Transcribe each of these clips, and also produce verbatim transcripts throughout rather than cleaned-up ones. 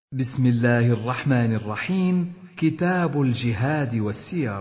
بسم الله الرحمن الرحيم. كتاب الجهاد والسير.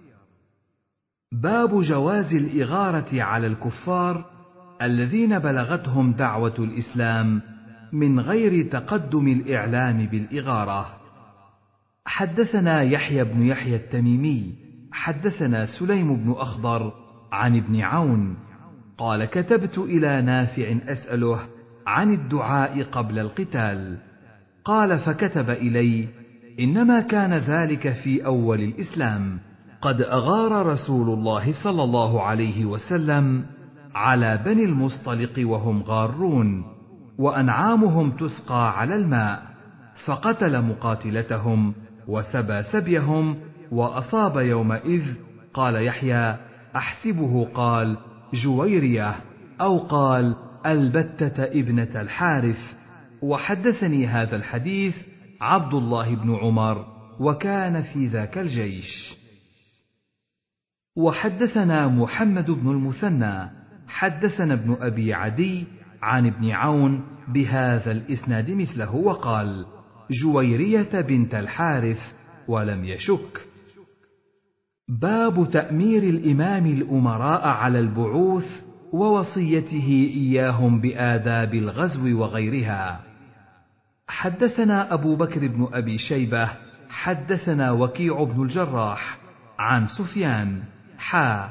باب جواز الإغارة على الكفار الذين بلغتهم دعوة الإسلام من غير تقدم الإعلام بالإغارة. حدثنا يحيى بن يحيى التميمي حدثنا سليم بن أخضر عن ابن عون قال: كتبت إلى نافع أسأله عن الدعاء قبل القتال. قال: فكتب إلي: إنما كان ذلك في أول الإسلام، قد أغار رسول الله صلى الله عليه وسلم على بني المصطلق وهم غارون، وأنعامهم تسقى على الماء، فقتل مقاتلتهم وسبى سبيهم وأصاب يومئذ. قال يحيى: أحسبه قال جويرية أو قال البتة ابنة الحارث. وحدثني هذا الحديث عبد الله بن عمر، وكان في ذاك الجيش. وحدثنا محمد بن المثنى حدثنا ابن أبي عدي عن ابن عون بهذا الإسناد مثله، وقال: جويرية بنت الحارث، ولم يشك. باب تأمير الإمام الأمراء على البعوث ووصيته إياهم بآداب الغزو وغيرها. حدثنا أبو بكر بن أبي شيبة حدثنا وكيع بن الجراح عن سفيان حا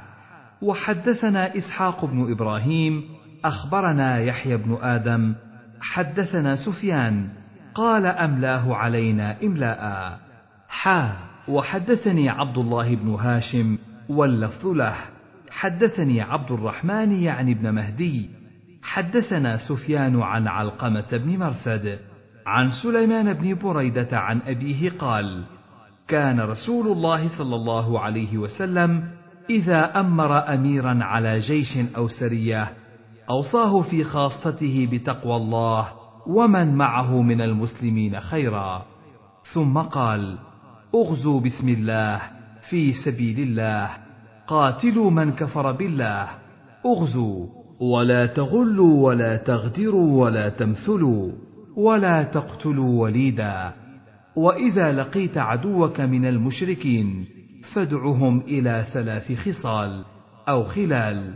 وحدثنا إسحاق بن إبراهيم أخبرنا يحيى بن آدم حدثنا سفيان قال: أملاه علينا إملاء. حا وحدثني عبد الله بن هاشم واللفظ له. حدثني عبد الرحمن يعني بن مهدي حدثنا سفيان عن علقمة بن مرثد عن سليمان بن بريدة عن أبيه قال: كان رسول الله صلى الله عليه وسلم إذا أمر أميرا على جيش أو سرية أوصاه في خاصته بتقوى الله ومن معه من المسلمين خيرا، ثم قال: اغزوا بسم الله في سبيل الله، قاتلوا من كفر بالله، اغزوا ولا تغلوا ولا تغدروا ولا تمثلوا ولا تقتلوا وليدا، وإذا لقيت عدوك من المشركين فادعهم إلى ثلاث خصال أو خلال،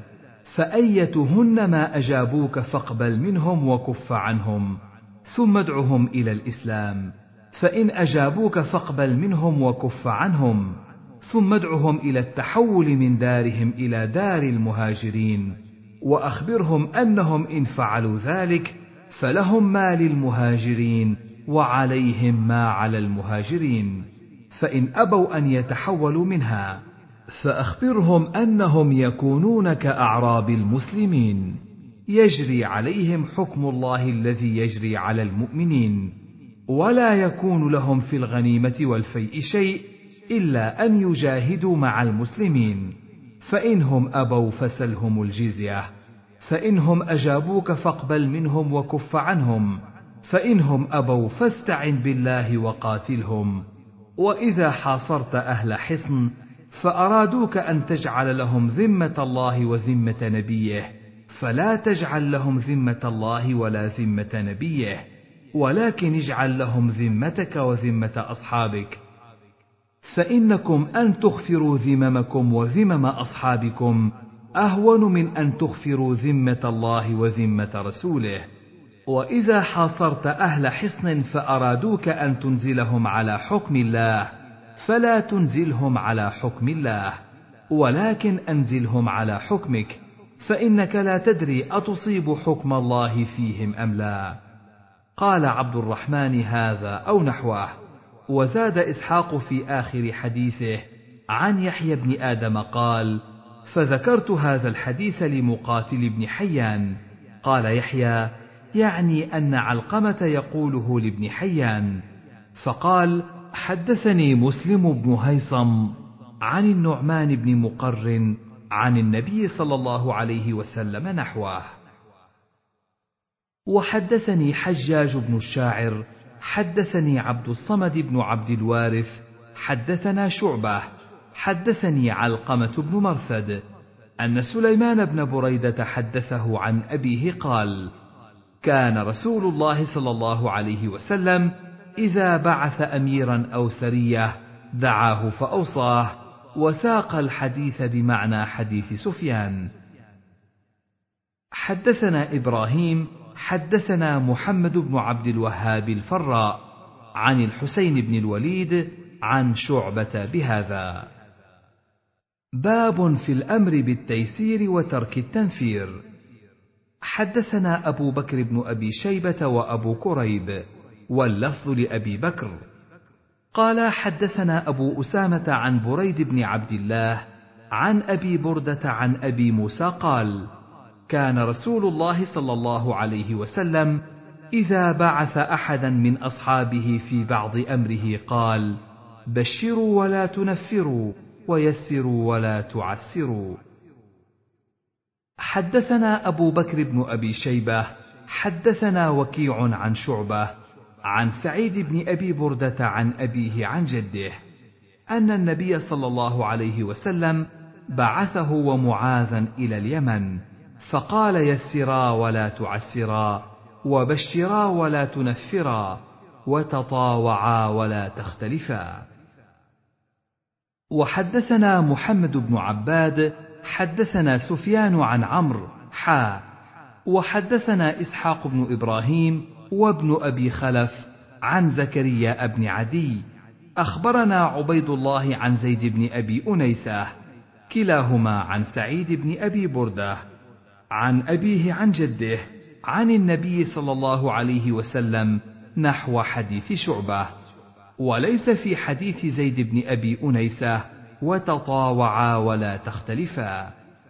فأيتهن ما أجابوك فاقبل منهم وكف عنهم، ثم ادعهم إلى الإسلام، فإن أجابوك فاقبل منهم وكف عنهم، ثم ادعهم إلى التحول من دارهم إلى دار المهاجرين، وأخبرهم أنهم إن فعلوا ذلك فلهم ما للمهاجرين وعليهم ما على المهاجرين، فإن أبوا أن يتحولوا منها فأخبرهم أنهم يكونون كأعراب المسلمين، يجري عليهم حكم الله الذي يجري على المؤمنين، ولا يكون لهم في الغنيمة والفيء شيء إلا أن يجاهدوا مع المسلمين، فإنهم أبوا فسلهم الجزية، فإنهم أجابوك فاقبل منهم وكف عنهم، فإنهم أبوا فاستعن بالله وقاتلهم. وإذا حاصرت أهل حصن فأرادوك أن تجعل لهم ذمة الله وذمة نبيه، فلا تجعل لهم ذمة الله ولا ذمة نبيه، ولكن اجعل لهم ذمتك وذمة أصحابك، فإنكم أن تغفروا ذممكم وذمم أصحابكم أهون من أن تغفروا ذمة الله وذمة رسوله. وإذا حاصرت أهل حصن فأرادوك أن تنزلهم على حكم الله فلا تنزلهم على حكم الله، ولكن أنزلهم على حكمك، فإنك لا تدري أتصيب حكم الله فيهم أم لا. قال عبد الرحمن: هذا أو نحوه. وزاد إسحاق في آخر حديثه عن يحيى بن آدم قال: فذكرت هذا الحديث لمقاتل بن حيان. قال يحيى: يعني أن علقمة يقوله لابن حيان. فقال: حدثني مسلم بن هيثم عن النعمان بن مقرن عن النبي صلى الله عليه وسلم نحوه. وحدثني حجاج بن الشاعر حدثني عبد الصمد بن عبد الوارث حدثنا شعبة حدثني علقمة بن مرثد أن سليمان بن بريدة حدثه عن أبيه قال: كان رسول الله صلى الله عليه وسلم إذا بعث أميرا أو سرية دعاه فأوصاه، وساق الحديث بمعنى حديث سفيان. حدثنا إبراهيم حدثنا محمد بن عبد الوهاب الفراء عن الحسين بن الوليد عن شعبة بهذا. باب في الأمر بالتيسير وترك التنفير. حدثنا أبو بكر بن أبي شيبة وأبو كريب، واللفظ لأبي بكر قال حدثنا أبو أسامة عن بريد بن عبد الله عن أبي بردة عن أبي موسى قال: كان رسول الله صلى الله عليه وسلم إذا بعث أحدا من أصحابه في بعض أمره قال: بشروا ولا تنفروا، ويسروا ولا تعسروا. حدثنا أبو بكر بن أبي شيبة حدثنا وكيع عن شعبة عن سعيد بن أبي بردة عن أبيه عن جده أن النبي صلى الله عليه وسلم بعثه ومعاذا إلى اليمن، فقال: يسرا ولا تعسرا، وبشرا ولا تنفرا، وتطاوعا ولا تختلفا. وحدثنا محمد بن عباد حدثنا سفيان عن عمرو حا وحدثنا إسحاق بن إبراهيم وابن أبي خلف عن زكريا بن عدي أخبرنا عبيد الله عن زيد بن أبي أنيسة كلاهما عن سعيد بن أبي بردة عن أبيه عن جده عن النبي صلى الله عليه وسلم نحو حديث شعبة، وليس في حديث زيد بن أبي أنيسة وتطاوعا ولا تختلفا.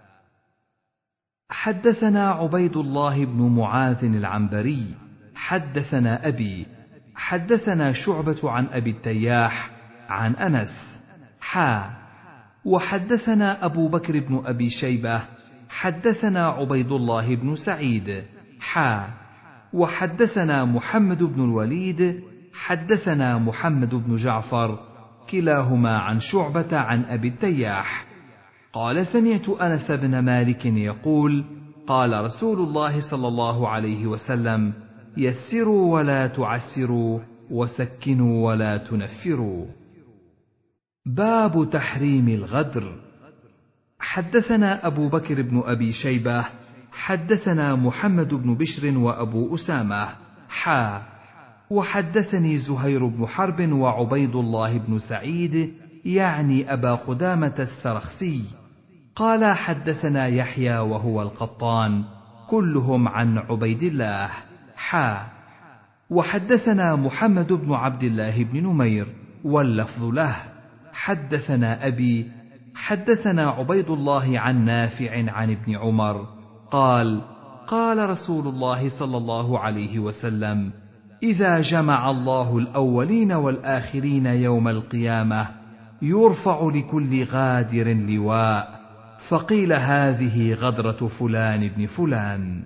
حدثنا عبيد الله بن معاذ العنبري حدثنا أبي حدثنا شعبة عن أبي التياح عن أنس حا وحدثنا أبو بكر بن أبي شيبة حدثنا عبيد الله بن سعيد حا وحدثنا محمد بن الوليد حدثنا محمد بن جعفر كلاهما عن شعبة عن أبي التياح قال: سمعت أنس بن مالك يقول: قال رسول الله صلى الله عليه وسلم: يسروا ولا تعسروا، وسكنوا ولا تنفروا. باب تحريم الغدر. حدثنا أبو بكر بن أبي شيبة حدثنا محمد بن بشر وأبو أسامة حا وحدثني زهير بن حرب وعبيد الله بن سعيد يعني أبا قدامة السرخسي قال: حدثنا يحيى وهو القطان كلهم عن عبيد الله حا وحدثنا محمد بن عبد الله بن نمير واللفظ له حدثنا أبي حدثنا عبيد الله عن نافع عن ابن عمر قال: قال رسول الله صلى الله عليه وسلم: إذا جمع الله الأولين والآخرين يوم القيامة يرفع لكل غادر لواء، فقيل: هذه غدرة فلان بن فلان.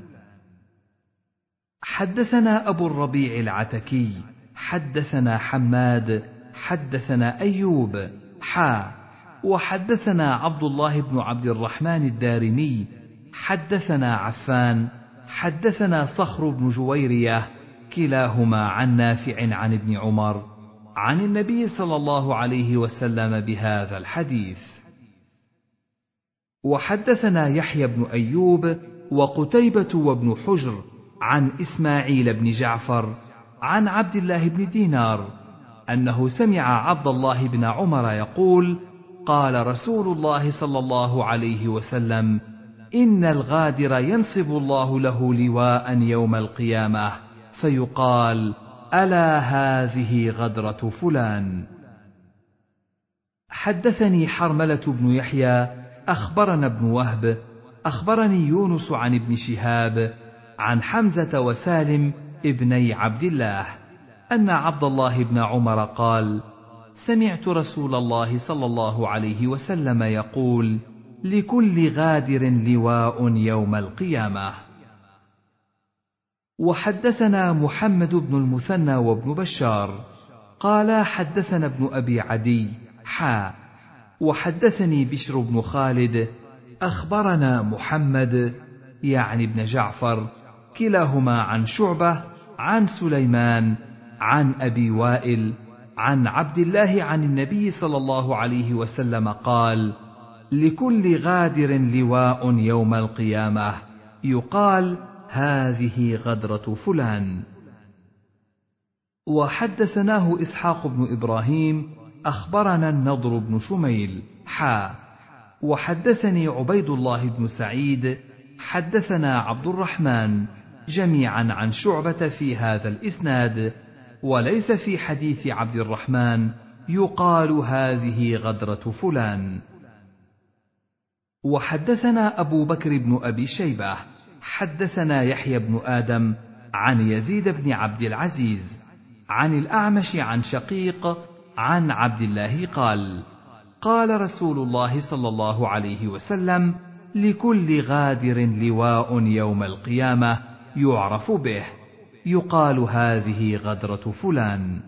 حدثنا أبو الربيع العتكي حدثنا حماد حدثنا أيوب حا وحدثنا عبد الله بن عبد الرحمن الدارمي حدثنا عفان حدثنا صخر بن جويرية كلاهما عن نافع عن ابن عمر عن النبي صلى الله عليه وسلم بهذا الحديث. وحدثنا يحيى بن أيوب وقتيبة وابن حجر عن إسماعيل بن جعفر عن عبد الله بن دينار أنه سمع عبد الله بن عمر يقول: قال رسول الله صلى الله عليه وسلم: إن الغادر ينصب الله له لواء يوم القيامة فيقال: ألا هذه غدرة فلان. حدثني حرملة بن يحيى أخبرنا ابن وهب أخبرني يونس عن ابن شهاب عن حمزة وسالم ابني عبد الله أن عبد الله بن عمر قال: سمعت رسول الله صلى الله عليه وسلم يقول: لكل غادر لواء يوم القيامة. وحدثنا محمد بن المثنى وابن بشار قال: حدثنا ابن أبي عدي حا وحدثني بشر بن خالد أخبرنا محمد يعني ابن جعفر كلاهما عن شعبة عن سليمان عن أبي وائل عن عبد الله عن النبي صلى الله عليه وسلم قال: لكل غادر لواء يوم القيامة يقال: هذه غدرة فلان. وحدثناه إسحاق بن إبراهيم أخبرنا النضر بن شميل حا وحدثني عبيد الله بن سعيد حدثنا عبد الرحمن جميعا عن شعبة في هذا الإسناد، وليس في حديث عبد الرحمن يقال: هذه غدرة فلان. وحدثنا أبو بكر بن أبي شيبة حدثنا يحيى بن آدم عن يزيد بن عبد العزيز عن الأعمش عن شقيق عن عبد الله قال: قال رسول الله صلى الله عليه وسلم: لكل غادر لواء يوم القيامة يعرف به يقال: هذه غدرة فلان.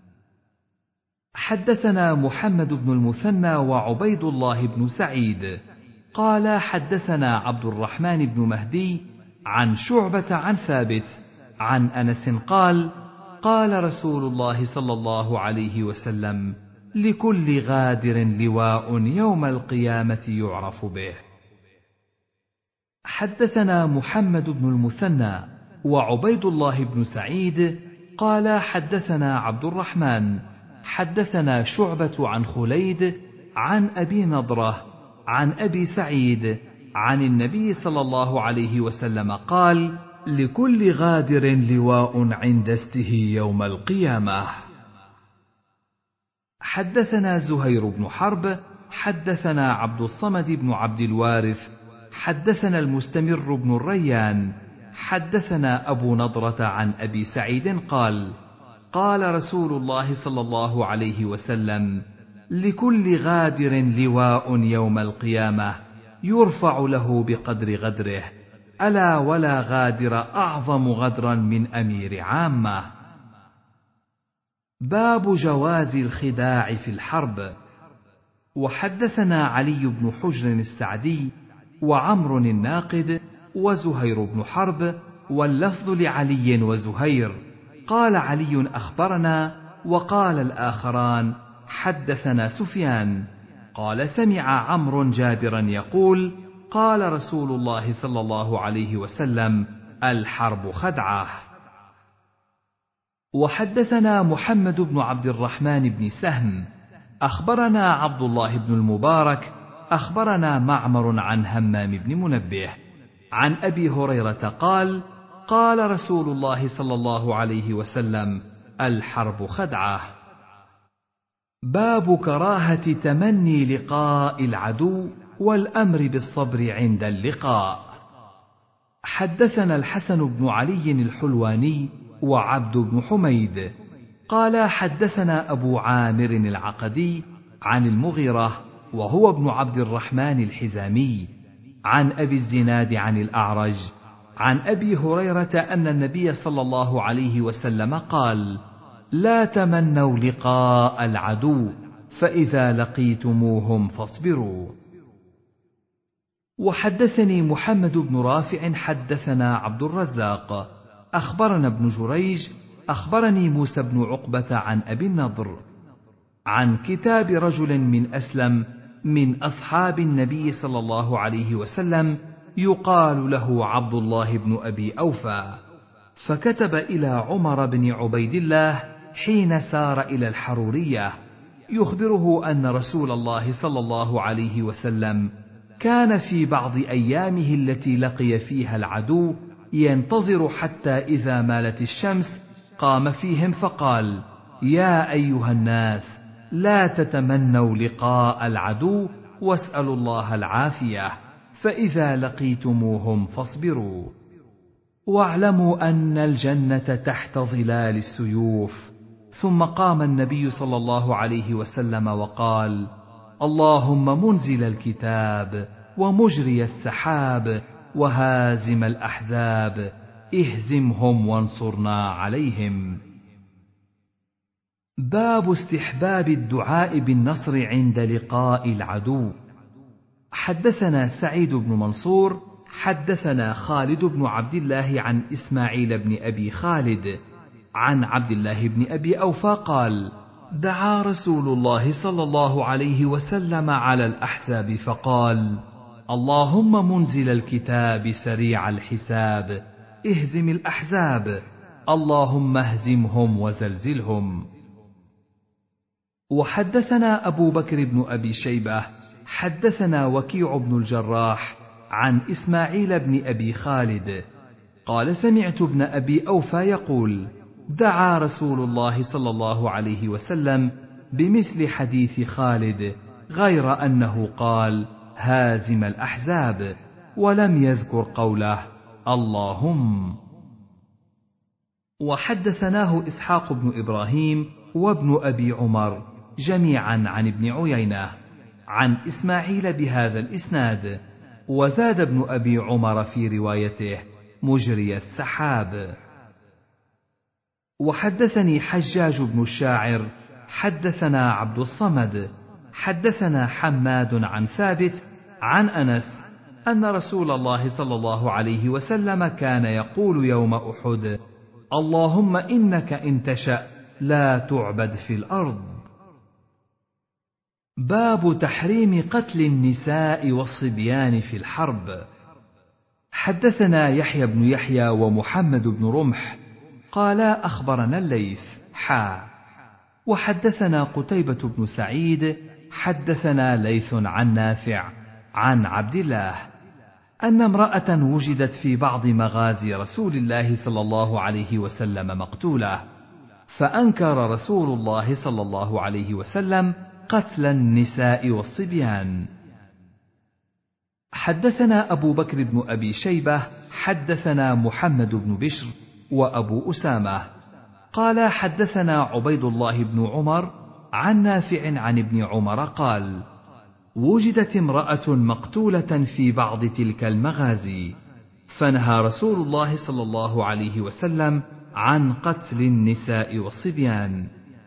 حدثنا محمد بن المثنى وعبيد الله بن سعيد قال حدثنا عبد الرحمن بن مهدي عن شعبة عن ثابت عن أنس قال: قال رسول الله صلى الله عليه وسلم: لكل غادر لواء يوم القيامة يعرف به. حدثنا محمد بن المثنى وعبيد الله بن سعيد قال حدثنا عبد الرحمن حدثنا شعبة عن خليد عن أبي نضرة عن أبي سعيد عن النبي صلى الله عليه وسلم قال: لكل غادر لواء عند استه يوم القيامة. حدثنا زهير بن حرب حدثنا عبد الصمد بن عبد الوارث حدثنا المستمر بن الريان حدثنا أبو نضرة عن أبي سعيد قال: قال رسول الله صلى الله عليه وسلم: لكل غادر لواء يوم القيامة يرفع له بقدر غدره، ألا ولا غادر أعظم غدرا من أمير عامة. باب جواز الخداع في الحرب. وحدثنا علي بن حجر السعدي وعمر الناقد وزهير بن حرب، واللفظ لعلي وزهير. قال علي: أخبرنا، وقال الآخران: حدثنا سفيان. قال: سمع عمرو جابرا يقول: قال رسول الله صلى الله عليه وسلم: الحرب خدعة. وحدثنا محمد بن عبد الرحمن بن سهم أخبرنا عبد الله بن المبارك أخبرنا معمر عن همام بن منبه عن أبي هريرة قال: قال رسول الله صلى الله عليه وسلم: الحرب خدعة. باب كراهة تمني لقاء العدو والأمر بالصبر عند اللقاء. حدثنا الحسن بن علي الحلواني وعبد بن حميد قال حدثنا أبو عامر العقدي عن المغيرة وهو ابن عبد الرحمن الحزامي عن أبي الزناد عن الأعرج عن أبي هريرة أن النبي صلى الله عليه وسلم قال: لا تمنوا لقاء العدو، فإذا لقيتموهم فاصبروا. وحدثني محمد بن رافع حدثنا عبد الرزاق أخبرنا ابن جريج أخبرني موسى بن عقبة عن أبي النضر عن كتاب رجل من أسلم من أصحاب النبي صلى الله عليه وسلم يقال له عبد الله بن أبي أوفى، فكتب إلى عمر بن عبيد الله حين سار إلى الحرورية يخبره أن رسول الله صلى الله عليه وسلم كان في بعض أيامه التي لقي فيها العدو ينتظر حتى إذا مالت الشمس قام فيهم فقال: يا أيها الناس، لا تتمنوا لقاء العدو واسألوا الله العافية، فإذا لقيتموهم فاصبروا، واعلموا أن الجنة تحت ظلال السيوف. ثم قام النبي صلى الله عليه وسلم وقال: اللهم منزل الكتاب ومجري السحاب وهازم الأحزاب، اهزمهم وانصرنا عليهم. باب استحباب الدعاء بالنصر عند لقاء العدو. حدثنا سعيد بن منصور حدثنا خالد بن عبد الله عن إسماعيل بن أبي خالد عن عبد الله بن أبي أوفى قال: دعا رسول الله صلى الله عليه وسلم على الأحزاب فقال: اللهم منزل الكتاب سريع الحساب اهزم الأحزاب، اللهم اهزمهم وزلزلهم. وحدثنا أبو بكر بن أبي شيبة حدثنا وكيع بن الجراح عن إسماعيل بن أبي خالد قال: سمعت ابن أبي أوفى يقول: دعا رسول الله صلى الله عليه وسلم بمثل حديث خالد، غير أنه قال: هازم الأحزاب، ولم يذكر قوله اللهم. وحدثناه إسحاق بن إبراهيم وابن أبي عمر جميعا عن ابن عيينة عن إسماعيل بهذا الإسناد، وزاد ابن أبي عمر في روايته: مجري السحاب. وحدثني حجاج بن الشاعر حدثنا عبد الصمد حدثنا حماد عن ثابت عن أنس أن رسول الله صلى الله عليه وسلم كان يقول يوم أحد: اللهم إنك إن تشأ لا تعبد في الأرض. باب تحريم قتل النساء والصبيان في الحرب. حدثنا يحيى بن يحيى ومحمد بن رمح قالا أخبرنا الليث حا وحدثنا قتيبة بن سعيد حدثنا ليث عن نافع عن عبد الله أن امرأة وجدت في بعض مغازي رسول الله صلى الله عليه وسلم مقتولة، فأنكر رسول الله صلى الله عليه وسلم قتل النساء والصبيان. حدثنا أبو بكر بن أبي شيبة حدثنا محمد بن بشر وأبو أسامة قال حدثنا عبيد الله بن عمر عن نافع عن ابن عمر قال: وجدت امرأة مقتولة في بعض تلك المغازي، فنهى رسول الله صلى الله عليه وسلم عن قتل النساء والصبيان.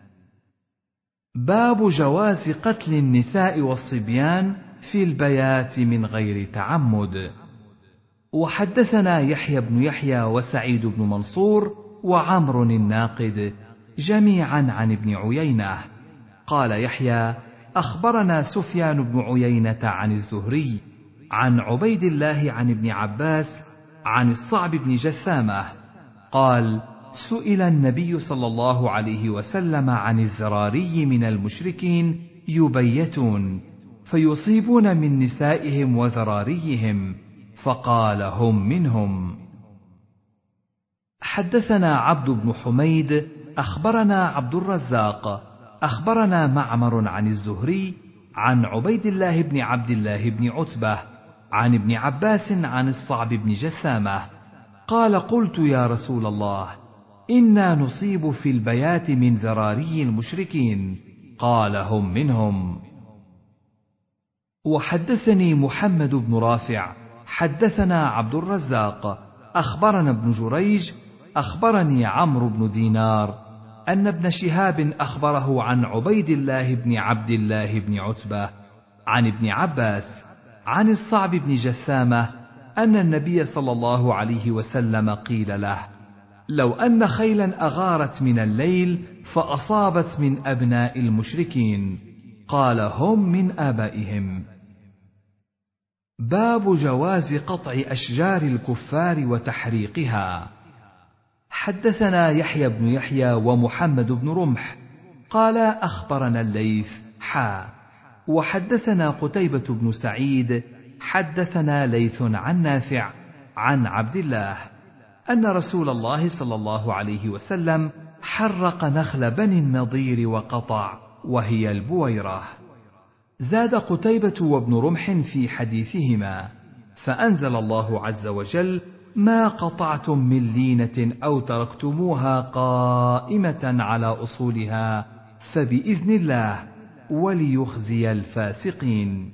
باب جواز قتل النساء والصبيان في البيات من غير تعمد. وحدثنا يحيى بن يحيى وسعيد بن منصور وعمر الناقد جميعا عن ابن عيينة قال يحيى: أخبرنا سفيان بن عيينة عن الزهري عن عبيد الله عن ابن عباس عن الصعب بن جثامة قال: سئل النبي صلى الله عليه وسلم عن الذراري من المشركين يبيتون فيصيبون من نسائهم وذراريهم، فقال: هم منهم. حدثنا عبد بن حميد أخبرنا عبد الرزاق أخبرنا معمر عن الزهري عن عبيد الله بن عبد الله بن عتبة عن ابن عباس عن الصعب بن جثامة قال: قلت يا رسول الله، إنا نصيب في البيات من ذراري المشركين، قال: هم منهم. وحدثني محمد بن رافع حدثنا عبد الرزاق أخبرنا ابن جريج أخبرني عمرو بن دينار أن ابن شهاب أخبره عن عبيد الله بن عبد الله بن عتبة عن ابن عباس عن الصعب بن جثامة أن النبي صلى الله عليه وسلم قيل له: لو أن خيلا أغارت من الليل فأصابت من أبناء المشركين، قال: هم من آبائهم. باب جواز قطع أشجار الكفار وتحريقها. حدثنا يحيى بن يحيى ومحمد بن رمح قال أخبرنا الليث حا وحدثنا قتيبة بن سعيد حدثنا ليث عن نافع عن عبد الله أن رسول الله صلى الله عليه وسلم حرق نخل بني النضير وقطع، وهي البويرة. زاد قتيبة وابن رمح في حديثهما: فأنزل الله عز وجل: ما قطعتم من لينة أو تركتموها قائمة على أصولها فبإذن الله وليخزي الفاسقين.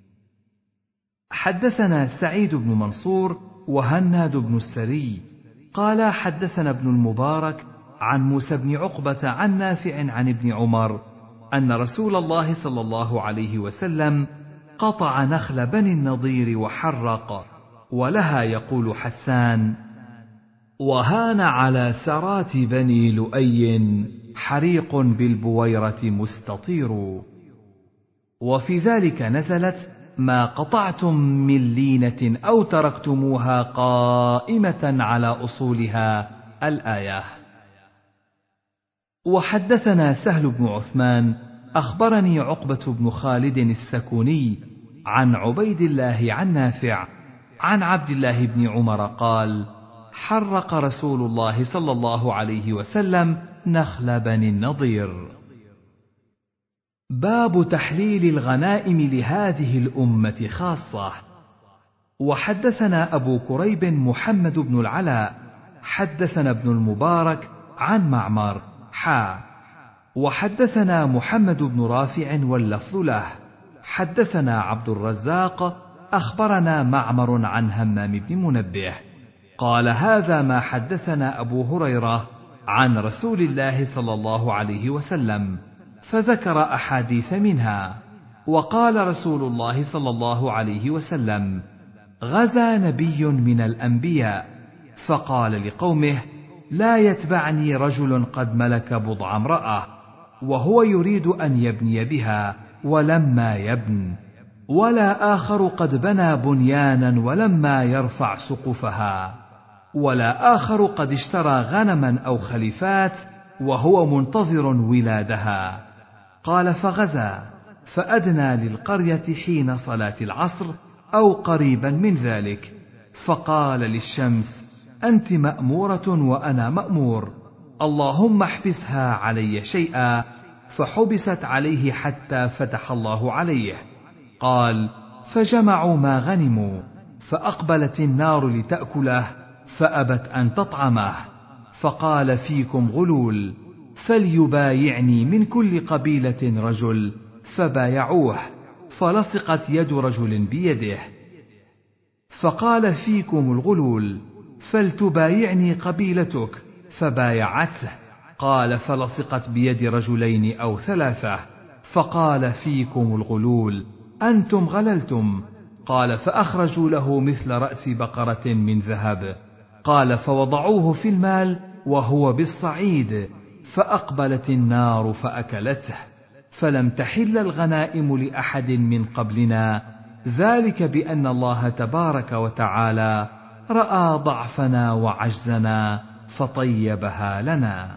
حدثنا سعيد بن منصور وهناد بن السري قال حدثنا ابن المبارك عن موسى بن عقبة عن نافع عن ابن عمر أن رسول الله صلى الله عليه وسلم قطع نخل بني النضير وحرق. ولها يقول حسان: وهان على سرات بني لؤي حريق بالبويرة مستطير. وفي ذلك نزلت ما قطعتم من لينة أو تركتموها قائمة على أصولها الآية. وحدثنا سهل بن عثمان أخبرني عقبة بن خالد السكوني عن عبيد الله عن نافع عن عبد الله بن عمر قال: حرق رسول الله صلى الله عليه وسلم نخل بني النضير. باب تحليل الغنائم لهذه الأمة خاصة. وحدثنا أبو كريب محمد بن العلاء حدثنا ابن المبارك عن معمر حا وحدثنا محمد بن رافع واللفظ له حدثنا عبد الرزاق أخبرنا معمر عن همام بن منبه قال: هذا ما حدثنا أبو هريرة عن رسول الله صلى الله عليه وسلم، فذكر أحاديث منها. وقال رسول الله صلى الله عليه وسلم: غزا نبي من الأنبياء فقال لقومه: لا يتبعني رجل قد ملك بضع امرأة وهو يريد أن يبني بها ولما يبن، ولا آخر قد بنى بنيانا ولما يرفع سقفها، ولا آخر قد اشترى غنما أو خليفات وهو منتظر ولادها. قال: فغزا فأدنى للقرية حين صلاة العصر أو قريبا من ذلك، فقال للشمس: أنت مأمورة وأنا مأمور، اللهم احبسها علي شيئا، فحبست عليه حتى فتح الله عليه. قال: فجمعوا ما غنموا، فأقبلت النار لتأكله فأبت أن تطعمه، فقال: فيكم غلول، فليبايعني من كل قبيلة رجل، فبايعوه، فلصقت يد رجل بيده. فقال: فيكم الغلول، فلتبايعني قبيلتك، فبايعته، قال: فلصقت بيد رجلين أو ثلاثة، فقال: فيكم الغلول، أنتم غللتم، قال: فأخرجوا له مثل رأس بقرة من ذهب، قال: فوضعوه في المال وهو بالصعيد، فأقبلت النار فأكلته، فلم تحل الغنائم لأحد من قبلنا، ذلك بأن الله تبارك وتعالى رأى ضعفنا وعجزنا فطيبها لنا.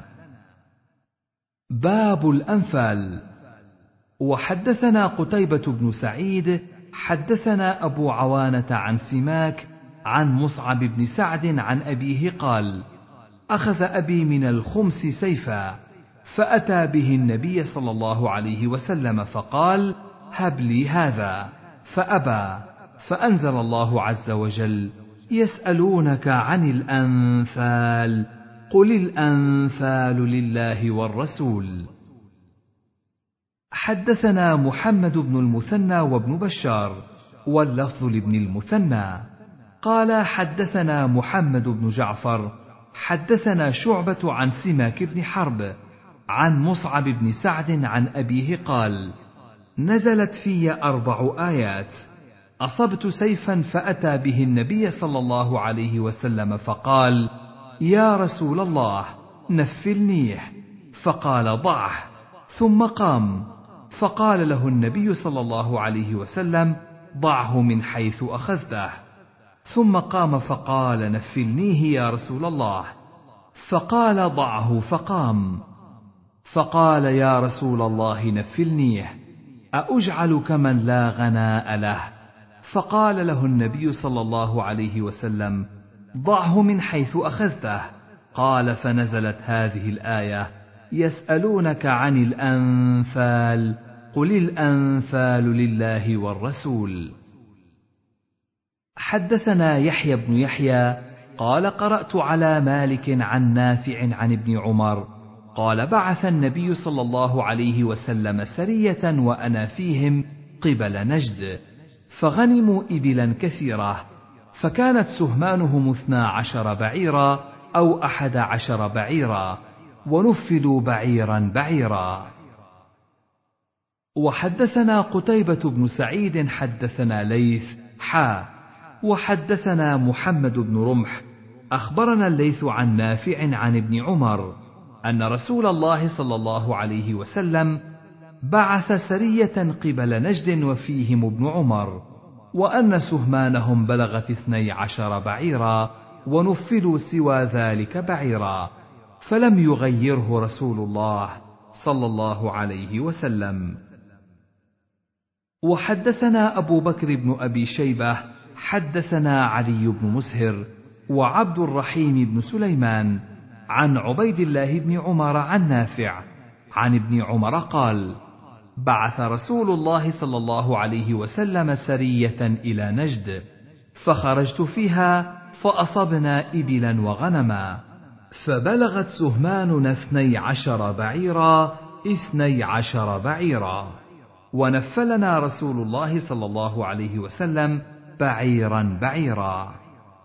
باب الأنفال. وحدثنا قتيبة بن سعيد حدثنا أبو عوانة عن سماك عن مصعب بن سعد عن أبيه قال: أخذ أبي من الخمس سيفا، فأتى به النبي صلى الله عليه وسلم فقال: هب لي هذا، فأبى، فأنزل الله عز وجل: يسألونك عن الأنفال، قل الأنفال لله والرسول. حدثنا محمد بن المثنى وابن بشار واللفظ لابن المثنى قال: حدثنا محمد بن جعفر حدثنا شعبة عن سماك بن حرب عن مصعب بن سعد عن أبيه قال: نزلت في أربع آيات: أصبت سيفا فأتى به النبي صلى الله عليه وسلم فقال: يا رسول الله نفلنيه، فقال: ضعه، ثم قام، فقال له النبي صلى الله عليه وسلم: ضعه من حيث أخذته، ثم قام فقال: نفلنيه يا رسول الله، فقال: ضعه، فقام، فقال: يا رسول الله نفلنيه، أأجعل كمن لا غناء له؟ فقال له النبي صلى الله عليه وسلم: ضعه من حيث أخذته. قال: فنزلت هذه الآية: يسألونك عن الأنفال، قل الأنفال لله والرسول. حدثنا يحيى بن يحيى قال: قرأت على مالك عن نافع عن ابن عمر قال: بعث النبي صلى الله عليه وسلم سرية وأنا فيهم قبل نجد، فغنموا إبلا كثيرة، فكانت سهمانهم اثنا عشر بعيرا أو أحد عشر بعيرا، ونفلوا بعيرا بعيرا. وحدثنا قتيبة بن سعيد حدثنا ليث حا وحدثنا محمد بن رمح أخبرنا الليث عن نافع عن ابن عمر أن رسول الله صلى الله عليه وسلم بعث سرية قبل نجد وفيهم ابن عمر، وأن سهمانهم بلغت اثني عشر بعيرا، ونفلوا سوى ذلك بعيرا، فلم يغيره رسول الله صلى الله عليه وسلم. وحدثنا أبو بكر بن أبي شيبة حدثنا علي بن مسهر وعبد الرحيم بن سليمان عن عبيد الله بن عمر عن نافع عن ابن عمر قال: بعث رسول الله صلى الله عليه وسلم سرية إلى نجد، فخرجت فيها فأصبنا إبلا وغنما، فبلغت سهماننا اثني عشر بعيرا اثني عشر بعيرا، ونفلنا رسول الله صلى الله عليه وسلم بعيرا بعيرا.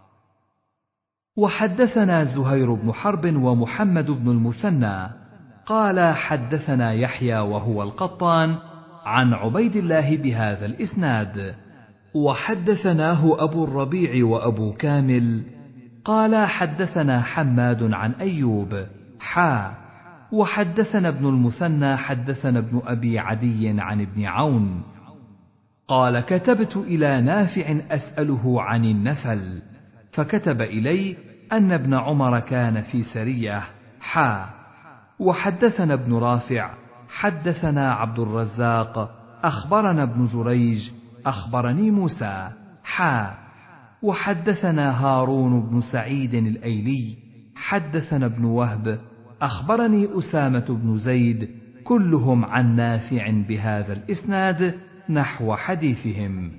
وحدثنا زهير بن حرب ومحمد بن المثنى قال حدثنا يحيى وهو القطان عن عبيد الله بهذا الإسناد. وحدثناه أبو الربيع وأبو كامل قال حدثنا حماد عن أيوب حا وحدثنا ابن المثنى حدثنا ابن أبي عدي عن ابن عون قال: كتبت إلى نافع أسأله عن النفل، فكتب إلي أن ابن عمر كان في سرية حا. وحدثنا ابن رافع حدثنا عبد الرزاق أخبرنا ابن جريج أخبرني موسى حا. وحدثنا هارون بن سعيد الأيلي حدثنا ابن وهب أخبرني أسامة بن زيد كلهم عن نافع بهذا الإسناد نحو حديثهم.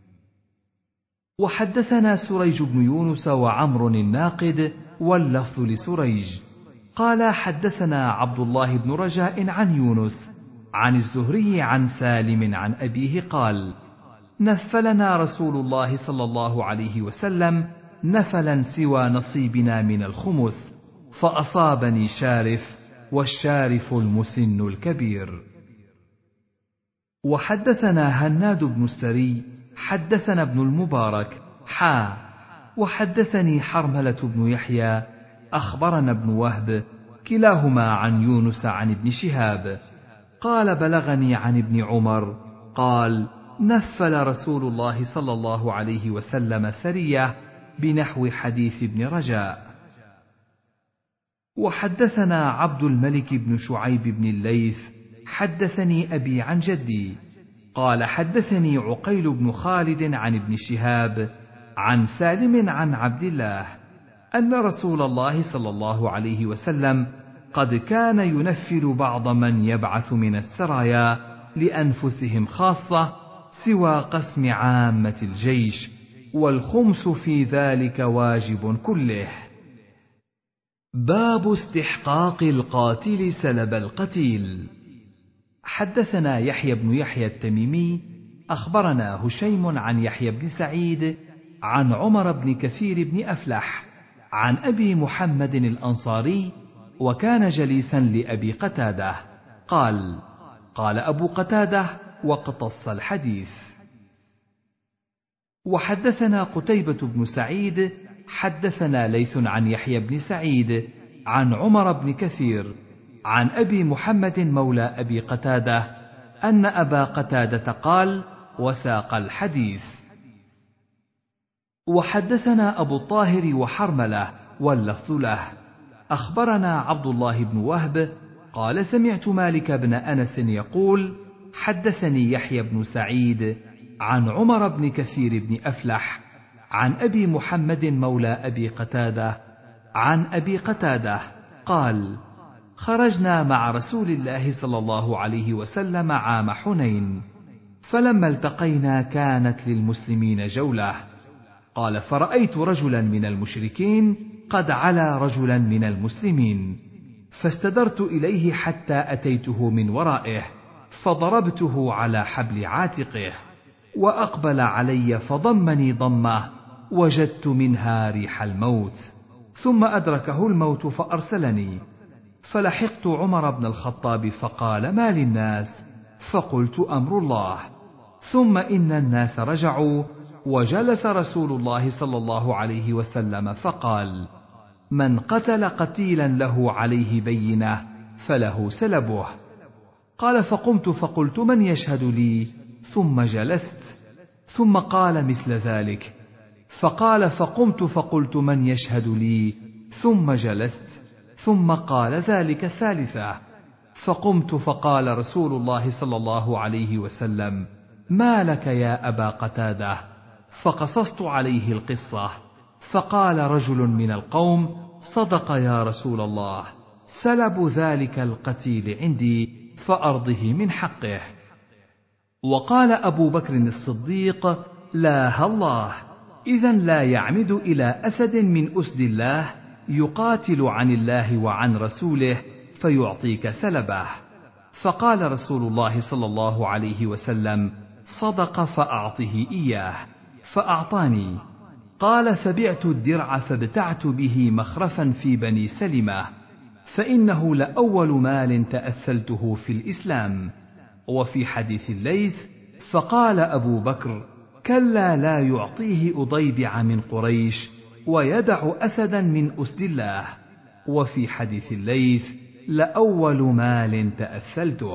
وحدثنا سريج بن يونس وعمر الناقد واللفظ لسريج قال حدثنا عبد الله بن رجاء عن يونس عن الزهري عن سالم عن أبيه قال: نفلنا رسول الله صلى الله عليه وسلم نفلا سوى نصيبنا من الخمس، فأصابني شارف، والشارف المسن الكبير. وحدثنا هناد بن السري حدثنا ابن المبارك حا. وحدثني حرملة بن يحيى أخبرنا ابن وهب كلاهما عن يونس عن ابن شهاب قال: بلغني عن ابن عمر قال: نفل رسول الله صلى الله عليه وسلم سرية بنحو حديث ابن رجاء. وحدثنا عبد الملك بن شعيب بن الليث حدثني أبي عن جدي قال: حدثني عقيل بن خالد عن ابن شهاب عن سالم عن عبد الله أن رسول الله صلى الله عليه وسلم قد كان ينفل بعض من يبعث من السرايا لأنفسهم خاصة سوى قسم عامة الجيش، والخمس في ذلك واجب كله. باب استحقاق القاتل سلب القتيل. حدثنا يحيى بن يحيى التميمي أخبرنا هشيم عن يحيى بن سعيد عن عمر بن كثير بن أفلح عن أبي محمد الأنصاري وكان جليسا لأبي قتادة قال: قال أبو قتادة واقتص الحديث. وحدثنا قتيبة بن سعيد حدثنا ليث عن يحيى بن سعيد عن عمر بن كثير عن أبي محمد مولى أبي قتادة أن أبا قتادة قال: وساق الحديث. وحدثنا أبو الطاهر وحرملة واللفظ له أخبرنا عبد الله بن وهب قال: سمعت مالك بن أنس يقول: حدثني يحيى بن سعيد عن عمر بن كثير بن أفلح عن أبي محمد مولى أبي قتادة عن أبي قتادة قال: خرجنا مع رسول الله صلى الله عليه وسلم عام حنين، فلما التقينا كانت للمسلمين جولة. قال: فرأيت رجلا من المشركين قد علا رجلا من المسلمين، فاستدرت إليه حتى أتيته من ورائه، فضربته على حبل عاتقه، وأقبل علي فضمني ضمه، وجدت منها ريح الموت، ثم أدركه الموت فأرسلني، فلحقت عمر بن الخطاب فقال: ما للناس؟ فقلت: أمر الله. ثم إن الناس رجعوا، وجلس رسول الله صلى الله عليه وسلم فقال: من قتل قتيلا له عليه بينة فله سلبه. قال فقمت فقلت من يشهد لي؟ ثم جلست. ثم قال مثل ذلك. فقال فقمت فقلت من يشهد لي؟ ثم جلست. ثم قال ذلك الثالثة. فقمت فقال رسول الله صلى الله عليه وسلم: ما لك يا أبا قتادة؟ فقصصت عليه القصة. فقال رجل من القوم: صدق يا رسول الله، سلب ذلك القتيل عندي فأرضه من حقه. وقال أبو بكر الصديق: لا الله، إذن لا يعمد إلى أسد من أسد الله يقاتل عن الله وعن رسوله فيعطيك سلبه. فقال رسول الله صلى الله عليه وسلم: صدق فأعطه إياه. فأعطاني. قال فبعت الدرع فابتعت به مخرفا في بني سلمة، فإنه لأول مال تأثلته في الإسلام. وفي حديث الليث: فقال أبو بكر: كلا لا يعطيه أضيبع من قريش ويدع أسدا من أسد الله. وفي حديث الليث: لأول مال تأثلته.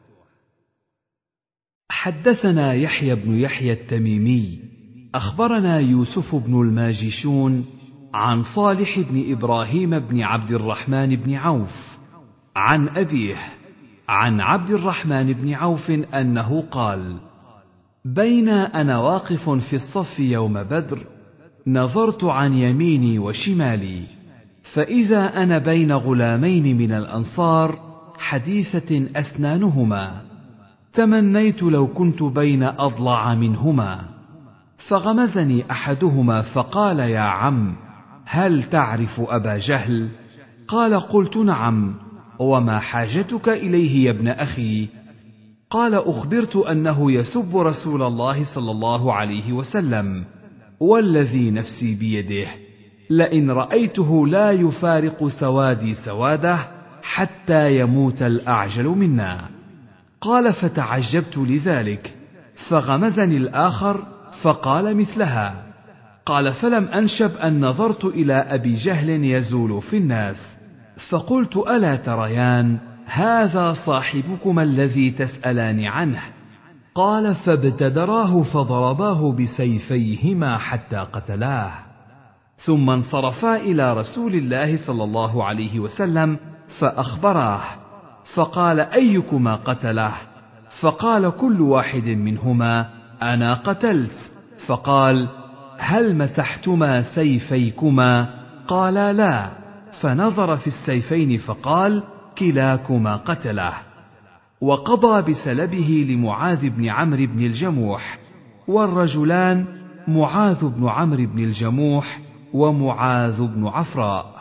حدثنا يحيى بن يحيى التميمي أخبرنا يوسف بن الماجشون عن صالح بن إبراهيم بن عبد الرحمن بن عوف عن أبيه عن عبد الرحمن بن عوف أنه قال: بين أنا واقف في الصف يوم بدر نظرت عن يميني وشمالي، فإذا أنا بين غلامين من الأنصار حديثة أسنانهما، تمنيت لو كنت بين أضلع منهما. فغمزني أحدهما فقال: يا عم، هل تعرف أبا جهل؟ قال: قلت: نعم. وما حاجتك إليه يا ابن أخي؟ قال: أخبرت أنه يسب رسول الله صلى الله عليه وسلم، والذي نفسي بيده لئن رأيته لا يفارق سوادي سواده حتى يموت الأعجل منا. قال: فتعجبت لذلك، فغمزني الآخر فقال مثلها. قال: فلم أنشب أن نظرت إلى أبي جهل يزول في الناس، فقلت: ألا تريان هذا صاحبكما الذي تسألان عنه؟ قال: فابتدراه فضرباه بسيفيهما حتى قتلاه، ثم انصرفا إلى رسول الله صلى الله عليه وسلم فأخبراه، فقال: أيكما قتله؟ فقال كل واحد منهما: أنا قتلت. فقال: هل مسحتما سيفيكما؟ قالا: لا. فنظر في السيفين فقال: كلاكما قتله. وقضى بسلبه لمعاذ بن عمرو بن الجموح، والرجلان معاذ بن عمرو بن الجموح ومعاذ بن عفراء.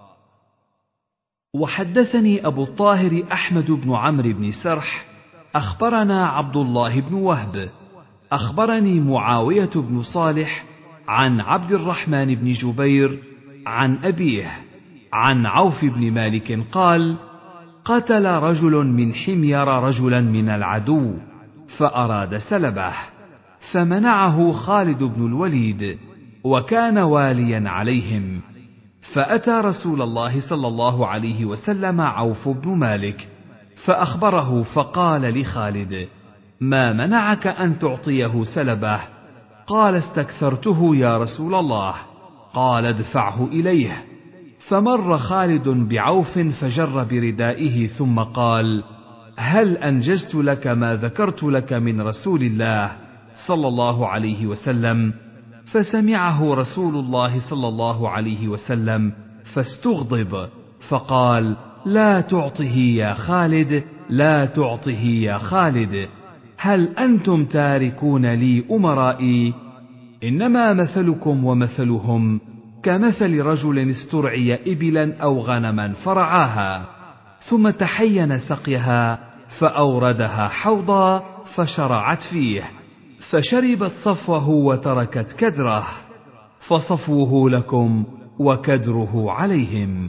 وحدثني أبو الطاهر أحمد بن عمرو بن سرح أخبرنا عبد الله بن وهب أخبرني معاوية بن صالح عن عبد الرحمن بن جبير عن أبيه عن عوف بن مالك قال: قتل رجل من حمير رجلا من العدو فأراد سلبه، فمنعه خالد بن الوليد وكان واليا عليهم، فأتى رسول الله صلى الله عليه وسلم عوف بن مالك فأخبره، فقال لخالد: ما منعك أن تعطيه سلبه؟ قال: استكثرته يا رسول الله. قال: ادفعه إليه. فمر خالد بعوف فجر بردائه ثم قال: هل أنجزت لك ما ذكرت لك من رسول الله صلى الله عليه وسلم؟ فسمعه رسول الله صلى الله عليه وسلم فاستغضب فقال: لا تعطه يا خالد، لا تعطه يا خالد، هل أنتم تاركون لي أمرائي؟ إنما مثلكم ومثلهم كمثل رجل استرعي إبلا أو غنما فرعاها، ثم تحين سقيها فأوردها حوضا فشرعت فيه، فشربت صفوه وتركت كدره، فصفوه لكم وكدره عليهم.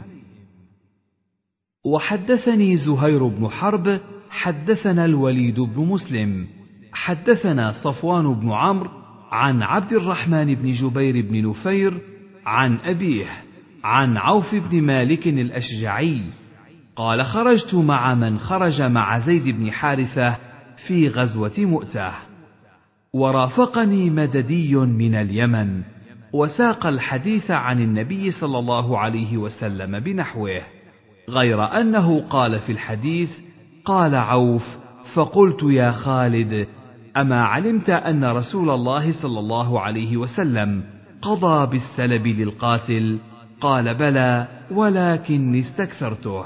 وحدثني زهير بن حرب حدثنا الوليد بن مسلم حدثنا صفوان بن عمرو عن عبد الرحمن بن جبير بن نفير عن أبيه عن عوف بن مالك الأشجعي قال: خرجت مع من خرج مع زيد بن حارثة في غزوة مؤتة، ورافقني مددي من اليمن، وساق الحديث عن النبي صلى الله عليه وسلم بنحوه، غير أنه قال في الحديث: قال عوف: فقلت يا خالد، أما علمت أن رسول الله صلى الله عليه وسلم قضى بالسلب للقاتل؟ قال: بلى، ولكن استكثرته.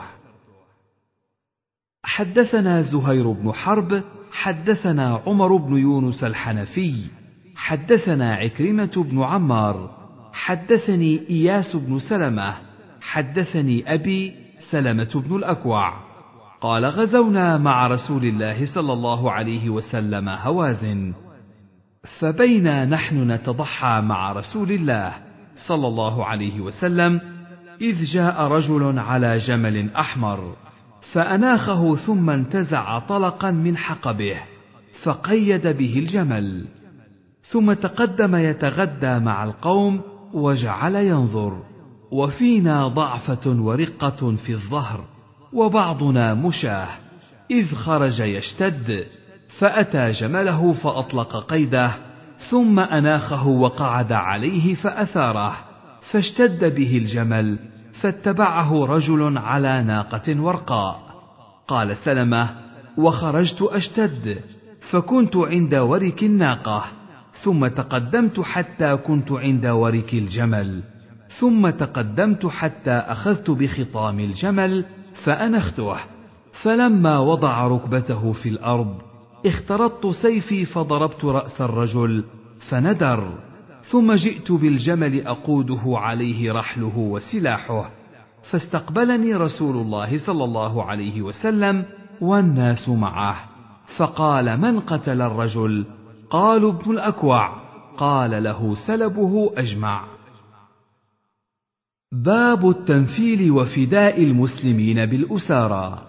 حدثنا زهير بن حرب حدثنا عمر بن يونس الحنفي حدثنا عكرمة بن عمار حدثني إياس بن سلمة حدثني أبي سلمة بن الأكوع قال: غزونا مع رسول الله صلى الله عليه وسلم هوازن، فبينا نحن نتضحى مع رسول الله صلى الله عليه وسلم إذ جاء رجل على جمل أحمر، فأناخه ثم انتزع طلقا من حقبه فقيد به الجمل، ثم تقدم يتغدى مع القوم وجعل ينظر، وفينا ضعفة ورقة في الظهر، وبعضنا مشاه، إذ خرج يشتد، فأتى جمله فأطلق قيده، ثم أناخه وقعد عليه فأثاره، فاشتد به الجمل، فاتبعه رجل على ناقة ورقاء. قال سلمة: وخرجت أشتد، فكنت عند ورك الناقة، ثم تقدمت حتى كنت عند ورك الجمل، ثم تقدمت حتى أخذت بخطام الجمل فأنخته، فلما وضع ركبته في الأرض اخترطت سيفي فضربت رأس الرجل فندر، ثم جئت بالجمل أقوده عليه رحله وسلاحه، فاستقبلني رسول الله صلى الله عليه وسلم والناس معه، فقال: من قتل الرجل؟ قالوا: ابن الأكوع. قال: له سلبه أجمع. باب التنفيل وفداء المسلمين بالأسارى.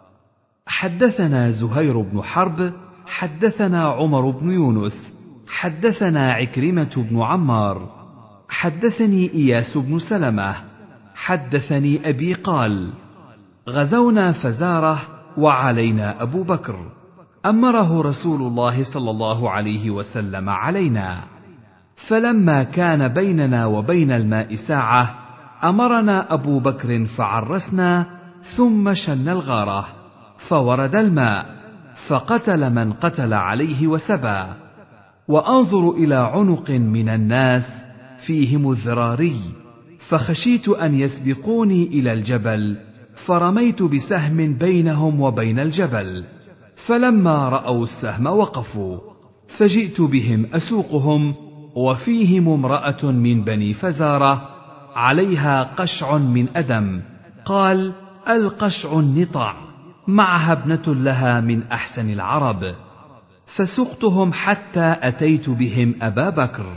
حدثنا زهير بن حرب حدثنا عمر بن يونس حدثنا عكرمة بن عمار حدثني إياس بن سلمة حدثني أبي قال: غزونا فزارة وعلينا أبو بكر، أمره رسول الله صلى الله عليه وسلم علينا، فلما كان بيننا وبين الماء ساعة أمرنا أبو بكر فعرسنا، ثم شن الغارة، فورد الماء، فقتل من قتل عليه وسبى، وأنظر إلى عنق من الناس فيهم الذراري، فخشيت أن يسبقوني إلى الجبل، فرميت بسهم بينهم وبين الجبل، فلما رأوا السهم وقفوا، فجئت بهم أسوقهم، وفيهم امرأة من بني فزارة عليها قشع من أدم، قال: القشع النطع، معها ابنة لها من أحسن العرب، فسقتهم حتى أتيت بهم أبا بكر،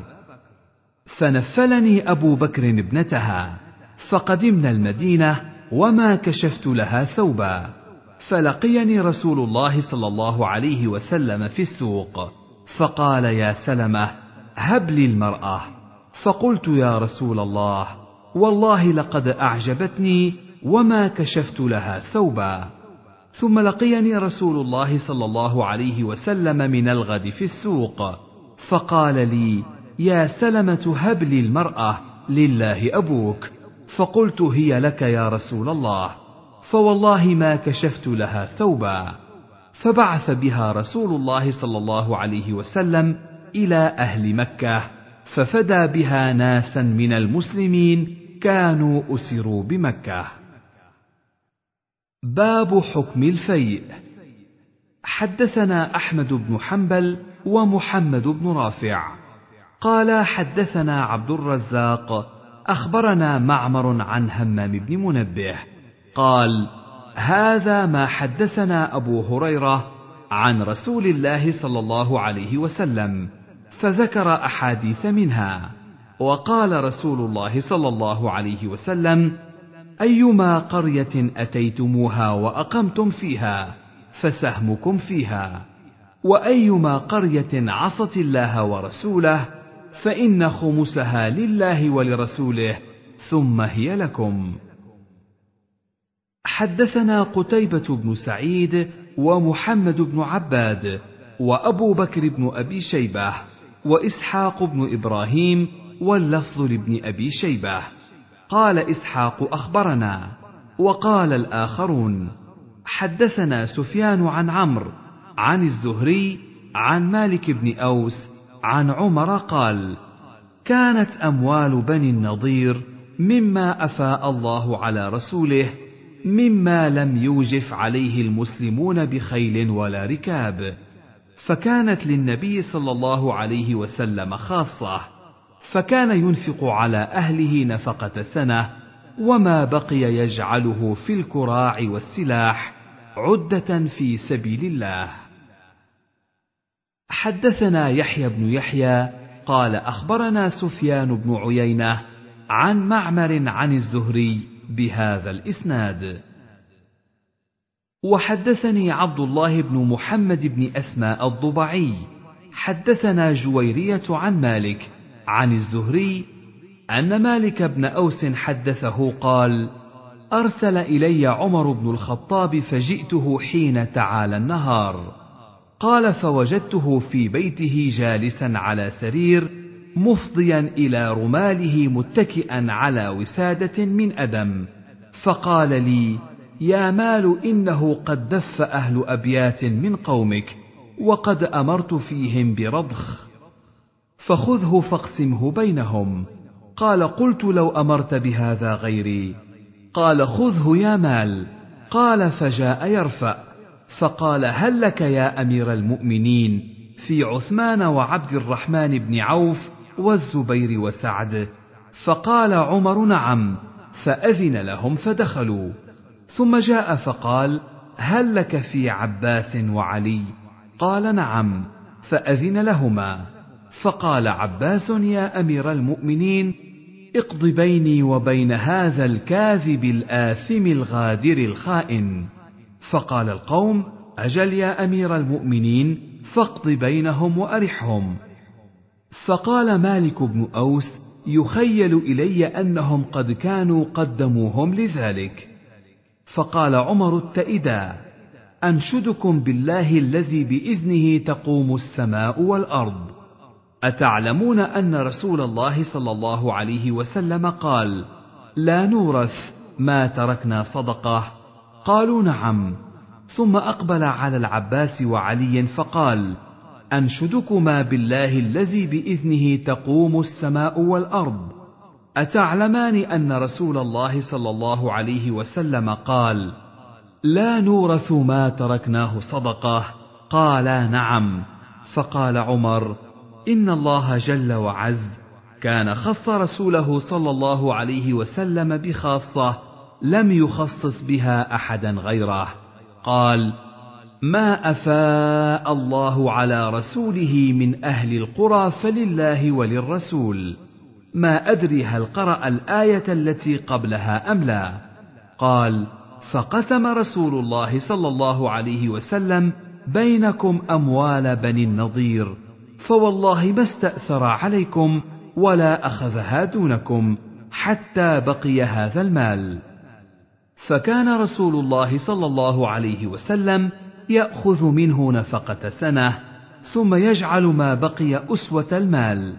فنفلني أبو بكر ابنتها، فقدمنا المدينة وما كشفت لها ثوبا، فلقيني رسول الله صلى الله عليه وسلم في السوق، فقال: يا سلمة، هب لي المرأة. فقلت: يا رسول الله، والله لقد أعجبتني وما كشفت لها ثوبا. ثم لقيني رسول الله صلى الله عليه وسلم من الغد في السوق، فقال لي: يا سلمة، هب لي المرأة، لله أبوك. فقلت: هي لك يا رسول الله، فوالله ما كشفت لها ثوبا. فبعث بها رسول الله صلى الله عليه وسلم إلى أهل مكة، ففدى بها ناسا من المسلمين كانوا أسروا بمكة. باب حكم الفيء. حدثنا أحمد بن حنبل ومحمد بن رافع قال: حدثنا عبد الرزاق أخبرنا معمر عن همام بن منبه قال: هذا ما حدثنا أبو هريرة عن رسول الله صلى الله عليه وسلم، فذكر أحاديث منها، وقال رسول الله صلى الله عليه وسلم: أيما قرية أتيتموها وأقمتم فيها فسهمكم فيها، وأيما قرية عصت الله ورسوله فإن خمسها لله ولرسوله ثم هي لكم. حدثنا قتيبة بن سعيد ومحمد بن عباد وأبو بكر بن أبي شيبة وإسحاق بن إبراهيم واللفظ لابن أبي شيبة. قال إسحاق أخبرنا، وقال الآخرون حدثنا سفيان عن عمرو عن الزهري عن مالك بن أوس عن عمر قال: كانت أموال بني النضير مما أفاء الله على رسوله، مما لم يوجف عليه المسلمون بخيل ولا ركاب، فكانت للنبي صلى الله عليه وسلم خاصة، فكان ينفق على أهله نفقة سنة، وما بقي يجعله في الكراع والسلاح عدة في سبيل الله. حدثنا يحيى بن يحيى قال أخبرنا سفيان بن عيينة عن معمر عن الزهري بهذا الإسناد. وحدثني عبد الله بن محمد بن أسماء الضبعي حدثنا جويرية عن مالك عن الزهري أن مالك بن أوس حدثه قال: أرسل إلي عمر بن الخطاب فجئته حين تعالى النهار. قال: فوجدته في بيته جالسا على سرير مفضيا إلى رماله متكئا على وسادة من أدم، فقال لي: يا مال، إنه قد دف أهل أبيات من قومك، وقد أمرت فيهم برضخ، فخذه فاقسمه بينهم. قال: قلت: لو أمرت بهذا غيري. قال: خذه يا مال. قال: فجاء يرفع، فقال: هل لك يا أمير المؤمنين في عثمان وعبد الرحمن بن عوف والزبير وسعد؟ فقال عمر: نعم. فأذن لهم فدخلوا. ثم جاء فقال: هل لك في عباس وعلي؟ قال: نعم. فأذن لهما. فقال عباس: يا أمير المؤمنين، اقض بيني وبين هذا الكاذب الآثم الغادر الخائن. فقال القوم: أجل يا أمير المؤمنين، فاقض بينهم وأرحهم. فقال مالك بن أوس: يخيل إلي أنهم قد كانوا قدموهم لذلك. فقال عمر التئدا: أنشدكم بالله الذي بإذنه تقوم السماء والأرض، أتعلمون أن رسول الله صلى الله عليه وسلم قال: لا نورث ما تركنا صدقة؟ قالوا: نعم. ثم أقبل على العباس وعلي فقال: أنشدكما بالله الذي بإذنه تقوم السماء والأرض، أتعلمان أن رسول الله صلى الله عليه وسلم قال: لا نورث ما تركناه صدقة؟ قالا: نعم. فقال عمر: إن الله جل وعز كان خص رسوله صلى الله عليه وسلم بخاصة لم يخصص بها أحدا غيره. قال: ما أفاء الله على رسوله من أهل القرى فلله وللرسول. ما أدري هل قرأ الآية التي قبلها أم لا. قال: فقسم رسول الله صلى الله عليه وسلم بينكم أموال بني النضير، فوالله ما استأثر عليكم ولا أخذها دونكم حتى بقي هذا المال. فكان رسول الله صلى الله عليه وسلم يأخذ منه نفقة سنة، ثم يجعل ما بقي أسوة المال.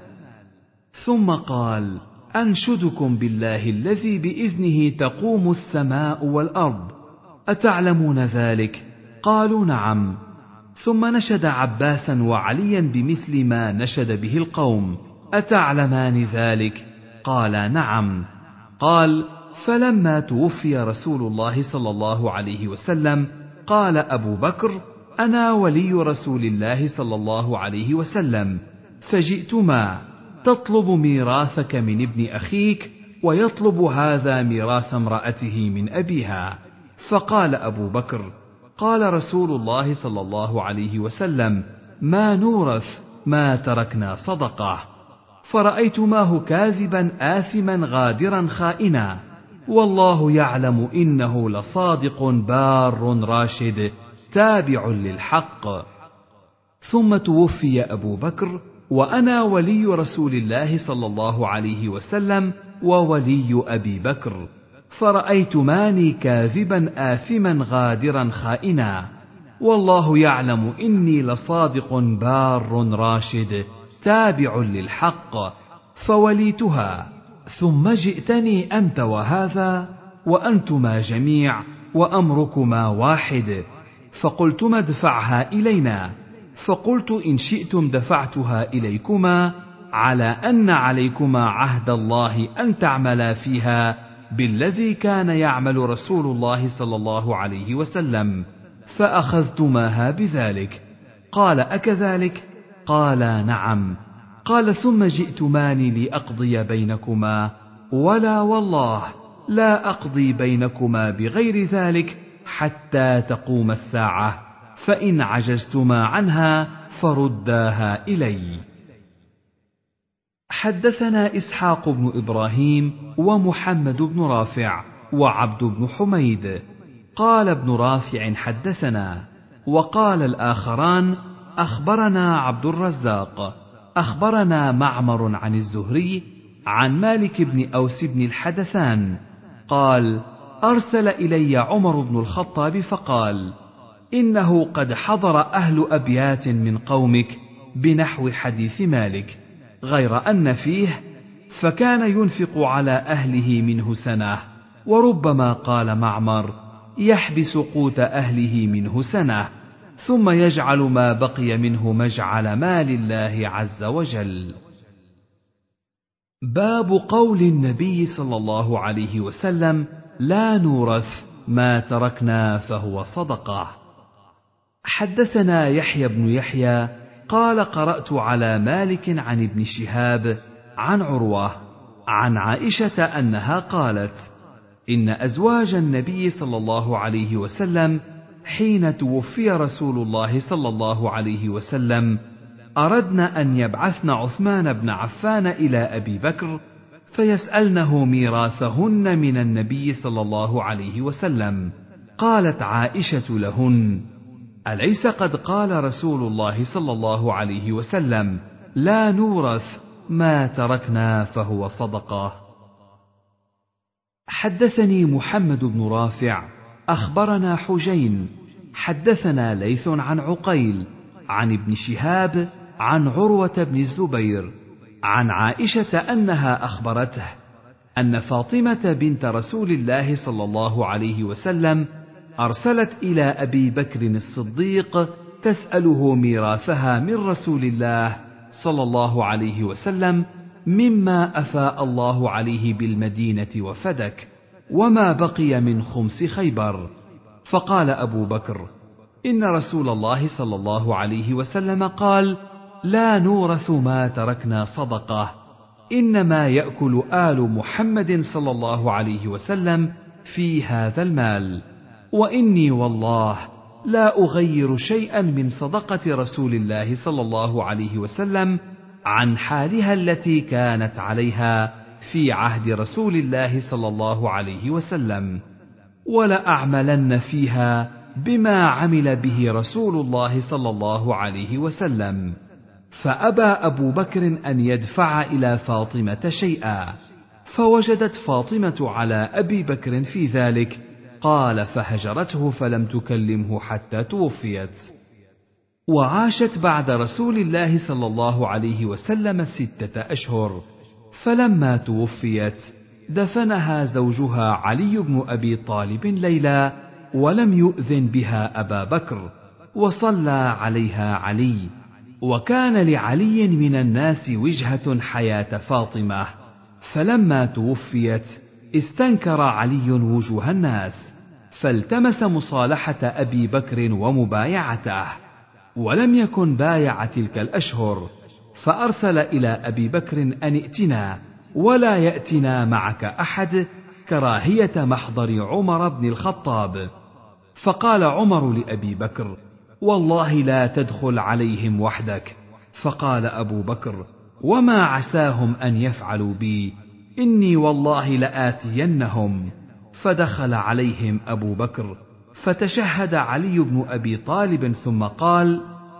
ثم قال: أنشدكم بالله الذي بإذنه تقوم السماء والأرض، أتعلمون ذلك؟ قالوا: نعم. ثم نشد عباسا وعليا بمثل ما نشد به القوم، أتعلمان ذلك؟ قالا: نعم. قال: فلما توفي رسول الله صلى الله عليه وسلم قال أبو بكر: أنا ولي رسول الله صلى الله عليه وسلم، فجئتما تطلب ميراثك من ابن أخيك، ويطلب هذا ميراث امرأته من أبيها. فقال أبو بكر: قال رسول الله صلى الله عليه وسلم: ما نورث ما تركنا صدقة. فرأيتماه كاذبا آثما غادرا خائنا، والله يعلم إنه لصادق بار راشد تابع للحق. ثم توفي أبو بكر، وأنا ولي رسول الله صلى الله عليه وسلم وولي أبي بكر، فرأيتماني كاذبا آثما غادرا خائنا، والله يعلم إني لصادق بار راشد تابع للحق، فوليتها. ثم جئتني أنت وهذا وأنتما جميع وأمركما واحد، فقلتما ادفعها إلينا، فقلت إن شئتم دفعتها إليكما، على أن عليكما عهد الله أن تعملا فيها بالذي كان يعمل رسول الله صلى الله عليه وسلم، فأخذتماها بذلك. قال أكذلك؟ قالا نعم. قال ثم جئتماني لأقضي بينكما، ولا والله لا أقضي بينكما بغير ذلك حتى تقوم الساعة، فإن عجزتما عنها فرداها إلي. حدثنا إسحاق بن إبراهيم ومحمد بن رافع وعبد بن حميد. قال ابن رافع حدثنا، وقال الآخران أخبرنا عبد الرزاق أخبرنا معمر عن الزهري عن مالك بن أوس بن الحدثان قال أرسل إلي عمر بن الخطاب فقال إنه قد حضر أهل أبيات من قومك بنحو حديث مالك، غير أن فيه فكان ينفق على أهله منه سنة، وربما قال معمر يحبس قوت أهله منه سنة، ثم يجعل ما بقي منه مجعل مال الله عز وجل. باب قول النبي صلى الله عليه وسلم لا نورث ما تركنا فهو صدقة. حدثنا يحيى بن يحيى قال قرأت على مالك عن ابن شهاب عن عروة عن عائشة أنها قالت إن أزواج النبي صلى الله عليه وسلم حين توفي رسول الله صلى الله عليه وسلم أردن أن يبعثن عثمان بن عفان إلى أبي بكر فيسألنه ميراثهن من النبي صلى الله عليه وسلم. قالت عائشة لهن أليس قد قال رسول الله صلى الله عليه وسلم لا نورث ما تركنا فهو صدقة. حدثني محمد بن رافع أخبرنا حجين حدثنا ليث عن عقيل عن ابن شهاب عن عروة بن الزبير عن عائشة أنها أخبرته أن فاطمة بنت رسول الله صلى الله عليه وسلم أرسلت إلى أبي بكر الصديق تسأله ميراثها من رسول الله صلى الله عليه وسلم مما أفاء الله عليه بالمدينة وفدك، وما بقي من خمس خيبر. فقال أبو بكر إن رسول الله صلى الله عليه وسلم قال لا نورث ما تركنا صدقة، إنما يأكل آل محمد صلى الله عليه وسلم في هذا المال، وإني والله لا أغير شيئا من صدقة رسول الله صلى الله عليه وسلم عن حالها التي كانت عليها في عهد رسول الله صلى الله عليه وسلم، ولأعملن فيها بما عمل به رسول الله صلى الله عليه وسلم. فأبى أبو بكر أن يدفع إلى فاطمة شيئا، فوجدت فاطمة على أبي بكر في ذلك، قال فهجرته فلم تكلمه حتى توفيت. وعاشت بعد رسول الله صلى الله عليه وسلم ستة أشهر، فلما توفيت دفنها زوجها علي بن أبي طالب ليلا، ولم يؤذن بها أبا بكر، وصلى عليها علي، وكان لعلي من الناس وجهة حياة فاطمة، فلما توفيت استنكر علي وجوه الناس، فالتمس مصالحة أبي بكر ومبايعته، ولم يكن بايع تلك الأشهر، فأرسل إلى أبي بكر أن ائتنا ولا يأتنا معك أحد، كراهية محضر عمر بن الخطاب. فقال عمر لأبي بكر والله لا تدخل عليهم وحدك. فقال أبو بكر وما عساهم أن يفعلوا بي، إني والله لآتينهم. فدخل عليهم أبو بكر فتشهد علي بن أبي طالب ثم قال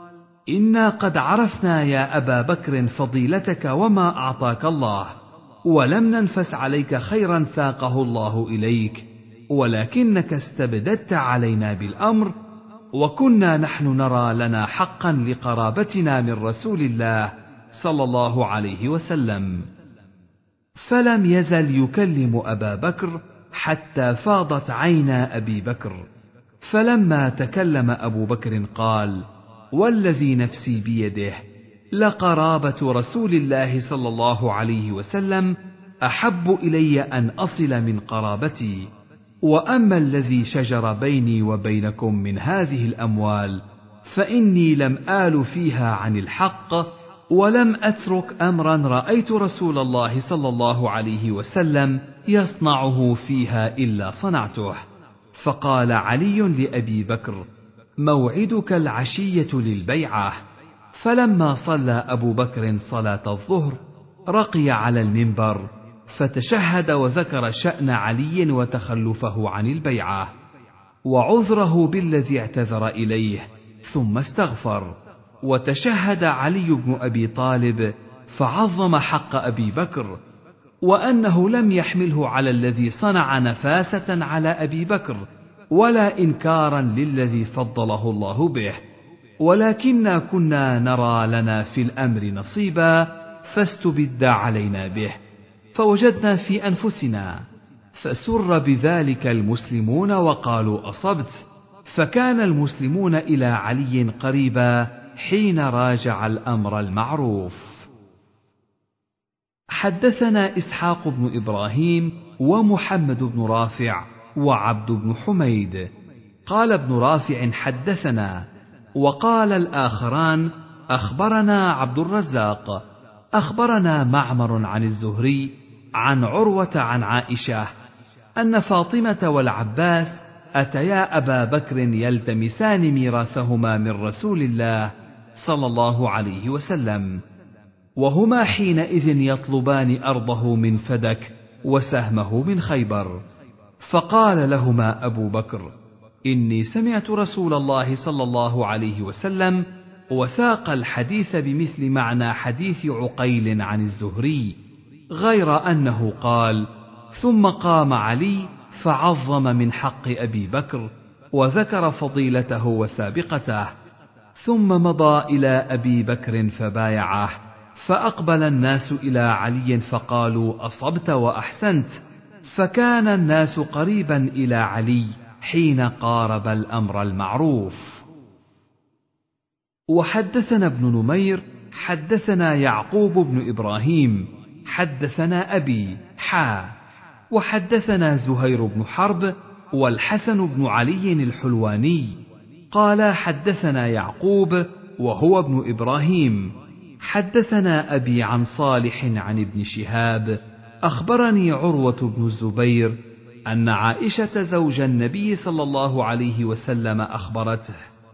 إنا قد عرفنا يا أبا بكر فضيلتك وما أعطاك الله، ولم ننفس عليك خيرا ساقه الله إليك، ولكنك استبددت علينا بالأمر، وكنا نحن نرى لنا حقا لقرابتنا من رسول الله صلى الله عليه وسلم. فلم يزل يكلم أبا بكر حتى فاضت عينا أبي بكر، فلما تكلم أبو بكر قال: والذي نفسي بيده لقرابة رسول الله صلى الله عليه وسلم أحب إلي أن أصل من قرابتي، وأما الذي شجر بيني وبينكم من هذه الأموال فإني لم آل فيها عن الحق، ولم أترك أمرا رأيت رسول الله صلى الله عليه وسلم يصنعه فيها إلا صنعته. فقال علي لأبي بكر: موعدك العشية للبيعة. فلما صلى أبو بكر صلاة الظهر رقي على المنبر فتشهد وذكر شأن علي وتخلفه عن البيعة وعذره بالذي اعتذر إليه، ثم استغفر، وتشهد علي بن أبي طالب فعظم حق أبي بكر، وأنه لم يحمله على الذي صنع نفاسة على أبي بكر ولا إنكارا للذي فضله الله به، ولكننا كنا نرى لنا في الأمر نصيبا فاستبد علينا به، فوجدنا في أنفسنا، فسر بذلك المسلمون وقالوا أصبت، فكان المسلمون إلى علي قريبا حين راجع الأمر المعروف. حدثنا إسحاق بن إبراهيم ومحمد بن رافع وعبد بن حميد. قال ابن رافع: حدثنا. وقال الآخران: أخبرنا عبد الرزاق أخبرنا معمر عن الزهري عن عروة عن عائشة أن فاطمة والعباس أتيا أبا بكر يلتمسان ميراثهما من رسول الله صلى الله عليه وسلم، وهما حينئذ يطلبان أرضه من فدك وسهمه من خيبر. فقال لهما أبو بكر: إني سمعت رسول الله صلى الله عليه وسلم، وساق الحديث بمثل معنى حديث عقيل عن الزهري، غير أنه قال: ثم قام علي فعظم من حق أبي بكر وذكر فضيلته وسابقته، ثم مضى إلى أبي بكر فبايعه، فأقبل الناس إلى علي فقالوا: أصبت وأحسنت، فكان الناس قريبا إلى علي حين قارب الأمر المعروف. وحدثنا ابن نمير حدثنا يعقوب بن إبراهيم حدثنا أبي حا وحدثنا زهير بن حرب والحسن بن علي الحلواني قال: حدثنا يعقوب وهو ابن إبراهيم حدثنا أبي عن صالح عن ابن شهاب أخبرني عروة بن الزبير أن عائشة زوج النبي صلى الله عليه وسلم أخبرته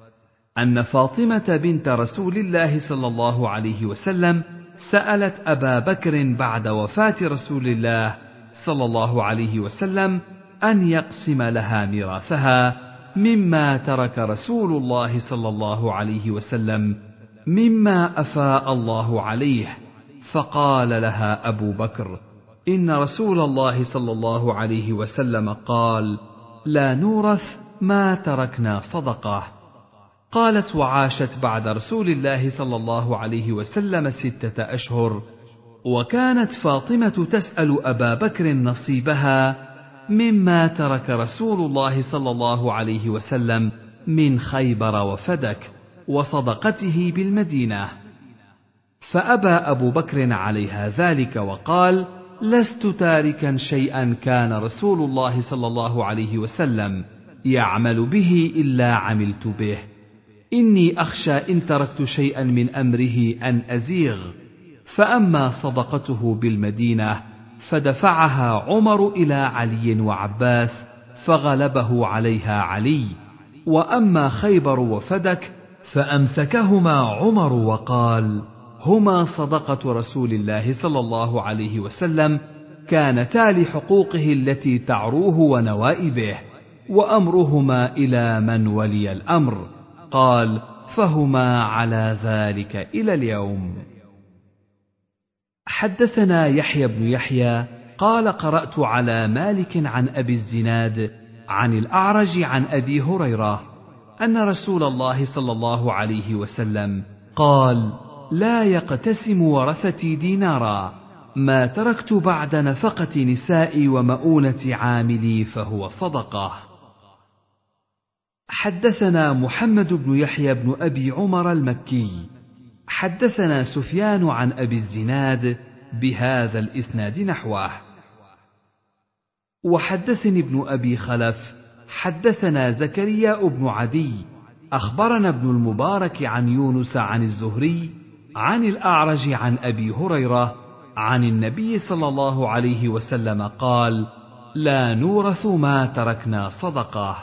أن فاطمة بنت رسول الله صلى الله عليه وسلم سألت أبا بكر بعد وفاة رسول الله صلى الله عليه وسلم أن يقسم لها ميراثها مما ترك رسول الله صلى الله عليه وسلم مما أفاء الله عليه، فقال لها أبو بكر: إن رسول الله صلى الله عليه وسلم قال: لا نورث ما تركنا صدقة. قالت: وعاشت بعد رسول الله صلى الله عليه وسلم ستة أشهر، وكانت فاطمة تسأل أبا بكر نصيبها مما ترك رسول الله صلى الله عليه وسلم من خيبر وفدك وصدقته بالمدينة، فأبى أبو بكر عليها ذلك وقال: لست تاركا شيئا كان رسول الله صلى الله عليه وسلم يعمل به إلا عملت به، إني أخشى إن تركت شيئا من أمره أن أزيغ. فأما صدقته بالمدينة فدفعها عمر إلى علي وعباس فغلبه عليها علي، وأما خيبر وفدك فأمسكهما عمر وقال: هما صدقة رسول الله صلى الله عليه وسلم، كانتا لحقوقه التي تعروه ونوائبه، وأمرهما إلى من ولي الأمر. قال: فهما على ذلك إلى اليوم. حدثنا يحيى بن يحيى قال قرأت على مالك عن أبي الزناد عن الأعرج عن أبي هريرة أن رسول الله صلى الله عليه وسلم قال: لا يقتسم ورثتي دينارا، ما تركت بعد نفقة نسائي ومؤونة عاملي فهو صدقة. حدثنا محمد بن يحيى بن أبي عمر المكي حدثنا سفيان عن أبي الزناد بهذا الإسناد نحوه. وحدثني ابن أبي خلف حدثنا زكريا بن عدي أخبرنا ابن المبارك عن يونس عن الزهري عن الأعرج عن أبي هريرة عن النبي صلى الله عليه وسلم قال: لا نورث ما تركنا صدقة.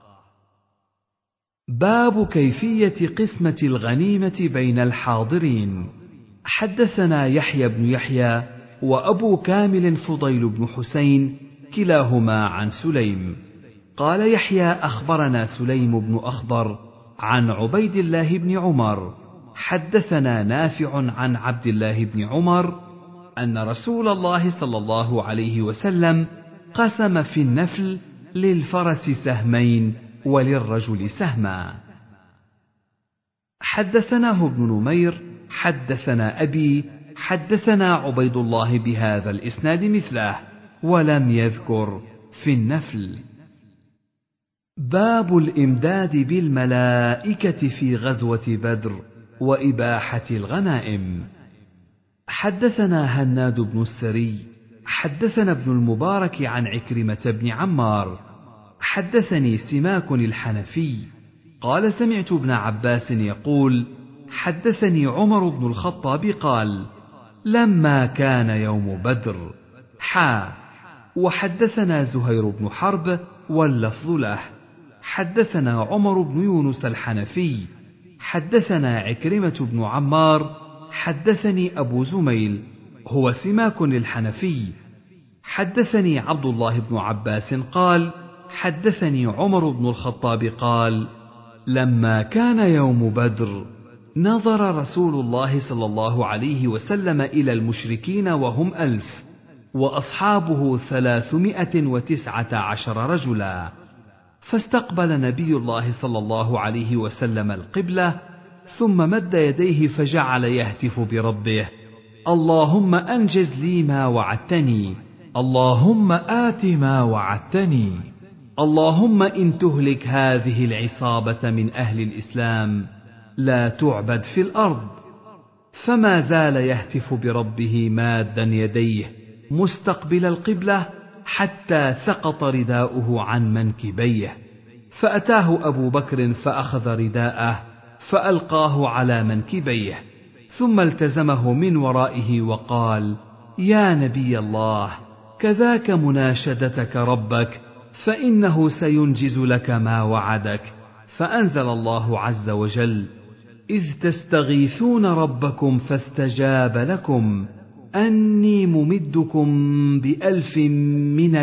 باب كيفية قسمة الغنيمة بين الحاضرين. حدثنا يحيى بن يحيى وأبو كامل فضيل بن حسين كلاهما عن سليم قال يحيى أخبرنا سليم بن أخضر عن عبيد الله بن عمر حدثنا نافع عن عبد الله بن عمر أن رسول الله صلى الله عليه وسلم قسم في النفل للفرس سهمين وللرجل سهما. حدثناه ابن نمير حدثنا أبي حدثنا عبيد الله بهذا الإسناد مثله ولم يذكر في النفل. باب الإمداد بالملائكة في غزوة بدر وإباحة الغنائم. حدثنا هناد بن السري حدثنا ابن المبارك عن عكرمة بن عمار حدثني سماك الحنفي قال: سمعت ابن عباس يقول: حدثني عمر بن الخطاب قال: لما كان يوم بدر حا. وحدثنا زهير بن حرب واللفظ له. حدثنا عمر بن يونس الحنفي حدثنا عكرمة بن عمار حدثني أبو زميل هو سماك الحنفي حدثني عبد الله بن عباس قال: حدثني عمر بن الخطاب قال: لما كان يوم بدر نظر رسول الله صلى الله عليه وسلم إلى المشركين وهم ألف وأصحابه ثلاثمائة وتسعة عشر رجلا، فاستقبل نبي الله صلى الله عليه وسلم القبلة ثم مد يديه فجعل يهتف بربه: اللهم أنجز لي ما وعدتني، اللهم آت ما وعدتني، اللهم إن تهلك هذه العصابة من أهل الإسلام لا تعبد في الأرض. فما زال يهتف بربه مادا يديه مستقبل القبلة حتى سقط رداؤه عن منكبيه، فأتاه أبو بكر فأخذ رداءه فألقاه على منكبيه ثم التزمه من ورائه وقال: يا نبي الله، كذاك مناشدتك ربك فإنه سينجز لك ما وعدك. فأنزل الله عز وجل: إذ تستغيثون ربكم فاستجاب لكم أني ممدكم بألف من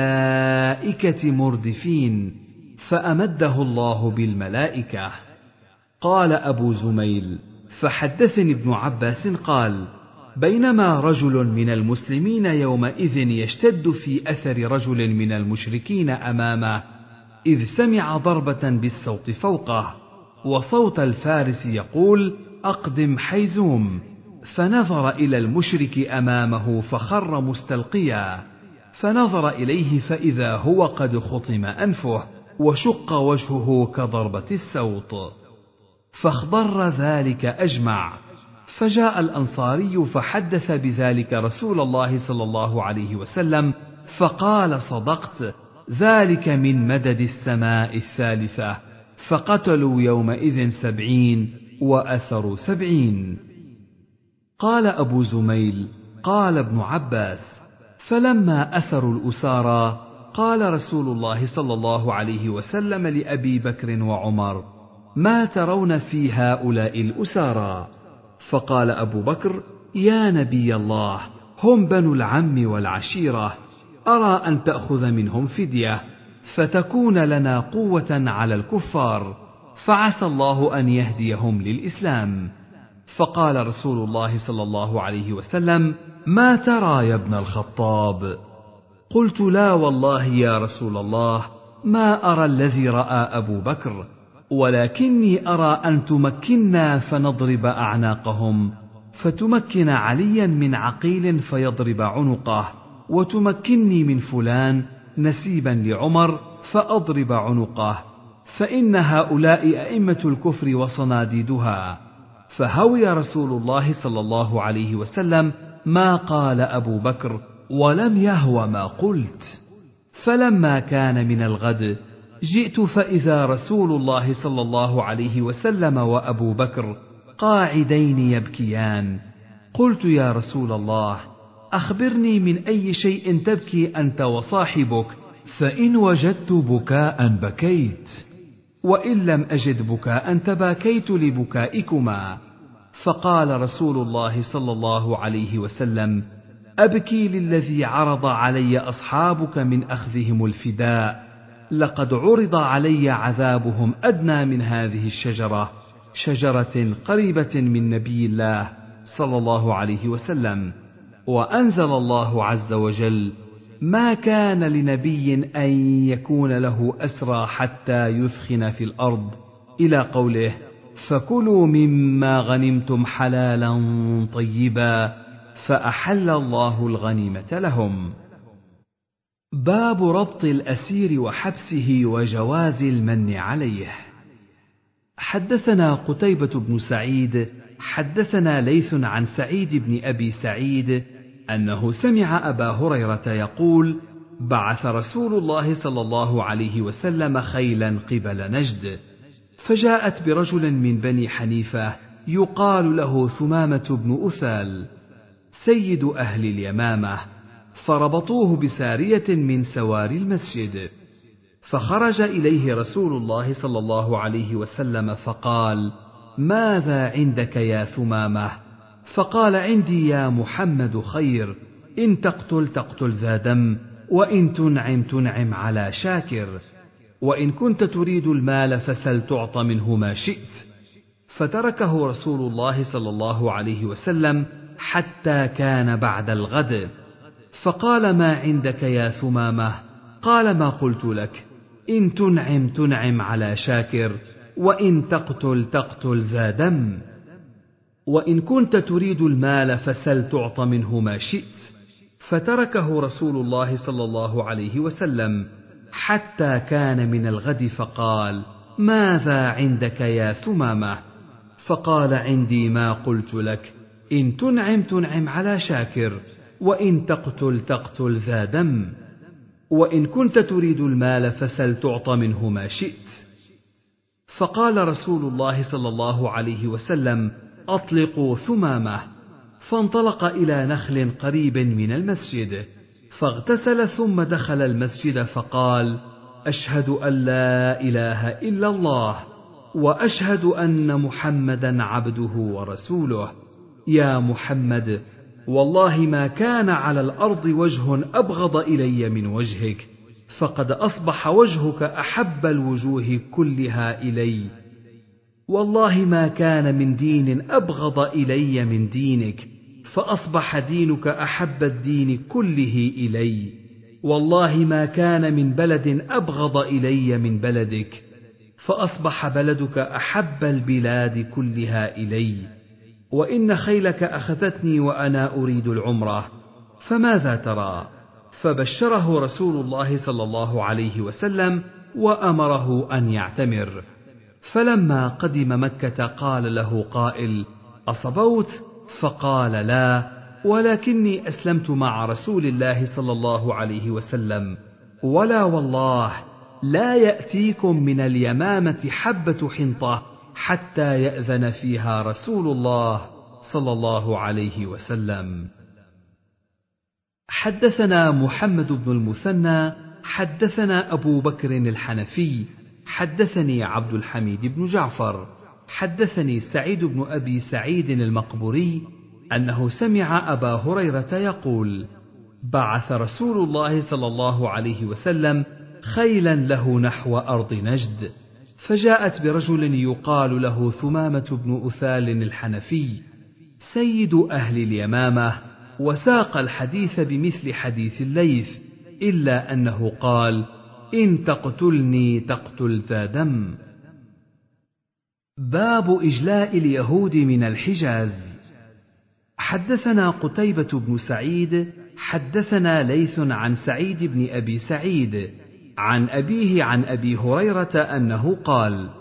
الملائكة مردفين، فأمده الله بالملائكة. قال أبو زميل: فحدثني ابن عباس قال: بينما رجل من المسلمين يومئذ يشتد في أثر رجل من المشركين أمامه، إذ سمع ضربة بالصوت فوقه، وصوت الفارس يقول: أقدم حيزوم، فنظر إلى المشرك أمامه فخر مستلقيا، فنظر إليه فإذا هو قد خطم أنفه وشق وجهه كضربة السوط، فاخضر ذلك أجمع. فجاء الأنصاري فحدث بذلك رسول الله صلى الله عليه وسلم فقال: صدقت، ذلك من مدد السماء الثالثة، فقتلوا يومئذ سبعين وأسروا سبعين. قال أبو زميل: قال ابن عباس: فلما أسروا الأسارى قال رسول الله صلى الله عليه وسلم لأبي بكر وعمر: ما ترون في هؤلاء الأسارى؟ فقال أبو بكر: يا نبي الله، هم بنو العم والعشيرة، أرى أن تأخذ منهم فدية فتكون لنا قوة على الكفار، فعسى الله أن يهديهم للإسلام. فقال رسول الله صلى الله عليه وسلم: ما ترى يا ابن الخطاب؟ قلت: لا والله يا رسول الله، ما أرى الذي رأى أبو بكر، ولكني أرى أن تمكنا فنضرب أعناقهم، فتمكن عليا من عقيل فيضرب عنقه، وتمكنني من فلان نسيبا لعمر فأضرب عنقه، فإن هؤلاء أئمة الكفر وصناديدها. فهوي رسول الله صلى الله عليه وسلم ما قال أبو بكر، ولم يهو ما قلت. فلما كان من الغد جئت فإذا رسول الله صلى الله عليه وسلم وأبو بكر قاعدين يبكيان. قلت: يا رسول الله، أخبرني من أي شيء تبكي أنت وصاحبك، فإن وجدت بكاء بكيت، وإن لم أجد بكاء تباكيت لبكائكما. فقال رسول الله صلى الله عليه وسلم: أبكي للذي عرض علي أصحابك من أخذهم الفداء، لقد عرض علي عذابهم أدنى من هذه الشجرة، شجرة قريبة من نبي الله صلى الله عليه وسلم. وأنزل الله عز وجل: ما كان لنبي أن يكون له أسرى حتى يثخن في الأرض، إلى قوله: فكلوا مما غنمتم حلالا طيبا، فأحل الله الغنيمة لهم. باب ربط الأسير وحبسه وجواز المن عليه. حدثنا قتيبة بن سعيد حدثنا ليث عن سعيد بن أبي سعيد أنه سمع أبا هريرة يقول: بعث رسول الله صلى الله عليه وسلم خيلا قبل نجد، فجاءت برجل من بني حنيفة يقال له ثمامة بن أثال سيد أهل اليمامة، فربطوه بسارية من سواري المسجد. فخرج إليه رسول الله صلى الله عليه وسلم فقال: ماذا عندك يا ثمامة؟ فقال: عندي يا محمد خير، إن تقتل تقتل ذا دم، وإن تنعم تنعم على شاكر، وإن كنت تريد المال فسل تعط منه ما شئت. فتركه رسول الله صلى الله عليه وسلم حتى كان بعد الغد، فقال: ما عندك يا ثمامة؟ قال: ما قلت لك، إن تنعم تنعم على شاكر، وإن تقتل تقتل ذا دم، وإن كنت تريد المال فسل تعط منه ما شئت. فتركه رسول الله صلى الله عليه وسلم حتى كان من الغد، فقال: ماذا عندك يا ثمامة؟ فقال: عندي ما قلت لك، إن تنعم تنعم على شاكر، وإن تقتل تقتل ذا دم، وإن كنت تريد المال فسل تعط منه ما شئت. فقال رسول الله صلى الله عليه وسلم: أطلقوا ثمامة. فانطلق إلى نخل قريب من المسجد، فاغتسل ثم دخل المسجد فقال: أشهد أن لا إله إلا الله، وأشهد أن محمدا عبده ورسوله. يا محمد، والله ما كان على الأرض وجه أبغض إلي من وجهك، فقد أصبح وجهك أحب الوجوه كلها إلي. والله ما كان من دين أبغض إلي من دينك، فأصبح دينك أحب الدين كله إلي. والله ما كان من بلد أبغض إلي من بلدك، فأصبح بلدك أحب البلاد كلها إلي. وإن خيلك أخذتني وأنا أريد العمرة، فماذا ترى؟ فبشره رسول الله صلى الله عليه وسلم وأمره أن يعتمر. فلما قدم مكة قال له قائل: أصبوت؟ فقال: لا، ولكني أسلمت مع رسول الله صلى الله عليه وسلم، ولا والله لا يأتيكم من اليمامة حبة حنطة حتى يأذن فيها رسول الله صلى الله عليه وسلم. حدثنا محمد بن المثنى حدثنا أبو بكر الحنفي حدثني عبد الحميد بن جعفر حدثني سعيد بن أبي سعيد المقبوري أنه سمع أبا هريرة يقول: بعث رسول الله صلى الله عليه وسلم خيلا له نحو أرض نجد، فجاءت برجل يقال له ثمامة بن أثال الحنفي سيد أهل اليمامة، وساق الحديث بمثل حديث الليث، إلا أنه قال: إن تقتلني تقتل ذا دم. باب إجلاء اليهود من الحجاز. حدثنا قتيبة بن سعيد حدثنا ليث عن سعيد بن أبي سعيد عن أبيه عن أبي هريرة أنه قال: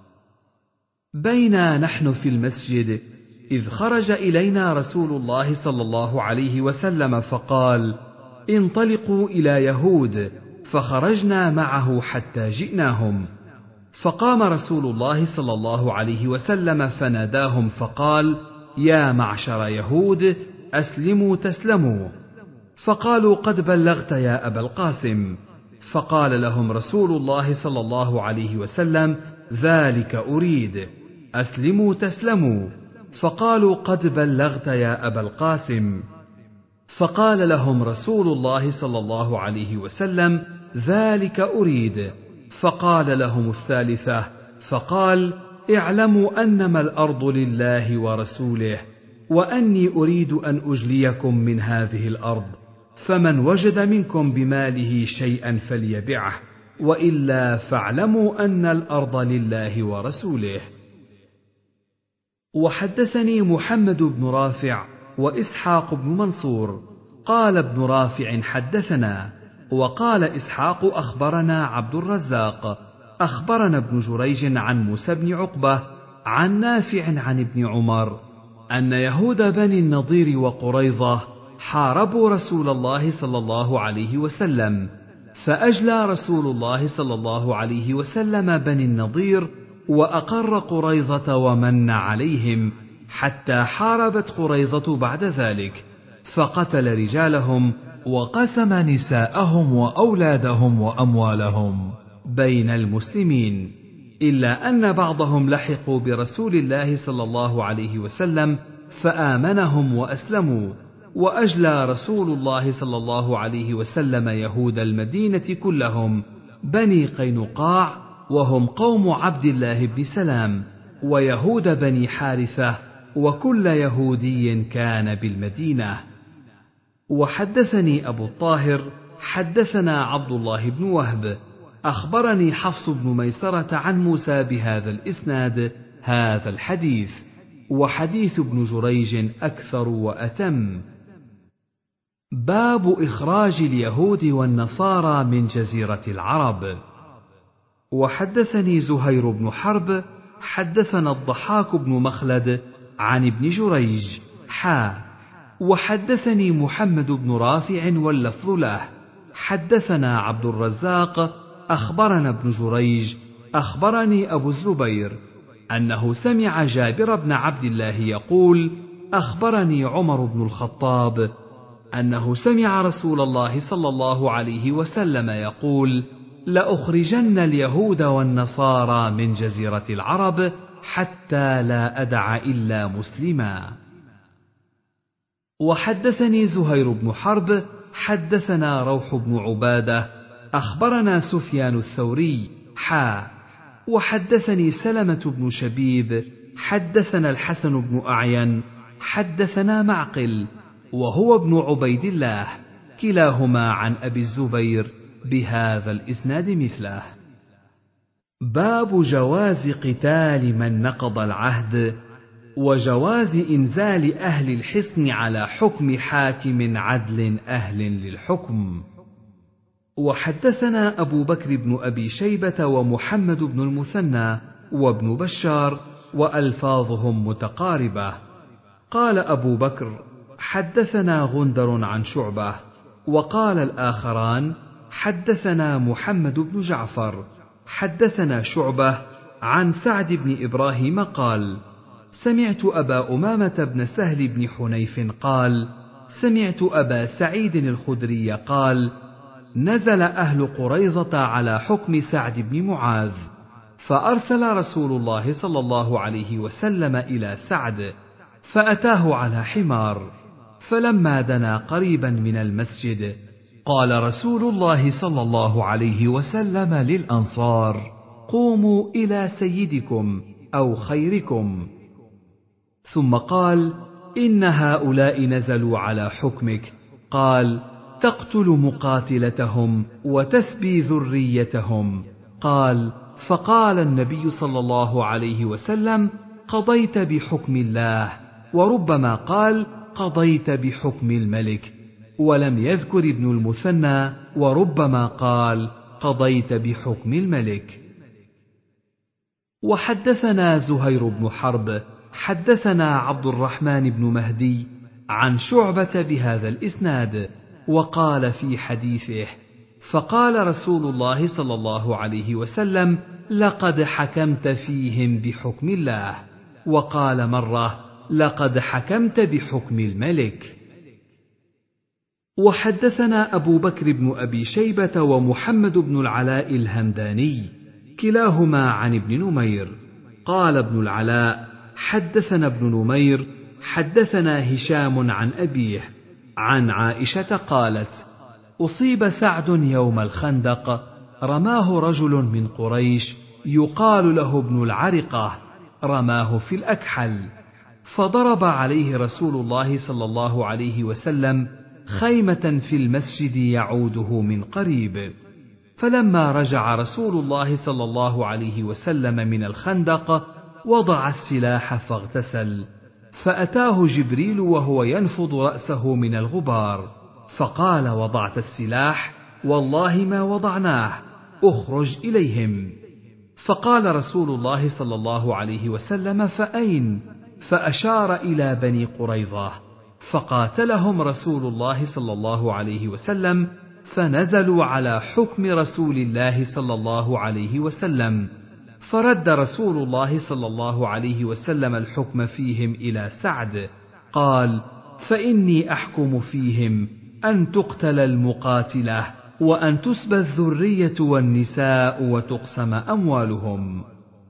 بينا نحن في المسجد إذ خرج إلينا رسول الله صلى الله عليه وسلم فقال: انطلقوا إلى يهود، فخرجنا معه حتى جئناهم، فقام رسول الله صلى الله عليه وسلم فناداهم فقال: يا معشر يهود، أسلموا تسلموا. فقالوا: قد بلغت يا أبا القاسم. فقال لهم رسول الله صلى الله عليه وسلم: ذلك أريد، أسلموا تسلموا. فقالوا: قد بلغت يا أبا القاسم. فقال لهم رسول الله صلى الله عليه وسلم: ذلك أريد. فقال لهم الثالثة، فقال: اعلموا أنما الأرض لله ورسوله، وأني أريد أن أجليكم من هذه الأرض، فمن وجد منكم بماله شيئا فليبعه، وإلا فاعلموا أن الأرض لله ورسوله. وحدثني محمد بن رافع وإسحاق بن منصور قال ابن رافع حدثنا، وقال إسحاق أخبرنا عبد الرزاق أخبرنا ابن جريج عن موسى بن عقبة عن نافع عن ابن عمر أن يهود بني النضير وقريظة حاربوا رسول الله صلى الله عليه وسلم، فأجلى رسول الله صلى الله عليه وسلم بني النضير وأقر قريظة ومن عليهم، حتى حاربت قريظة بعد ذلك، فقتل رجالهم وقسم نساءهم وأولادهم وأموالهم بين المسلمين، إلا أن بعضهم لحقوا برسول الله صلى الله عليه وسلم فآمنهم وأسلموا، وأجلى رسول الله صلى الله عليه وسلم يهود المدينة كلهم بني قينقاع، وهم قوم عبد الله بن سلام، ويهود بني حارثة، وكل يهودي كان بالمدينة. وحدثني أبو الطاهر حدثنا عبد الله بن وهب أخبرني حفص بن ميسرة عن موسى بهذا الإسناد هذا الحديث، وحديث ابن جريج أكثر وأتم. باب إخراج اليهود والنصارى من جزيرة العرب. وحدثني زهير بن حرب حدثنا الضحاك بن مخلد عن ابن جريج حا وحدثني محمد بن رافع واللفظ له حدثنا عبد الرزاق أخبرنا ابن جريج أخبرني أبو الزبير أنه سمع جابر بن عبد الله يقول: أخبرني عمر بن الخطاب أنه سمع رسول الله صلى الله عليه وسلم يقول: لأخرجن اليهود والنصارى من جزيرة العرب حتى لا أدع إلا مسلما. وحدثني زهير بن حرب حدثنا روح بن عبادة أخبرنا سفيان الثوري حا وحدثني سلمة بن شبيب حدثنا الحسن بن أعين حدثنا معقل وهو ابن عبيد الله كلاهما عن أبي الزبير بهذا الإسناد مثله. باب جواز قتال من نقض العهد، وجواز إنزال أهل الحصن على حكم حاكم عدل أهل للحكم. وحدثنا أبو بكر بن أبي شيبة ومحمد بن المثنى وابن بشار وألفاظهم متقاربة. قال أبو بكر: حدثنا غندر عن شعبة، وقال الآخران: حدثنا محمد بن جعفر حدثنا شعبة عن سعد بن إبراهيم قال: سمعت أبا أمامة بن سهل بن حنيف قال: سمعت أبا سعيد الخدري قال: نزل أهل قريظة على حكم سعد بن معاذ، فأرسل رسول الله صلى الله عليه وسلم إلى سعد، فأتاه على حمار، فلما دنا قريبا من المسجد قال رسول الله صلى الله عليه وسلم للأنصار: قوموا إلى سيدكم أو خيركم. ثم قال: إن هؤلاء نزلوا على حكمك. قال: تقتل مقاتلتهم وتسبي ذريتهم. قال: فقال النبي صلى الله عليه وسلم: قضيت بحكم الله. وربما قال: قضيت بحكم الملك. ولم يذكر ابن المثنى: وربما قال: قضيت بحكم الملك. وحدثنا زهير بن حرب حدثنا عبد الرحمن بن مهدي عن شعبة بهذا الإسناد، وقال في حديثه: فقال رسول الله صلى الله عليه وسلم: لقد حكمت فيهم بحكم الله. وقال مرة: لقد حكمت بحكم الملك. وحدثنا أبو بكر بن أبي شيبة ومحمد بن العلاء الهمداني كلاهما عن ابن نمير. قال ابن العلاء: حدثنا ابن نمير حدثنا هشام عن أبيه عن عائشة قالت: أصيب سعد يوم الخندق، رماه رجل من قريش يقال له ابن العرقة، رماه في الأكحل، فضرب عليه رسول الله صلى الله عليه وسلم خيمة في المسجد يعوده من قريب. فلما رجع رسول الله صلى الله عليه وسلم من الخندق وضع السلاح فاغتسل، فأتاه جبريل وهو ينفض رأسه من الغبار، فقال: وضعت السلاح؟ والله ما وضعناه، اخرج إليهم. فقال رسول الله صلى الله عليه وسلم: فأين؟ فأشار إلى بني قريظة، فقاتلهم رسول الله صلى الله عليه وسلم، فنزلوا على حكم رسول الله صلى الله عليه وسلم، فرد رسول الله صلى الله عليه وسلم الحكم فيهم إلى سعد. قال: فإني أحكم فيهم أن تقتل المقاتلة وأن تسبى الذرية والنساء وتقسم أموالهم.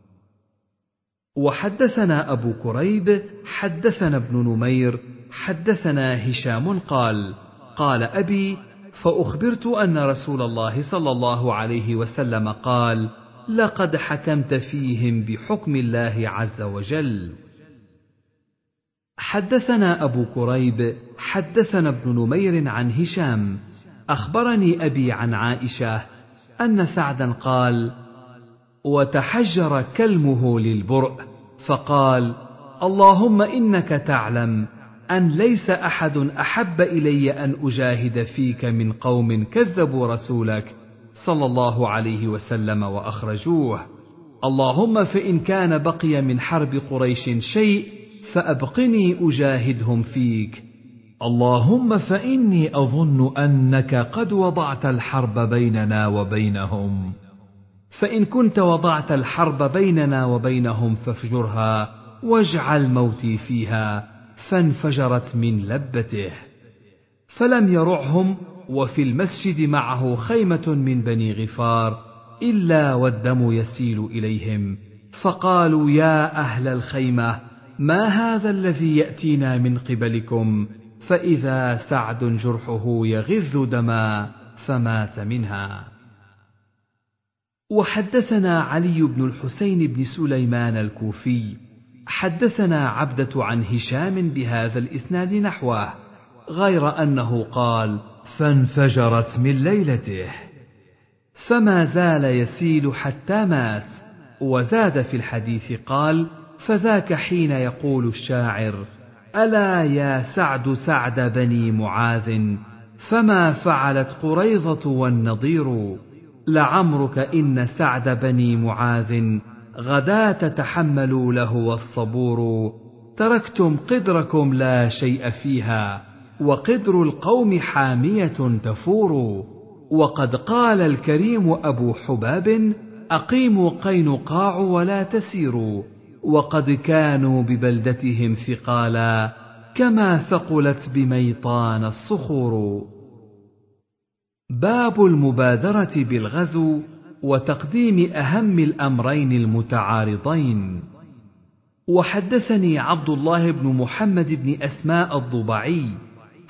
وحدثنا أبو كريب حدثنا ابن نمير حدثنا هشام قال: قال أبي: فأخبرت أن رسول الله صلى الله عليه وسلم قال: لقد حكمت فيهم بحكم الله عز وجل. حدثنا أبو كريب حدثنا ابن نمير عن هشام أخبرني أبي عن عائشة أن سعدا قال: وتحجر كلمه للبرء، فقال: اللهم إنك تعلم أن ليس أحد أحب إلي أن أجاهد فيك من قوم كذبوا رسولك صلى الله عليه وسلم وأخرجوه. اللهم فإن كان بقي من حرب قريش شيء فأبقني أجاهدهم فيك. اللهم فإني أظن أنك قد وضعت الحرب بيننا وبينهم، فإن كنت وضعت الحرب بيننا وبينهم فافجرها واجعل موتي فيها. فانفجرت من لبته، فلم يرعهم، وفي المسجد معه خيمة من بني غفار إلا والدم يسيل إليهم، فقالوا: يا أهل الخيمة، ما هذا الذي يأتينا من قبلكم؟ فإذا سعد جرحه يغذ دما، فمات منها. وحدثنا علي بن الحسين بن سليمان الكوفي حدثنا عبدة عن هشام بهذا الإسناد نحوه، غير أنه قال: فانفجرت من ليلته، فما زال يسيل حتى مات. وزاد في الحديث قال: فذاك حين يقول الشاعر: ألا يا سعد سعد بني معاذ، فما فعلت قريظة والنضير. لعمرك إن سعد بني معاذ غدا تتحملوا له والصبور. تركتم قدركم لا شيء فيها، وقدر القوم حامية تفور. وقد قال الكريم أبو حباب: أقيموا قينقاع ولا تسيروا. وقد كانوا ببلدتهم ثقالا، كما ثقلت بميطان الصخور. باب المبادرة بالغزو وتقديم أهم الأمرين المتعارضين. وحدثني عبد الله بن محمد بن أسماء الضبعي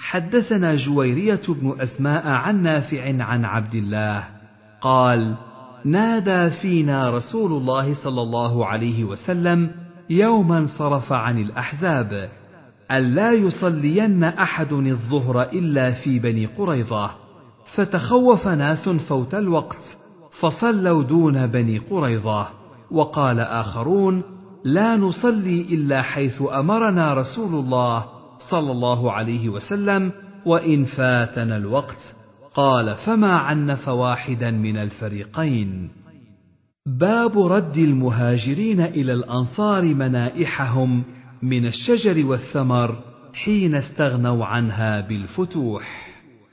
حدثنا جويرية بن أسماء عن نافع عن عبد الله قال: نادى فينا رسول الله صلى الله عليه وسلم يوما صرف عن الأحزاب ألا يصلين أحد الظهر إلا في بني قريظة، فتخوف ناس فوت الوقت فصلوا دون بني قريظة، وقال آخرون لا نصلي إلا حيث أمرنا رسول الله صلى الله عليه وسلم وإن فاتنا الوقت. قال فما عنف واحدا من الفريقين. باب رد المهاجرين إلى الأنصار منائحهم من الشجر والثمر حين استغنوا عنها بالفتوح.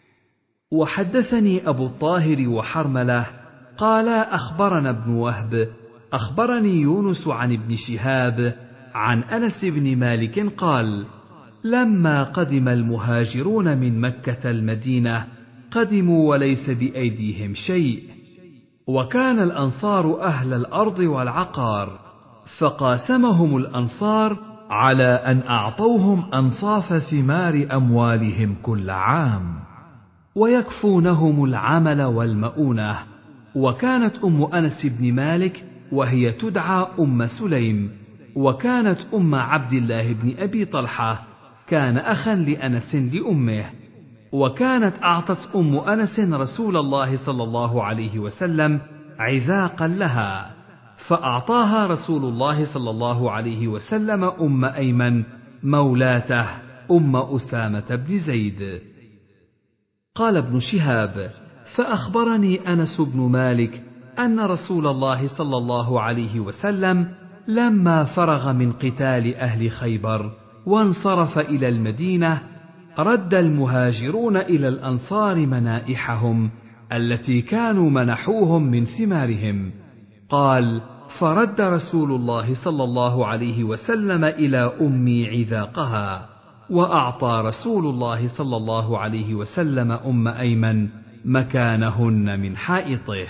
وحدثني أبو الطاهر وحرملة قال أخبرنا ابن وهب أخبرني يونس عن ابن شهاب عن أنس بن مالك قال لما قدم المهاجرون من مكة المدينة قدموا وليس بأيديهم شيء، وكان الأنصار أهل الأرض والعقار، فقاسمهم الأنصار على أن أعطوهم أنصاف ثمار أموالهم كل عام ويكفونهم العمل والمؤونة. وكانت أم أنس بن مالك وهي تدعى أم سليم، وكانت أم عبد الله بن أبي طلحة كان أخا لأنس لأمه، وكانت أعطت أم أنس رسول الله صلى الله عليه وسلم عذاقا لها، فأعطاها رسول الله صلى الله عليه وسلم أم أيمن مولاته أم أسامة بن زيد. قال ابن شهاب فأخبرني أنس بن مالك أن رسول الله صلى الله عليه وسلم لما فرغ من قتال أهل خيبر وانصرف إلى المدينة رد المهاجرون إلى الأنصار منائحهم التي كانوا منحوهم من ثمارهم. قال فرد رسول الله صلى الله عليه وسلم إلى أمي عذاقها، وأعطى رسول الله صلى الله عليه وسلم أم أيمن مكانهن من حائطه.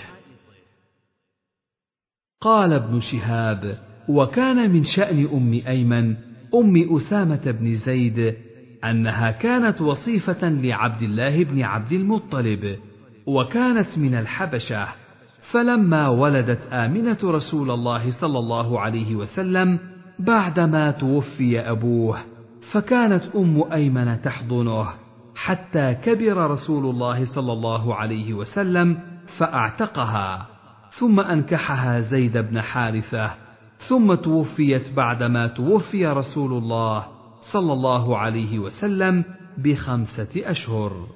قال ابن شهاب وكان من شأن أم أيمن أم أسامة بن زيد أنها كانت وصيفة لعبد الله بن عبد المطلب، وكانت من الحبشة، فلما ولدت آمنة رسول الله صلى الله عليه وسلم بعدما توفي أبوه فكانت أم أيمن تحضنه حتى كبر رسول الله صلى الله عليه وسلم فأعتقها، ثم أنكحها زيد بن حارثة، ثم توفيت بعدما توفي رسول الله صلى الله عليه وسلم بخمسة أشهر.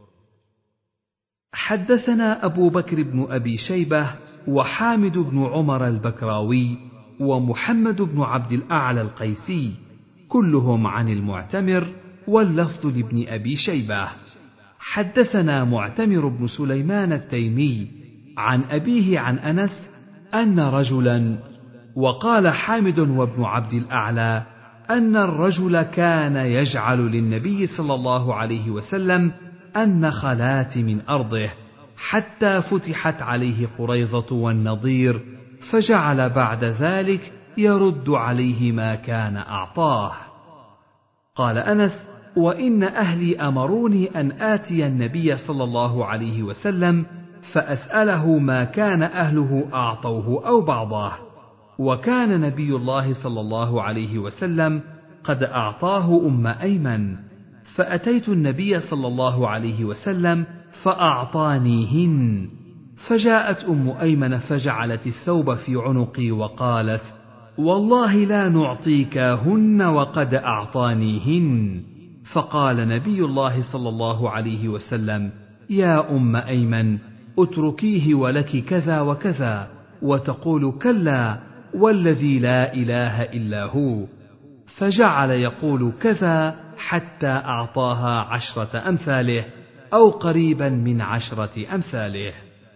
حدثنا أبو بكر بن أبي شيبة وحامد بن عمر البكراوي ومحمد بن عبد الأعلى القيسي كلهم عن المعتمر، واللفظ لابن أبي شيبة. حدثنا معتمر بن سليمان التيمي عن أبيه عن أنس أن رجلا، وقال حامد وابن عبد الأعلى أن الرجل كان يجعل للنبي صلى الله عليه وسلم النخلات من أرضه حتى فتحت عليه قريظة والنضير، فجعل بعد ذلك يرد عليه ما كان أعطاه. قال أنس وإن أهلي أمروني أن آتي النبي صلى الله عليه وسلم فأسأله ما كان أهله أعطوه أو بعضه، وكان نبي الله صلى الله عليه وسلم قد أعطاه أم أيمن، فأتيت النبي صلى الله عليه وسلم فأعطانيهن، فجاءت أم أيمن فجعلت الثوب في عنقي وقالت والله لا نعطيكهن وقد أعطانيهن. فقال نبي الله صلى الله عليه وسلم يا أم أيمن اتركيه ولك كذا وكذا، وتقول كلا والذي لا إله إلا هو، فجعل يقول كذا حتى أعطاها عشرة أمثاله أو قريبا من عشرة أمثاله.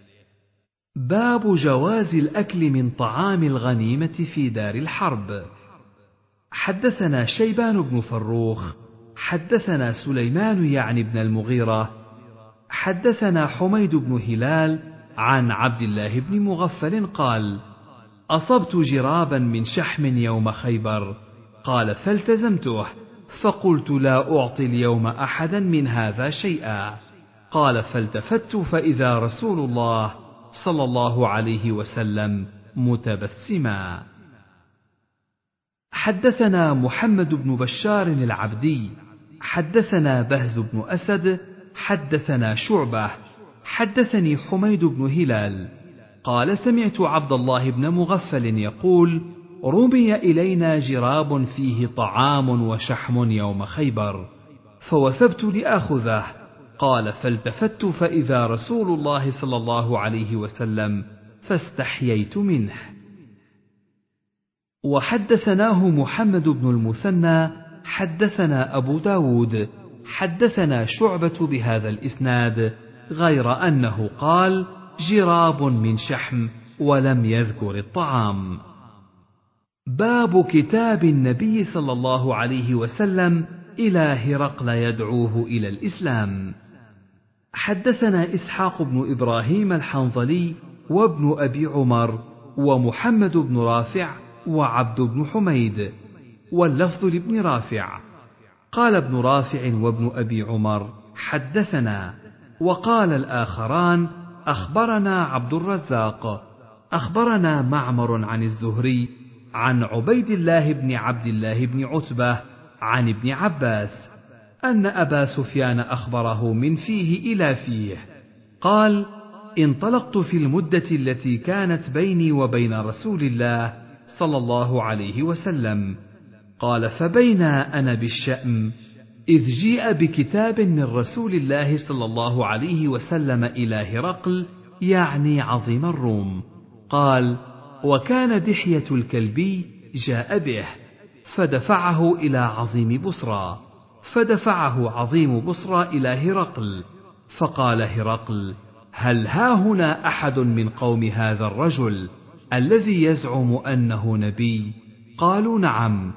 باب جواز الأكل من طعام الغنيمة في دار الحرب. حدثنا شيبان بن فروخ حدثنا سليمان يعني بن المغيرة حدثنا حميد بن هلال عن عبد الله بن مغفل قال أصبت جرابا من شحم يوم خيبر، قال فالتزمته، فقلت لا أعطي اليوم أحدا من هذا شيئا، قال فالتفت فإذا رسول الله صلى الله عليه وسلم متبسما. حدثنا محمد بن بشار العبدي حدثنا بهز بن أسد حدثنا شعبة حدثني حميد بن هلال قال سمعت عبد الله بن مغفل يقول رمي إلينا جراب فيه طعام وشحم يوم خيبر فوثبت لآخذه، قال فالتفت فإذا رسول الله صلى الله عليه وسلم فاستحييت منه. وحدثناه محمد بن المثنى حدثنا أبو داود حدثنا شعبة بهذا الإسناد غير أنه قال جراب من شحم ولم يذكر الطعام. باب كتاب النبي صلى الله عليه وسلم إلى هرقل يدعوه إلى الإسلام. حدثنا إسحاق بن إبراهيم الحنظلي وابن أبي عمر ومحمد بن رافع وعبد بن حميد، واللفظ لابن رافع. قال ابن رافع وابن أبي عمر حدثنا، وقال الآخران أخبرنا عبد الرزاق أخبرنا معمر عن الزهري عن عبيد الله بن عبد الله بن عتبة عن ابن عباس أن أبا سفيان أخبره من فيه إلى فيه قال انطلقت في المدة التي كانت بيني وبين رسول الله صلى الله عليه وسلم. قال فبينا أنا بالشأم إذ جيء بكتاب من رسول الله صلى الله عليه وسلم إلى هرقل يعني عظيم الروم. قال وكان دحية الكلبي جاء به فدفعه إلى عظيم بصرى، فدفعه عظيم بصرى إلى هرقل، فقال هرقل هل هاهنا أحد من قوم هذا الرجل الذي يزعم أنه نبي؟ قالوا نعم.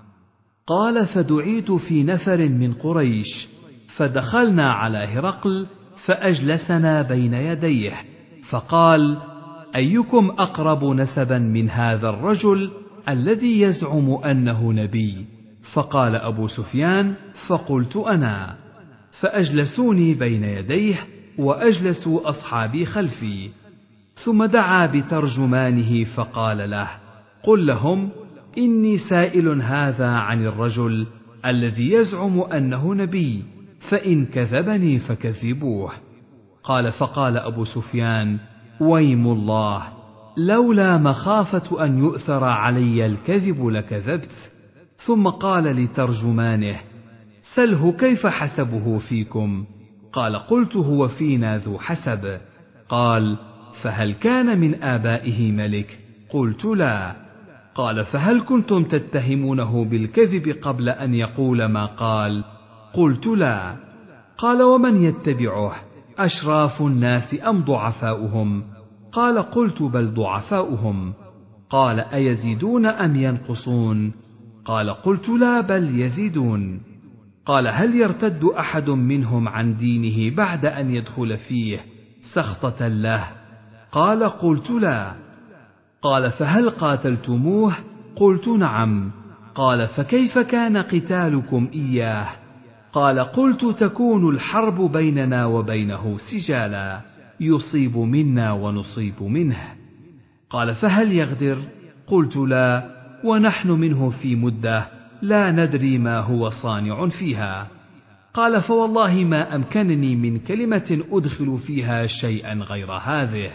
قال فدعيت في نفر من قريش فدخلنا على هرقل فأجلسنا بين يديه فقال أيكم أقرب نسبا من هذا الرجل الذي يزعم أنه نبي؟ فقال أبو سفيان فقلت أنا، فأجلسوني بين يديه وأجلسوا أصحابي خلفي، ثم دعا بترجمانه فقال له قل لهم إني سائل هذا عن الرجل الذي يزعم أنه نبي، فإن كذبني فكذبوه. قال فقال أبو سفيان ويم الله لولا مخافة أن يؤثر علي الكذب لكذبت. ثم قال لترجمانه سله كيف حسبه فيكم؟ قال قلت هو فينا ذو حسب. قال فهل كان من آبائه ملك؟ قلت لا. قال فهل كنتم تتهمونه بالكذب قبل أن يقول ما قال؟ قلت لا. قال ومن يتبعه أشراف الناس أم ضعفاؤهم؟ قال قلت بل ضعفاؤهم. قال أيزيدون أم ينقصون؟ قال قلت لا بل يزيدون. قال هل يرتد أحد منهم عن دينه بعد أن يدخل فيه سخطة له؟ قال قلت لا. قال فهل قاتلتموه؟ قلت نعم. قال فكيف كان قتالكم إياه؟ قال قلت تكون الحرب بيننا وبينه سجالا يصيب منا ونصيب منه. قال فهل يغدر؟ قلت لا، ونحن منه في مدة لا ندري ما هو صانع فيها. قال فوالله ما أمكنني من كلمة أدخل فيها شيئا غير هذه.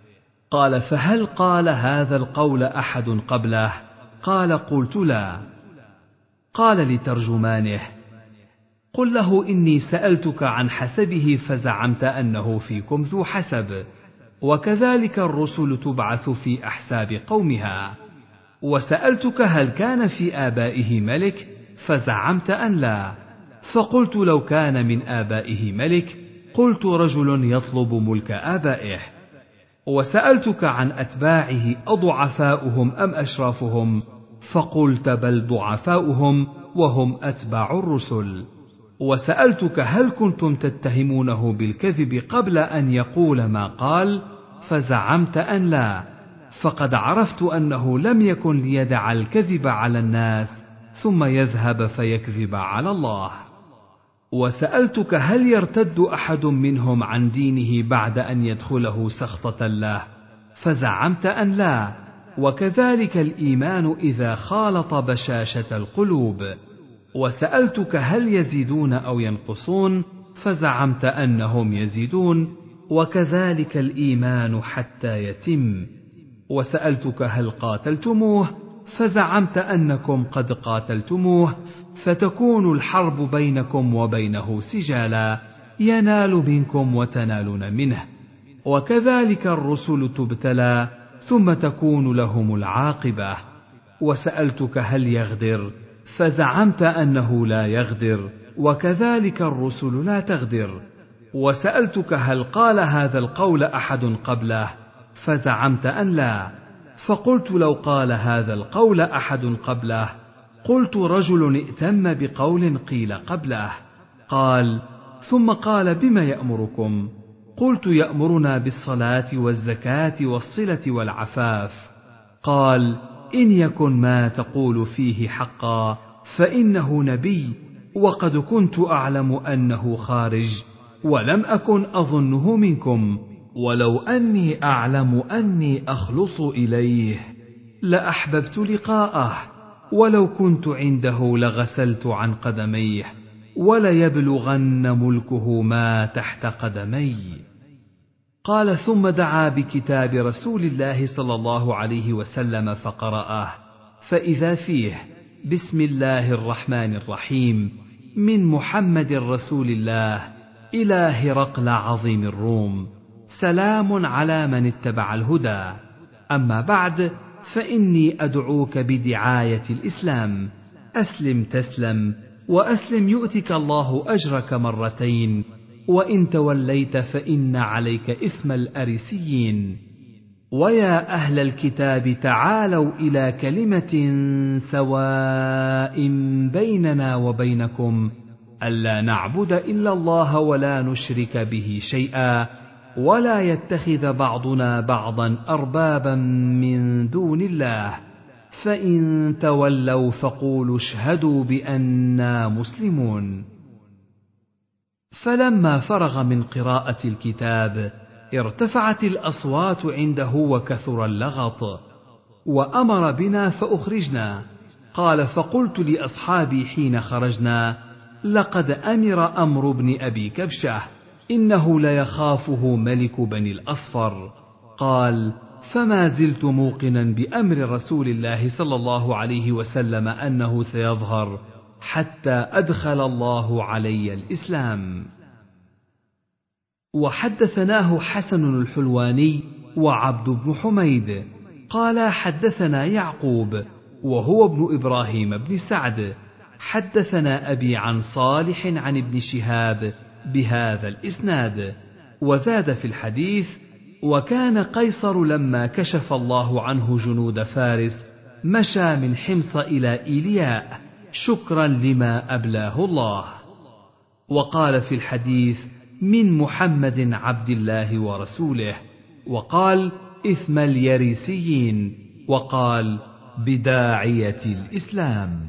قال فهل قال هذا القول أحد قبله؟ قال قلت لا. قال لترجمانه قل له إني سألتك عن حسبه فزعمت أنه فيكم ذو حسب، وكذلك الرسل تبعث في أحساب قومها. وسألتك هل كان في آبائه ملك فزعمت أن لا، فقلت لو كان من آبائه ملك قلت رجل يطلب ملك آبائه. وسألتك عن أتباعه أضعفاؤهم أم أشرافهم؟ فقلت بل ضعفاؤهم وهم أتباع الرسل. وسألتك هل كنتم تتهمونه بالكذب قبل أن يقول ما قال؟ فزعمت أن لا، فقد عرفت أنه لم يكن ليدع الكذب على الناس ثم يذهب فيكذب على الله. وسألتك هل يرتد أحد منهم عن دينه بعد أن يدخله سخطة الله، فزعمت أن لا، وكذلك الإيمان إذا خالط بشاشة القلوب. وسألتك هل يزيدون أو ينقصون، فزعمت أنهم يزيدون، وكذلك الإيمان حتى يتم. وسألتك هل قاتلتموه، فزعمت أنكم قد قاتلتموه، فتكون الحرب بينكم وبينه سجالا، ينال منكم وتنالون منه، وكذلك الرسل تبتلى ثم تكون لهم العاقبة. وسألتك هل يغدر، فزعمت أنه لا يغدر، وكذلك الرسل لا تغدر. وسألتك هل قال هذا القول أحد قبله، فزعمت أن لا، فقلت لو قال هذا القول أحد قبله قلت رجل ائتم بقول قيل قبله. قال: ثم قال: بما يأمركم؟ قلت: يأمرنا بالصلاة والزكاة والصلة والعفاف. قال: إن يكن ما تقول فيه حقا فإنه نبي، وقد كنت أعلم أنه خارج، ولم أكن أظنه منكم، ولو أني أعلم أني أخلص إليه لأحببت لقاءه، ولو كنت عنده لغسلت عن قدميه، وليبلغن ملكه ما تحت قدمي. قال: ثم دعا بكتاب رسول الله صلى الله عليه وسلم فقرأه، فإذا فيه: بسم الله الرحمن الرحيم، من محمد رسول الله إلى هرقل عظيم الروم، سلام على من اتبع الهدى. أما بعد، فإني أدعوك بدعاية الإسلام، أسلم تسلم، وأسلم يؤتك الله أجرك مرتين، وإن توليت فإن عليك إثم الأرسيين. ويا أهل الكتاب تعالوا إلى كلمة سواء بيننا وبينكم ألا نعبد إلا الله ولا نشرك به شيئا، ولا يتخذ بعضنا بعضا أربابا من دون الله، فإن تولوا فقولوا اشهدوا بأننا مسلمون. فلما فرغ من قراءة الكتاب ارتفعت الأصوات عنده وكثر اللغط، وأمر بنا فأخرجنا. قال: فقلت لأصحابي حين خرجنا: لقد أمر أمر بن أبي كبشة، إنه ليخافه ملك بني الأصفر. قال: فما زلت موقنا بأمر رسول الله صلى الله عليه وسلم أنه سيظهر حتى أدخل الله علي الإسلام. وحدثناه حسن الحلواني وعبد بن حميد قال: حدثنا يعقوب وهو ابن إبراهيم بن سعد، حدثنا أبي عن صالح عن ابن شهاب بهذا الإسناد، وزاد في الحديث: وكان قيصر لما كشف الله عنه جنود فارس مشى من حمص إلى إيلياء شكرا لما أبلاه الله. وقال في الحديث: من محمد عبد الله ورسوله، وقال: إثم اليريسيين، وقال: بداعية الإسلام.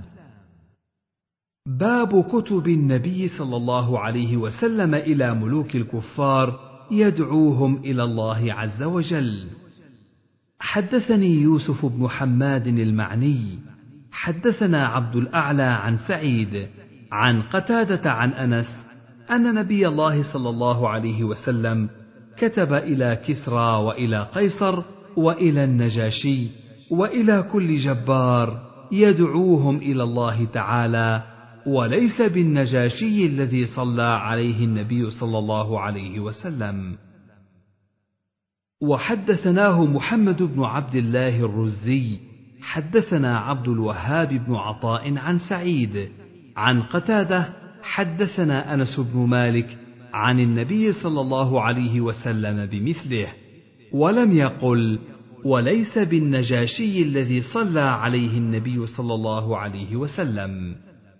باب كتب النبي صلى الله عليه وسلم إلى ملوك الكفار يدعوهم إلى الله عز وجل. حدثني يوسف بن حماد المعني حدثنا عبد الأعلى عن سعيد عن قتادة عن أنس أن نبي الله صلى الله عليه وسلم كتب إلى كسرى وإلى قيصر وإلى النجاشي وإلى كل جبار يدعوهم إلى الله تعالى، وليس بالنجاشي الذي صلى عليه النبي صلى الله عليه وسلم. وحدثناه محمد بن عبد الله الرزي حدثنا عبد الوهاب بن عطاء عن سعيد عن قتادة حدثنا أنس بن مالك عن النبي صلى الله عليه وسلم بمثله، ولم يقل: وليس بالنجاشي الذي صلى عليه النبي صلى الله عليه وسلم.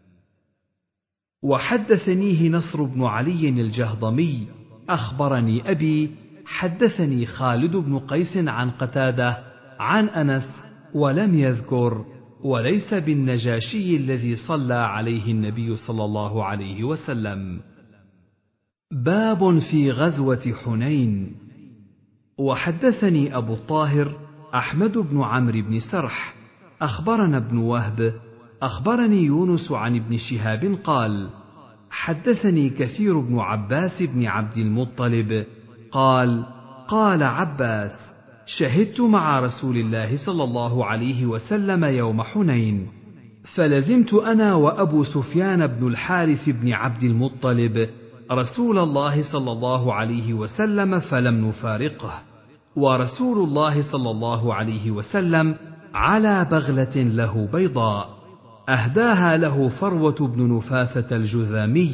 وحدثنيه نصر بن علي الجهضمي أخبرني أبي حدثني خالد بن قيس عن قتادة عن أنس ولم يذكر وليس بالنجاشي الذي صلى عليه النبي صلى الله عليه وسلم. باب في غزوة حنين. وحدثني أبو الطاهر أحمد بن عمرو بن سرح أخبرنا ابن وهب أخبرني يونس عن ابن شهاب قال: حدثني كثير بن عباس بن عبد المطلب قال: قال عباس: شهدت مع رسول الله صلى الله عليه وسلم يوم حنين، فلزمت أنا وأبو سفيان بن الحارث بن عبد المطلب رسول الله صلى الله عليه وسلم فلم نفارقه، ورسول الله صلى الله عليه وسلم على بغلة له بيضاء أهداها له فروة بن نفاثة الجذامي.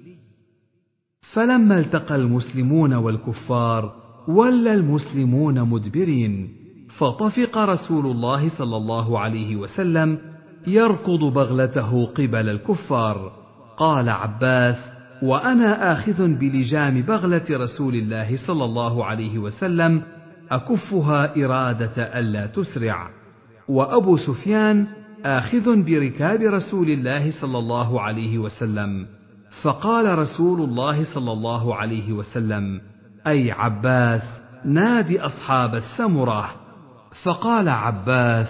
فلما التقى المسلمون والكفار ولى المسلمون مدبرين، فطفق رسول الله صلى الله عليه وسلم يركض بغلته قبل الكفار. قال عباس: وأنا آخذ بلجام بغلة رسول الله صلى الله عليه وسلم أكفها إرادة ألا تسرع، وأبو سفيان آخذ بركاب رسول الله صلى الله عليه وسلم. فقال رسول الله صلى الله عليه وسلم: أي عباس، نادي أصحاب السمرة. فقال عباس: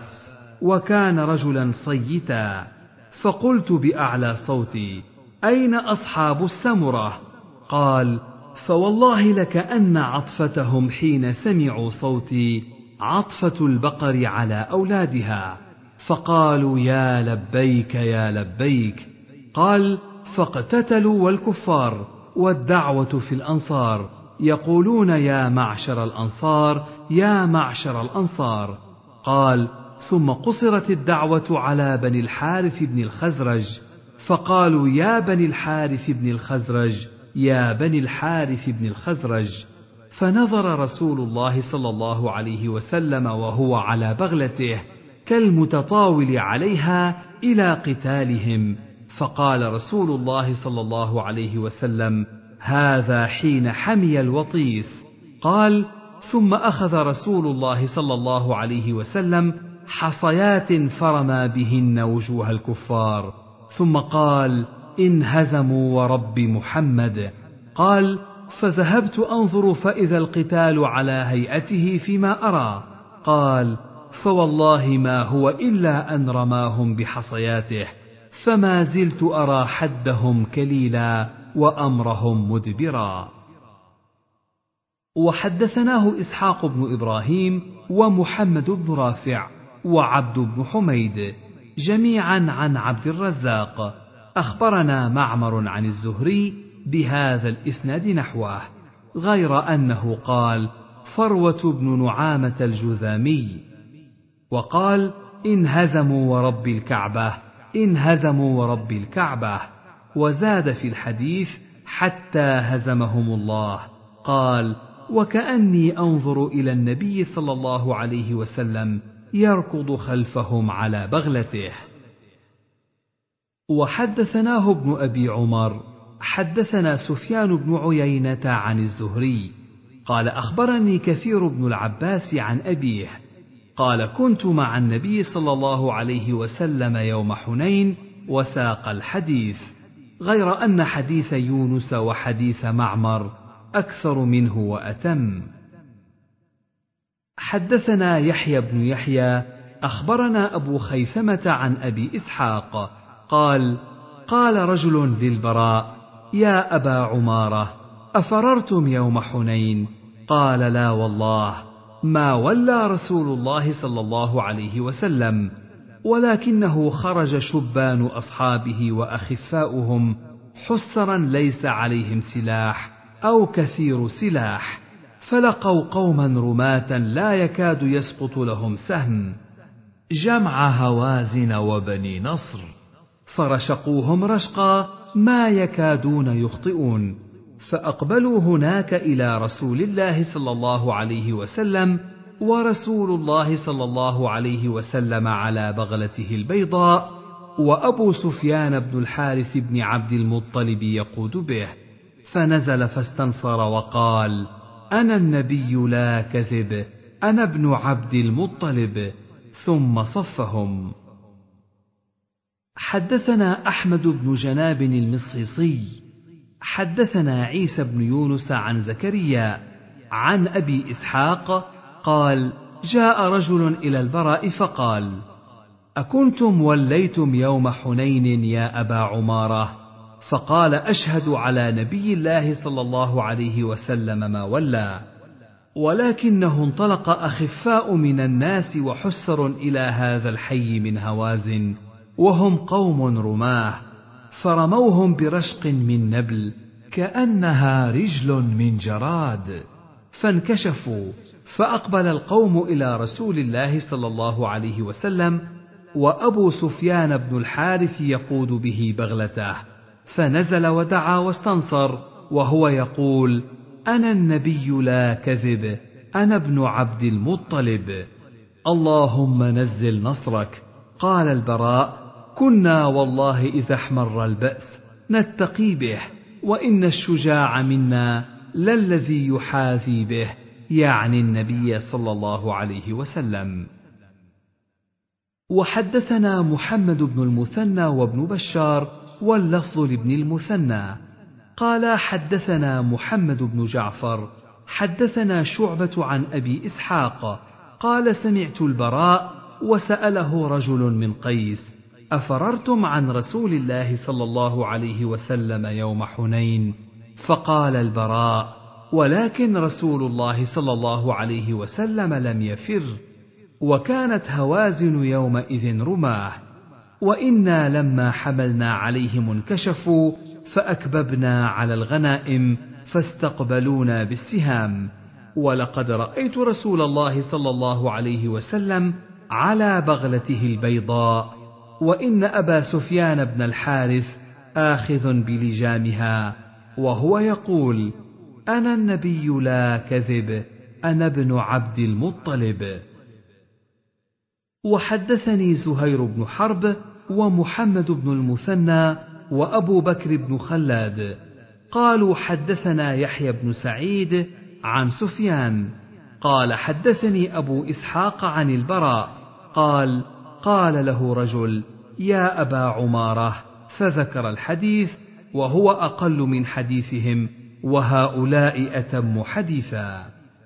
وكان رجلا صيتا، فقلت بأعلى صوتي: أين أصحاب السمرة؟ قال: فوالله لكأن عطفتهم حين سمعوا صوتي عطفة البقر على أولادها، فقالوا يا لبيك يا لبيك. قال: فاقتتلوا والكفار والدعوة في الأنصار يقولون يا معشر الأنصار يا معشر الأنصار. قال: ثم قصرت الدعوة على بني الحارث بن الخزرج، فقالوا يا بني الحارث بن الخزرج يا بني الحارث بن الخزرج. فنظر رسول الله صلى الله عليه وسلم وهو على بغلته كالمتطاول عليها إلى قتالهم، فقال رسول الله صلى الله عليه وسلم: هذا حين حمي الوطيس. قال: ثم أخذ رسول الله صلى الله عليه وسلم حصيات فرمى بهن وجوه الكفار، ثم قال: انهزموا ورب محمد. قال: فذهبت أنظر فإذا القتال على هيئته فيما أرى. قال: فوالله ما هو إلا أن رماهم بحصياته، فما زلت أرى حدهم كليلا وأمرهم مدبرا. وحدثناه إسحاق بن إبراهيم ومحمد بن رافع وعبد بن حميد جميعا عن عبد الرزاق أخبرنا معمر عن الزهري بهذا الإسناد نحوه، غير أنه قال: فروة بن نعامة الجذامي، وقال: انهزموا ورب الكعبة انهزموا ورب الكعبة، وزاد في الحديث: حتى هزمهم الله. قال: وكأني أنظر إلى النبي صلى الله عليه وسلم يركض خلفهم على بغلته. وحدثناه ابن أبي عمر حدثنا سفيان بن عيينة عن الزهري قال: أخبرني كثير بن العباس عن أبيه قال: كنت مع النبي صلى الله عليه وسلم يوم حنين، وساق الحديث، غير أن حديث يونس وحديث معمر أكثر منه وأتم. حدثنا يحيى بن يحيى أخبرنا أبو خيثمة عن أبي إسحاق قال: قال رجل للبراء: يا أبا عمارة، أفررتم يوم حنين؟ قال: لا والله، ما ولى رسول الله صلى الله عليه وسلم، ولكنه خرج شبان أصحابه وأخفاؤهم حسرا ليس عليهم سلاح أو كثير سلاح، فلقوا قوما رماة لا يكاد يسقط لهم سهم، جمع هوازن وبني نصر، فرشقوهم رشقا ما يكادون يخطئون، فأقبلوا هناك إلى رسول الله صلى الله عليه وسلم، ورسول الله صلى الله عليه وسلم على بغلته البيضاء، وأبو سفيان بن الحارث بن عبد المطلب يقود به، فنزل فاستنصر وقال: أنا النبي لا كذب، أنا ابن عبد المطلب، ثم صفهم. حدثنا أحمد بن جناب المصيصي حدثنا عيسى بن يونس عن زكريا عن أبي إسحاق قال: جاء رجل إلى البراء فقال: أكنتم وليتم يوم حنين يا أبا عمارة؟ فقال: أشهد على نبي الله صلى الله عليه وسلم ما ولى، ولكنه انطلق أخفاء من الناس وحسر إلى هذا الحي من هوازن، وهم قوم رماه، فرموهم برشق من نبل كأنها رجل من جراد، فانكشفوا، فأقبل القوم إلى رسول الله صلى الله عليه وسلم، وأبو سفيان بن الحارث يقود به بغلته، فنزل ودعا واستنصر، وهو يقول: أنا النبي لا كذب، أنا ابن عبد المطلب، اللهم نزل نصرك. قال البراء: كنا والله إذا احمر البأس نتقي به، وإن الشجاع منا للذي يحاذي به، يعني النبي صلى الله عليه وسلم. وحدثنا محمد بن المثنى وابن بشار واللفظ لابن المثنى قال: حدثنا محمد بن جعفر حدثنا شعبة عن أبي إسحاق قال: سمعت البراء وسأله رجل من قيس: أفررتم عن رسول الله صلى الله عليه وسلم يوم حنين؟ فقال البراء: ولكن رسول الله صلى الله عليه وسلم لم يفر، وكانت هوازن يومئذ رماه، وإنا لما حملنا عليهم انكشفوا، فأكببنا على الغنائم فاستقبلونا بالسهام، ولقد رأيت رسول الله صلى الله عليه وسلم على بغلته البيضاء، وإن أبا سفيان بن الحارث آخذ بلجامها، وهو يقول: أنا النبي لا كذب، أنا ابن عبد المطلب. وحدثني زهير بن حرب ومحمد بن المثنى وأبو بكر بن خلاد قالوا: حدثنا يحيى بن سعيد عن سفيان قال: حدثني أبو إسحاق عن البراء قال: قال له رجل: يا أبا عمارة، فذكر الحديث، وهو أقل من حديثهم، وهؤلاء أتم حديثا.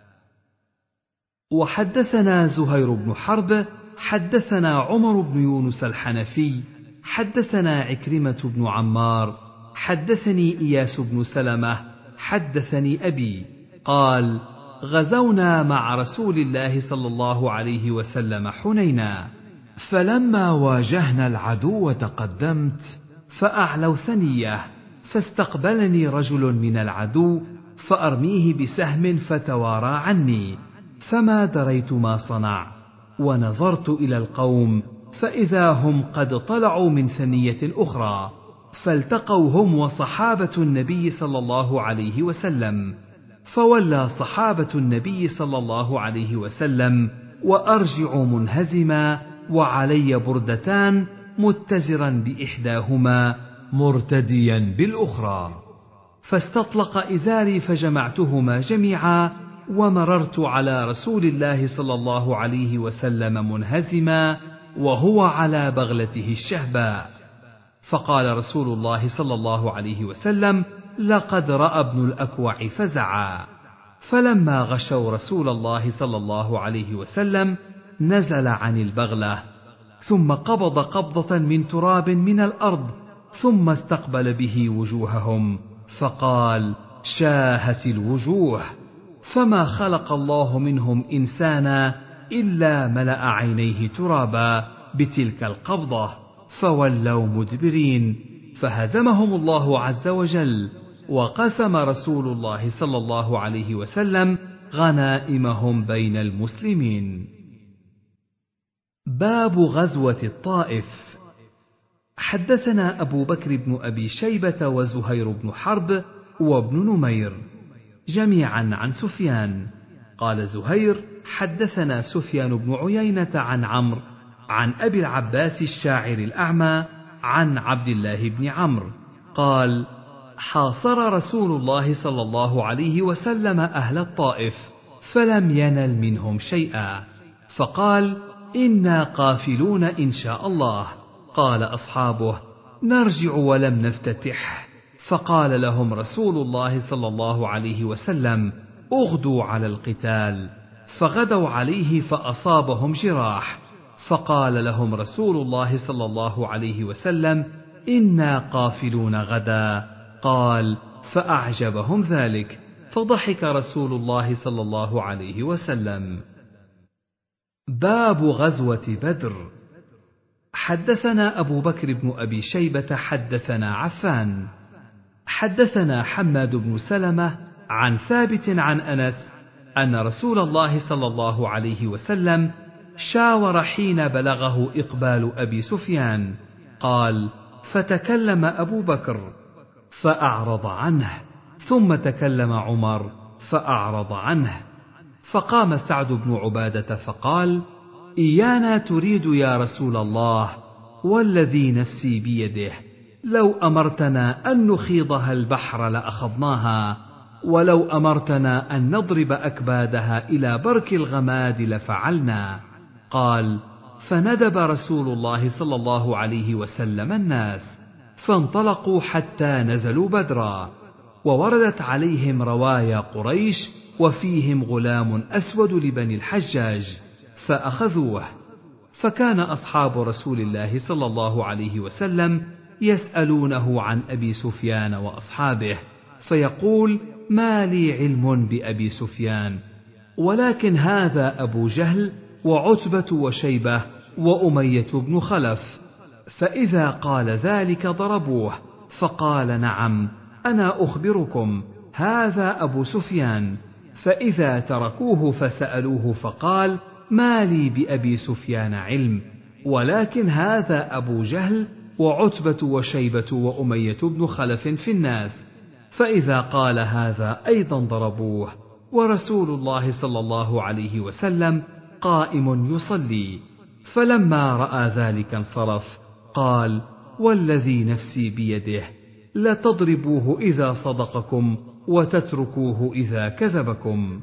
وحدثنا زهير بن حرب حدثنا عمر بن يونس الحنفي حدثنا عكرمة بن عمار حدثني إياس بن سلمة حدثني أبي قال: غزونا مع رسول الله صلى الله عليه وسلم حنينا، فلما واجهنا العدو تقدمت فأعلوا ثنية، فاستقبلني رجل من العدو فأرميه بسهم فتوارى عني، فما دريت ما صنع، ونظرت إلى القوم فإذا هم قد طلعوا من ثنية أخرى، فالتقوا هم وصحابة النبي صلى الله عليه وسلم، فولى صحابة النبي صلى الله عليه وسلم وأرجع منهزما، وعلي بردتان متزرا بإحداهما مرتديا بالأخرى، فاستطلق إزاري فجمعتهما جميعا، ومررت على رسول الله صلى الله عليه وسلم منهزما وهو على بغلته الشهباء، فقال رسول الله صلى الله عليه وسلم: لقد رأى ابن الأكوع فزعا. فلما غشوا رسول الله صلى الله عليه وسلم نزل عن البغلة، ثم قبض قبضة من تراب من الأرض، ثم استقبل به وجوههم، فقال: شاهت الوجوه، فما خلق الله منهم إنسانا إلا ملأ عينيه ترابا بتلك القبضة، فولوا مدبرين، فهزمهم الله عز وجل، وقسم رسول الله صلى الله عليه وسلم غنائمهم بين المسلمين. باب غزوة الطائف. حدثنا أبو بكر بن أبي شيبة وزهير بن حرب وابن نمير جميعا عن سفيان قال زهير: حدثنا سفيان بن عيينة عن عمرو عن أبي العباس الشاعر الأعمى عن عبد الله بن عمرو قال: حاصر رسول الله صلى الله عليه وسلم أهل الطائف، فلم ينل منهم شيئا، فقال: إنا قافلون إن شاء الله. قال أصحابه: نرجع ولم نفتتح. فقال لهم رسول الله صلى الله عليه وسلم: اغدوا على القتال. فغدوا عليه فأصابهم جراح، فقال لهم رسول الله صلى الله عليه وسلم: إنا قافلون غدا. قال: فأعجبهم ذلك، فضحك رسول الله صلى الله عليه وسلم. باب غزوة بدر. حدثنا أبو بكر بن أبي شيبة حدثنا عفان حدثنا حماد بن سلمة عن ثابت عن أنس أن رسول الله صلى الله عليه وسلم شاور حين بلغه إقبال أبي سفيان. قال: فتكلم أبو بكر فأعرض عنه، ثم تكلم عمر فأعرض عنه، فقام سعد بن عبادة فقال: إيانا تريد يا رسول الله، والذي نفسي بيده لو أمرتنا أن نخيضها البحر لأخذناها، ولو أمرتنا أن نضرب أكبادها إلى برك الغماد لفعلنا. قال: فندب رسول الله صلى الله عليه وسلم الناس، فانطلقوا حتى نزلوا بدرا، ووردت عليهم روايا قريش وفيهم غلام أسود لبني الحجاج، فأخذوه. فكان أصحاب رسول الله صلى الله عليه وسلم يسألونه عن أبي سفيان وأصحابه، فيقول: ما لي علم بأبي سفيان، ولكن هذا أبو جهل وعتبة وشيبة وأمية بن خلف. فإذا قال ذلك ضربوه، فقال: نعم، أنا أخبركم، هذا أبو سفيان. فإذا تركوه فسألوه فقال: ما لي بأبي سفيان علم، ولكن هذا أبو جهل وعتبة وشيبة وأمية بن خلف في الناس. فإذا قال هذا أيضا ضربوه، ورسول الله صلى الله عليه وسلم قائم يصلي. فلما رأى ذلك انصرف. قال: والذي نفسي بيده لتضربوه إذا صدقكم وتتركوه إذا كذبكم.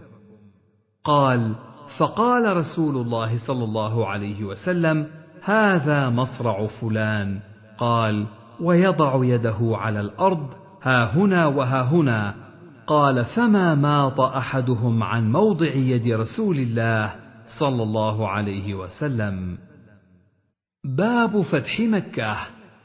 قال: فقال رسول الله صلى الله عليه وسلم: هذا مصرع فلان. قال: ويضع يده على الأرض ها هنا وها هنا. قال: فما ماط أحدهم عن موضع يد رسول الله صلى الله عليه وسلم. باب فتح مكة.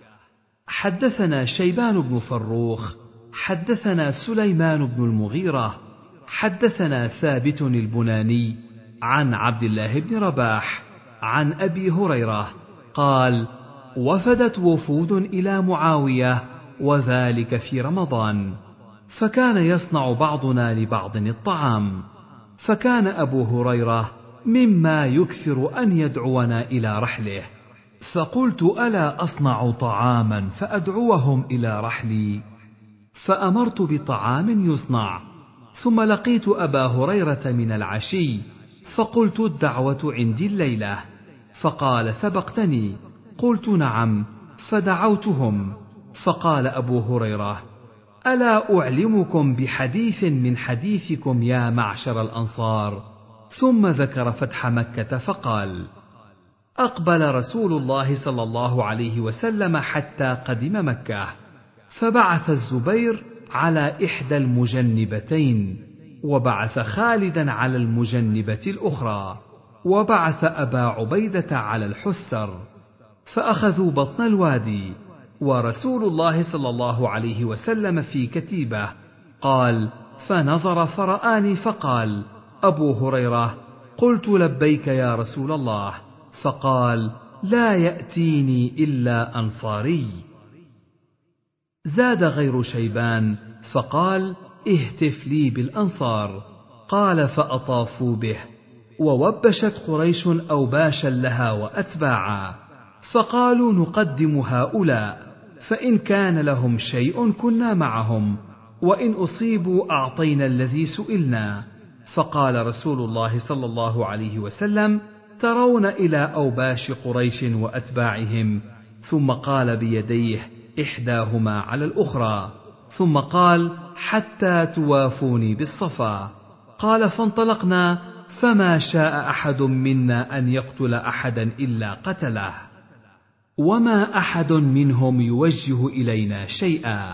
حدثنا شيبان بن فروخ حدثنا سليمان بن المغيرة حدثنا ثابت البناني عن عبد الله بن رباح عن أبي هريرة قال: وفدت وفود إلى معاوية، وذلك في رمضان، فكان يصنع بعضنا لبعض الطعام، فكان أبو هريرة مما يكثر أن يدعونا إلى رحله، فقلت: ألا أصنع طعاما فأدعوهم إلى رحلي؟ فأمرت بطعام يصنع، ثم لقيت أبا هريرة من العشي، فقلت: الدعوة عندي الليلة. فقال: سبقتني. قلت: نعم. فدعوتهم، فقال أبو هريرة: ألا أعلمكم بحديث من حديثكم يا معشر الأنصار؟ ثم ذكر فتح مكة فقال: أقبل رسول الله صلى الله عليه وسلم حتى قدم مكة، فبعث الزبير على إحدى المجنبتين، وبعث خالدا على المجنبة الأخرى، وبعث أبا عبيدة على الحسر، فأخذوا بطن الوادي، ورسول الله صلى الله عليه وسلم في كتيبة. قال: فنظر فرآني فقال: أبو هريرة. قلت: لبيك يا رسول الله. فقال: لا يأتيني إلا أنصاري. زاد غير شيبان فقال: اهتف لي بالأنصار. قال: فأطافوا به، ووبشت قريش أوباشا لها وأتباعا، فقالوا: نقدم هؤلاء، فإن كان لهم شيء كنا معهم، وإن أصيبوا أعطينا الذي سئلنا. فقال رسول الله صلى الله عليه وسلم: ترون إلى أوباش قريش وأتباعهم؟ ثم قال بيديه إحداهما على الأخرى، ثم قال: حتى توافوني بالصفا. قال: فانطلقنا، فما شاء أحد منا أن يقتل أحدا إلا قتله. وما أحد منهم يوجه إلينا شيئا.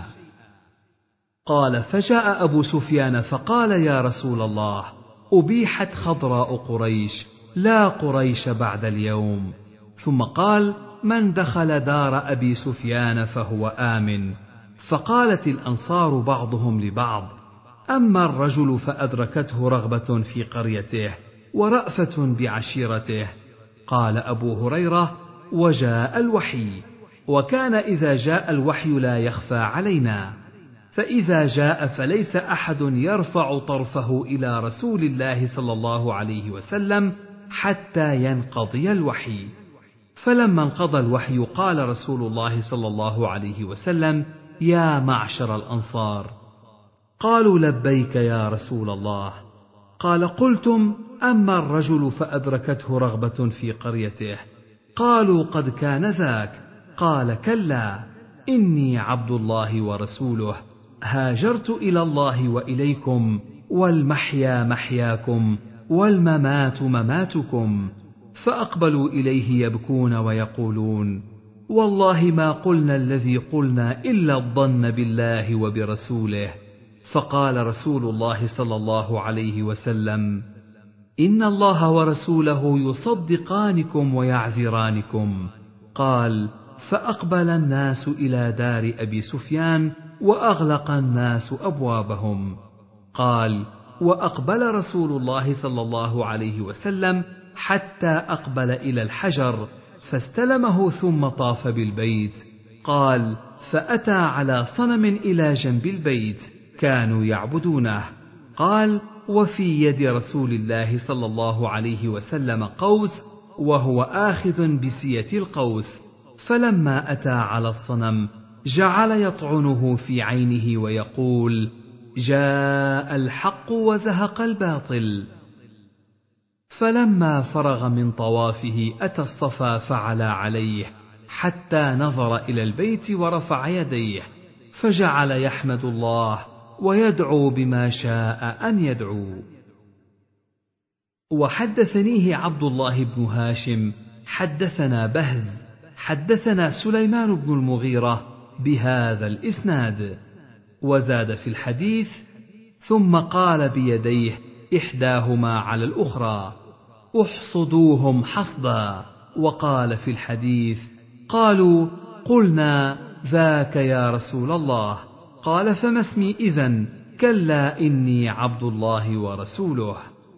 قال: فجاء أبو سفيان فقال: يا رسول الله، أبيحت خضراء قريش، لا قريش بعد اليوم. ثم قال: من دخل دار أبي سفيان فهو آمن. فقالت الأنصار بعضهم لبعض: أما الرجل فأدركته رغبة في قريته ورأفة بعشيرته. قال أبو هريرة: وجاء الوحي، وكان إذا جاء الوحي لا يخفى علينا، فإذا جاء فليس أحد يرفع طرفه إلى رسول الله صلى الله عليه وسلم حتى ينقضي الوحي. فلما انقضى الوحي قال رسول الله صلى الله عليه وسلم: يا معشر الأنصار. قالوا: لبيك يا رسول الله. قال: قلتم: أما الرجل فأدركته رغبة في قريته. قالوا: قد كان ذاك. قال: كلا، إني عبد الله ورسوله، هاجرت إلى الله وإليكم، والمحيا محياكم والممات مماتكم. فأقبلوا إليه يبكون ويقولون: والله ما قلنا الذي قلنا إلا الظن بالله وبرسوله. فقال رسول الله صلى الله عليه وسلم: إن الله ورسوله يصدقانكم ويعذرانكم. قال: فأقبل الناس إلى دار أبي سفيان وأغلق الناس أبوابهم. قال: وأقبل رسول الله صلى الله عليه وسلم حتى أقبل إلى الحجر فاستلمه ثم طاف بالبيت. قال: فأتى على صنم إلى جنب البيت كانوا يعبدونه. قال: وفي يد رسول الله صلى الله عليه وسلم قوس، وهو آخذ بسية القوس. فلما أتى على الصنم جعل يطعنه في عينه ويقول: جاء الحق وزهق الباطل. فلما فرغ من طوافه أتى الصفا فعلى عليه حتى نظر إلى البيت ورفع يديه، فجعل يحمد الله ويدعو بما شاء أن يدعو. وحدثنيه عبد الله بن هاشم حدثنا بهز حدثنا سليمان بن المغيرة بهذا الإسناد، وزاد في الحديث: ثم قال بيديه إحداهما على الأخرى: احصدوهم حصدا. وقال في الحديث: قالوا: قلنا ذاك يا رسول الله. قال: فما اسمي إذن؟ كلا، إني عبد الله ورسوله.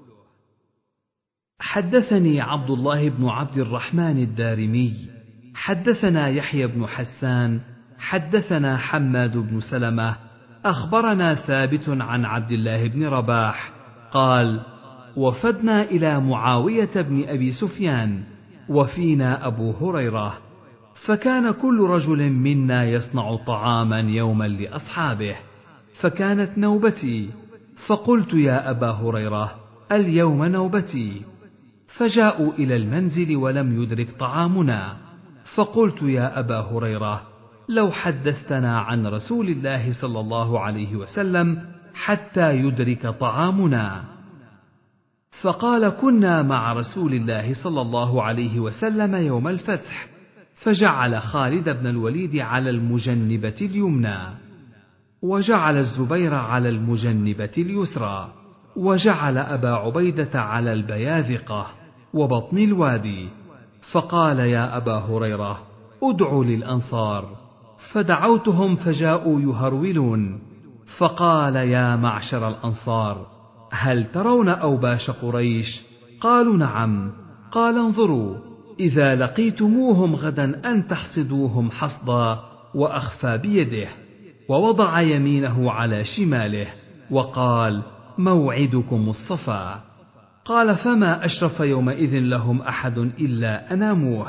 حدثني عبد الله بن عبد الرحمن الدارمي حدثنا يحيى بن حسان حدثنا حماد بن سلمة أخبرنا ثابت عن عبد الله بن رباح قال: وفدنا إلى معاوية بن أبي سفيان وفينا أبو هريرة، فكان كل رجل منا يصنع طعاما يوما لأصحابه، فكانت نوبتي، فقلت: يا أبا هريرة، اليوم نوبتي. فجاءوا إلى المنزل ولم يدرك طعامنا، فقلت: يا أبا هريرة، لو حدثتنا عن رسول الله صلى الله عليه وسلم حتى يدرك طعامنا. فقال: كنا مع رسول الله صلى الله عليه وسلم يوم الفتح، فجعل خالد بن الوليد على المجنبة اليمنى، وجعل الزبير على المجنبة اليسرى، وجعل أبا عبيدة على البياذقة وبطن الوادي. فقال: يا أبا هريرة، ادع للأنصار. فدعوتهم فجاءوا يهرولون، فقال: يا معشر الأنصار، هل ترون أوباش قريش؟ قالوا: نعم. قال: انظروا، إذا لقيتموهم غدا أن تحصدوهم حصدا. وأخفى بيده ووضع يمينه على شماله وقال: موعدكم الصفا. قال: فما أشرف يومئذ لهم أحد إلا أناموه.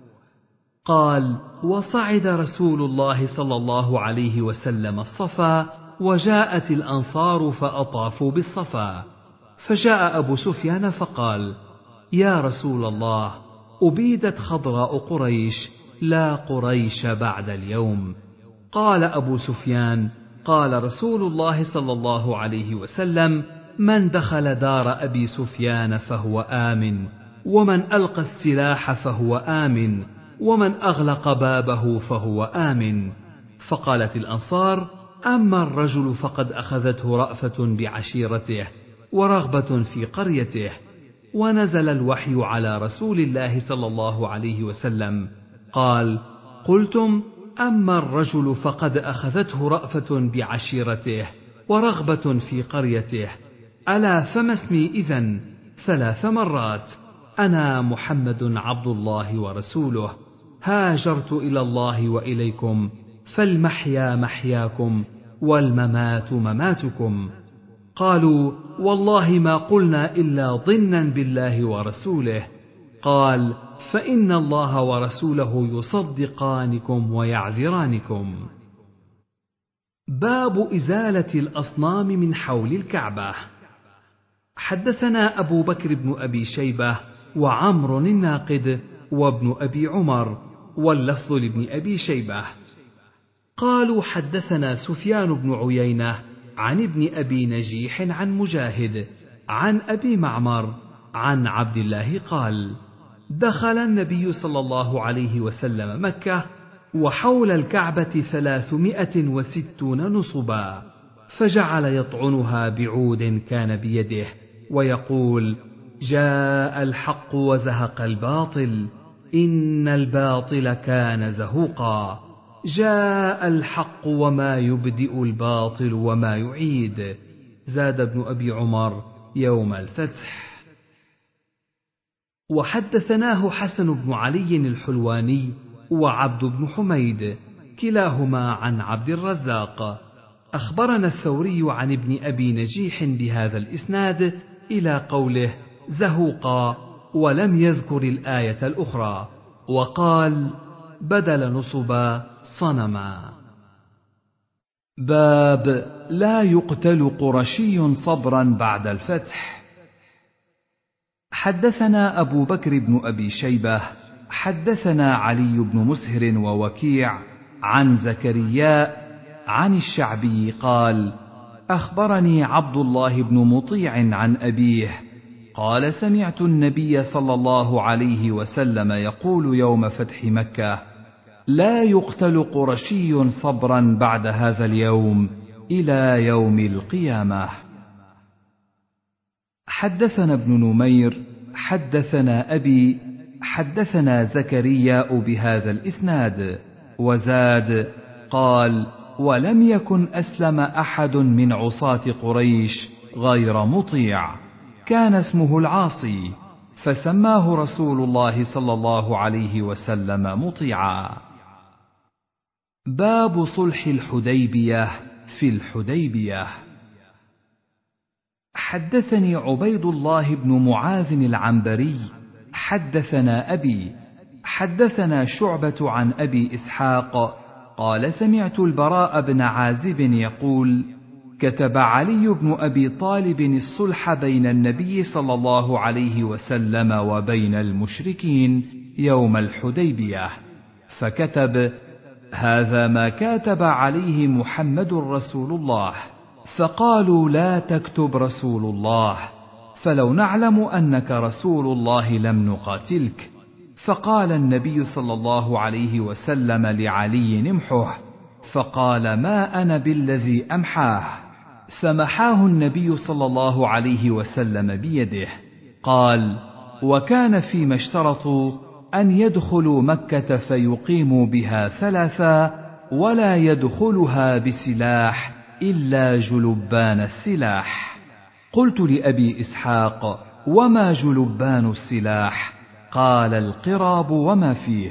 قال: وصعد رسول الله صلى الله عليه وسلم الصفا، وجاءت الأنصار فأطافوا بالصفا، فجاء أبو سفيان فقال: يا رسول الله، أبيدت خضراء قريش، لا قريش بعد اليوم. قال أبو سفيان: قال رسول الله صلى الله عليه وسلم: من دخل دار أبي سفيان فهو آمن، ومن ألقى السلاح فهو آمن، ومن أغلق بابه فهو آمن. فقالت الأنصار: أما الرجل فقد أخذته رأفة بعشيرته ورغبة في قريته. ونزل الوحي على رسول الله صلى الله عليه وسلم قال: قلتم: أما الرجل فقد أخذته رأفة بعشيرته ورغبة في قريته، ألا فما اسمي إذن؟ ثلاث مرات: أنا محمد عبد الله ورسوله، هاجرت إلى الله وإليكم، فالمحيا محياكم والممات مماتكم. قالوا: والله ما قلنا إلا ظنا بالله ورسوله. قال: فإن الله ورسوله يصدقانكم ويعذرانكم. باب إزالة الأصنام من حول الكعبة. حدثنا أبو بكر بن أبي شيبة وعمر الناقد وابن أبي عمر، واللفظ لابن أبي شيبة. قالوا: حدثنا سفيان بن عيينة عن ابن أبي نجيح عن مجاهد عن أبي معمر عن عبد الله قال: دخل النبي صلى الله عليه وسلم مكة وحول الكعبة ثلاثمائة وستون نصبا، فجعل يطعنها بعود كان بيده ويقول: جاء الحق وزهق الباطل، إن الباطل كان زهوقا، جاء الحق وما يبدئ الباطل وما يعيد. زاد ابن أبي عمر: يوم الفتح. وحدثناه حسن بن علي الحلواني وعبد بن حميد كلاهما عن عبد الرزاق. أخبرنا الثوري عن ابن أبي نجيح بهذا الإسناد إلى قوله: زهوقا، ولم يذكر الآية الأخرى، وقال: بدل نصبا صنما. باب لا يقتل قرشي صبرا بعد الفتح. حدثنا أبو بكر بن أبي شيبة حدثنا علي بن مسهر ووكيع عن زكريا عن الشعبي قال: أخبرني عبد الله بن مطيع عن أبيه قال: سمعت النبي صلى الله عليه وسلم يقول يوم فتح مكة: لا يقتل قرشي صبرا بعد هذا اليوم إلى يوم القيامة. حدثنا ابن نمير حدثنا أبي حدثنا زكريا بهذا الإسناد، وزاد قال: ولم يكن أسلم أحد من عصاة قريش غير مطيع، كان اسمه العاصي، فسماه رسول الله صلى الله عليه وسلم مطيعا. باب صلح الحديبية في الحديبية. حدثني عبيد الله بن معاذ العنبري حدثنا أبي حدثنا شعبة عن أبي إسحاق قال: سمعت البراء بن عازب يقول: كتب علي بن أبي طالب الصلح بين النبي صلى الله عليه وسلم وبين المشركين يوم الحديبية، فكتب: هذا ما كاتب عليه محمد رسول الله. فقالوا: لا تكتب رسول الله، فلو نعلم أنك رسول الله لم نقاتلك. فقال النبي صلى الله عليه وسلم لعلي: امحه، فقال: ما أنا بالذي أمحاه، فمحاه النبي صلى الله عليه وسلم بيده. قال: وكان فيما اشترطوا أن يدخلوا مكة فيقيموا بها ثلاثا، ولا يدخلها بسلاح إلا جلبان السلاح. قلت لأبي إسحاق: وما جلبان السلاح؟ قال: القراب وما فيه.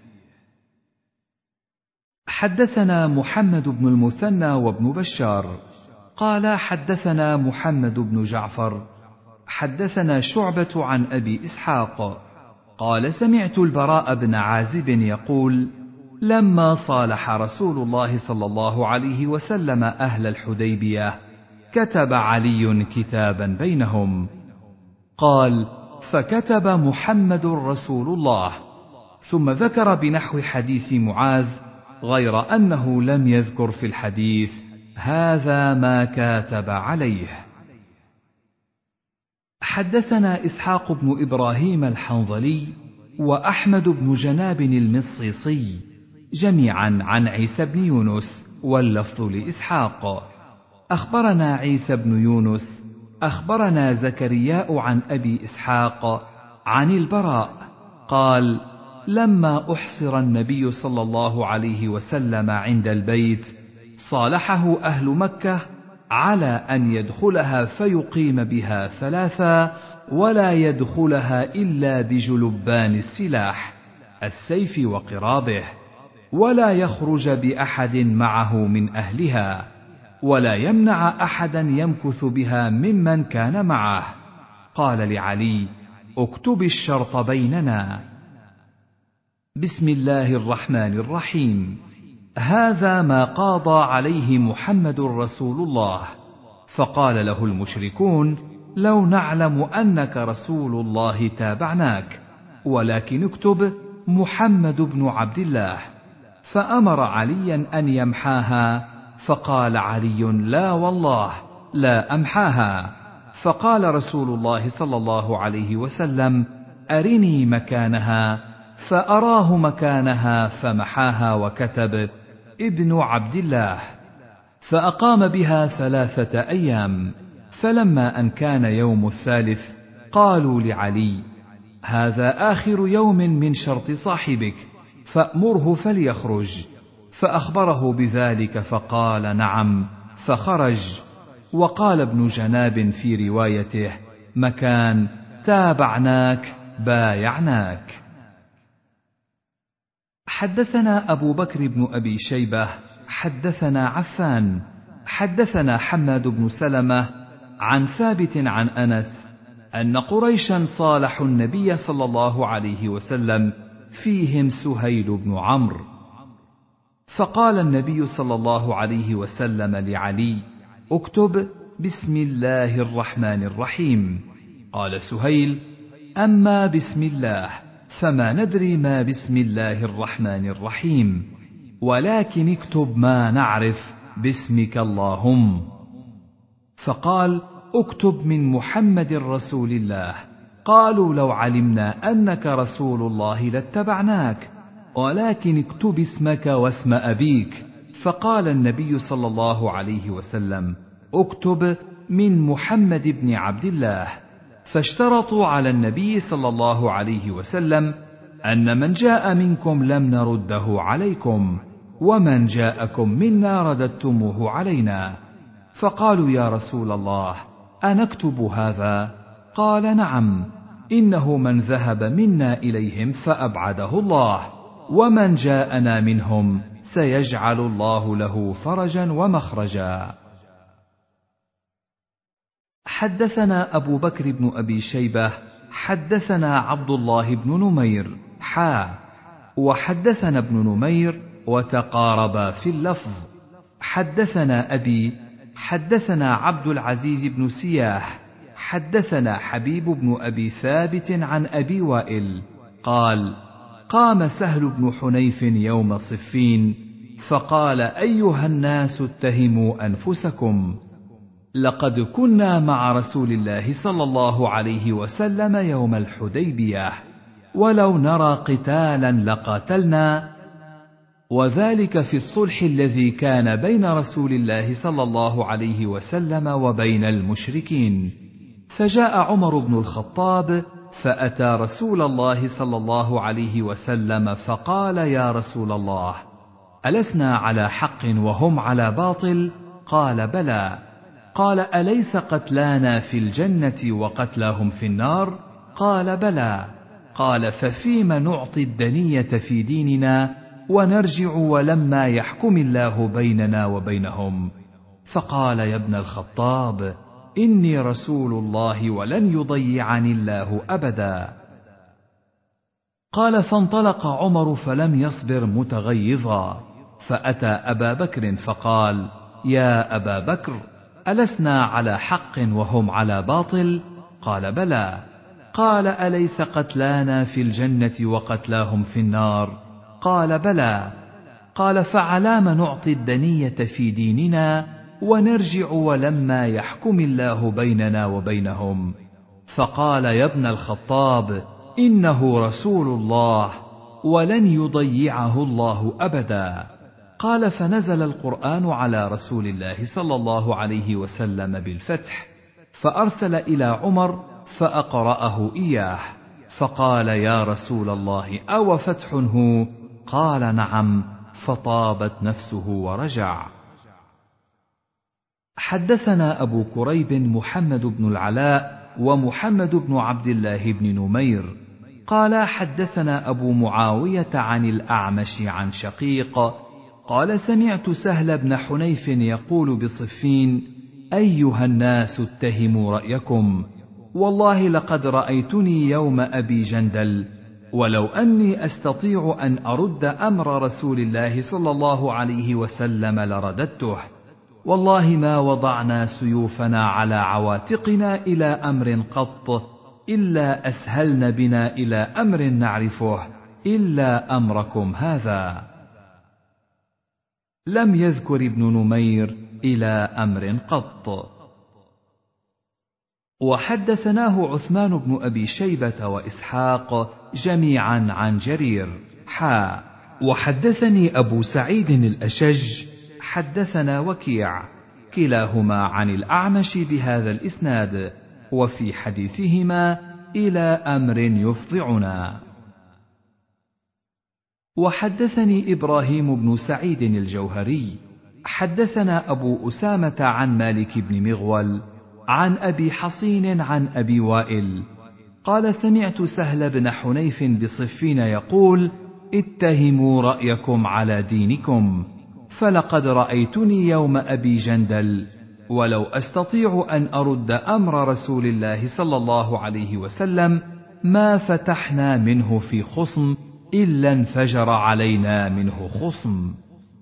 حدثنا محمد بن المثنى وابن بشار قال: حدثنا محمد بن جعفر حدثنا شعبة عن أبي إسحاق قال: سمعت البراء بن عازب يقول: لما صالح رسول الله صلى الله عليه وسلم أهل الحديبية كتب علي كتابا بينهم. قال: فكتب محمد رسول الله، ثم ذكر بنحو حديث معاذ، غير أنه لم يذكر في الحديث: هذا ما كاتب عليه. حدثنا إسحاق بن إبراهيم الحنظلي وأحمد بن جناب المصيصي جميعا عن عيسى بن يونس، واللفظ لإسحاق. أخبرنا عيسى بن يونس أخبرنا زكرياء عن أبي إسحاق عن البراء قال: لما أحصر النبي صلى الله عليه وسلم عند البيت صالحه أهل مكة على أن يدخلها فيقيم بها ثلاثا، ولا يدخلها إلا بجلبان السلاح السيف وقرابه، ولا يخرج بأحد معه من أهلها، ولا يمنع أحدا يمكث بها ممن كان معه. قال لعلي: اكتب الشرط بيننا. بسم الله الرحمن الرحيم. هذا ما قاضى عليه محمد رسول الله. فقال له المشركون: لو نعلم أنك رسول الله تابعناك، ولكن اكتب محمد بن عبد الله. فأمر عليا أن يمحاها، فقال علي: لا والله لا أمحاها. فقال رسول الله صلى الله عليه وسلم: أرني مكانها. فأراه مكانها فمحاها وكتب: ابن عبد الله. فأقام بها ثلاثة أيام. فلما أن كان يوم الثالث قالوا لعلي: هذا آخر يوم من شرط صاحبك، فأمره فليخرج. فأخبره بذلك فقال: نعم. فخرج. وقال ابن جناب في روايته: مكان تابعناك بايعناك. حدثنا أبو بكر بن أبي شيبة حدثنا عفان حدثنا حماد بن سلمة عن ثابت عن أنس أن قريشا صالحوا النبي صلى الله عليه وسلم، فيهم سهيل بن عمرو. فقال النبي صلى الله عليه وسلم لعلي: اكتب بسم الله الرحمن الرحيم. قال سهيل: أما بسم الله فما ندري ما بسم الله الرحمن الرحيم، ولكن اكتب ما نعرف باسمك اللهم. فقال: اكتب من محمد رسول الله. قالوا: لو علمنا أنك رسول الله لاتبعناك، ولكن اكتب اسمك واسم أبيك. فقال النبي صلى الله عليه وسلم: اكتب من محمد بن عبد الله. فاشترطوا على النبي صلى الله عليه وسلم أن من جاء منكم لم نرده عليكم، ومن جاءكم منا رددتموه علينا. فقالوا: يا رسول الله أنكتب هذا؟ قال: نعم، إنه من ذهب منا إليهم فأبعده الله، ومن جاءنا منهم سيجعل الله له فرجا ومخرجا. حدثنا أبو بكر بن أبي شيبة حدثنا عبد الله بن نمير حا وحدثنا ابن نمير وتقاربا في اللفظ. حدثنا أبي حدثنا عبد العزيز بن سياح حدثنا حبيب بن أبي ثابت عن أبي وائل قال: قام سهل بن حنيف يوم صفين فقال: أيها الناس اتهموا أنفسكم، لقد كنا مع رسول الله صلى الله عليه وسلم يوم الحديبية، ولو نرى قتالا لقاتلنا، وذلك في الصلح الذي كان بين رسول الله صلى الله عليه وسلم وبين المشركين. فجاء عمر بن الخطاب فأتى رسول الله صلى الله عليه وسلم فقال: يا رسول الله، ألسنا على حق وهم على باطل؟ قال: بلى. قال: أليس قتلانا في الجنة وقتلاهم في النار؟ قال: بلى. قال: ففيم نعطي الدنية في ديننا ونرجع ولما يحكم الله بيننا وبينهم؟ فقال: يا ابن الخطاب، إني رسول الله ولن يضيعني الله أبدا. قال: فانطلق عمر فلم يصبر متغيظا، فأتى أبا بكر فقال: يا أبا بكر، ألسنا على حق وهم على باطل؟ قال: بلى. قال: أليس قتلانا في الجنة وقتلاهم في النار؟ قال: بلى. قال: فعلام نعطي الدنية في ديننا ونرجع ولما يحكم الله بيننا وبينهم؟ فقال: يا ابن الخطاب، إنه رسول الله ولن يضيعه الله أبدا. قال: فنزل القرآن على رسول الله صلى الله عليه وسلم بالفتح، فأرسل إلى عمر فأقرأه إياه، فقال: يا رسول الله أو فتح هو؟ قال: نعم، فطابت نفسه ورجع. حدثنا أبو كريب محمد بن العلاء ومحمد بن عبد الله بن نمير قال: حدثنا أبو معاوية عن الأعمش عن شقيق قال: سمعت سهل بن حنيف يقول بصفين: أيها الناس اتهموا رأيكم، والله لقد رأيتني يوم أبي جندل، ولو أني أستطيع أن أرد أمر رسول الله صلى الله عليه وسلم لرددته، والله ما وضعنا سيوفنا على عواتقنا إلى أمر قط إلا أسهلن بنا إلى أمر نعرفه إلا أمركم هذا. لم يذكر ابن نمير إلى أمر قط. وحدثناه عثمان بن أبي شيبة وإسحاق جميعا عن جرير حا وحدثني أبو سعيد الأشج حدثنا وكيع كلاهما عن الأعمش بهذا الإسناد، وفي حديثهما إلى أمر يفضعنا. وحدثني إبراهيم بن سعيد الجوهري حدثنا أبو أسامة عن مالك بن مغول عن أبي حصين عن أبي وائل قال: سمعت سهل بن حنيف بصفين يقول: اتهموا رأيكم على دينكم، فلقد رأيتني يوم أبي جندل، ولو أستطيع أن أرد أمر رسول الله صلى الله عليه وسلم ما فتحنا منه في خصم إلا انفجر علينا منه خصم.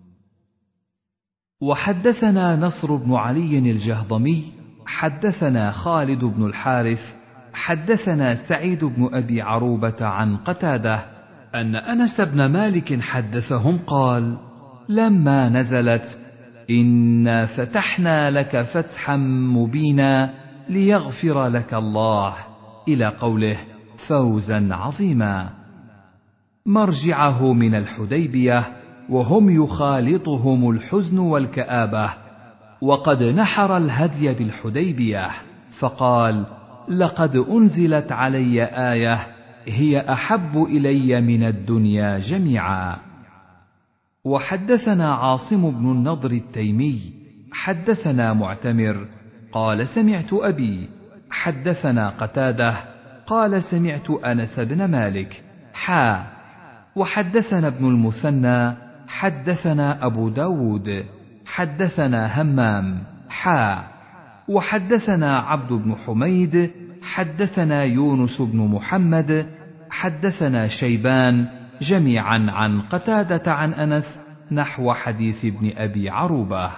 وحدثنا نصر بن علي الجهضمي حدثنا خالد بن الحارث حدثنا سعيد بن أبي عروبة عن قتادة أن أنس بن مالك حدثهم قال: لما نزلت إنا فتحنا لك فتحا مبينا ليغفر لك الله إلى قوله: فوزا عظيما، مرجعه من الحديبية وهم يخالطهم الحزن والكآبة، وقد نحر الهدي بالحديبية، فقال: لقد أنزلت علي آية هي أحب إلي من الدنيا جميعا. وحدثنا عاصم بن النضر التيمي حدثنا معتمر قال: سمعت أبي حدثنا قتادة قال: سمعت أنس بن مالك حا وحدثنا ابن المثنى حدثنا أبو داود حدثنا همام حا وحدثنا عبد بن حميد حدثنا يونس بن محمد حدثنا شيبان جميعا عن قتادة عن أنس نحو حديث ابن أبي عروبة.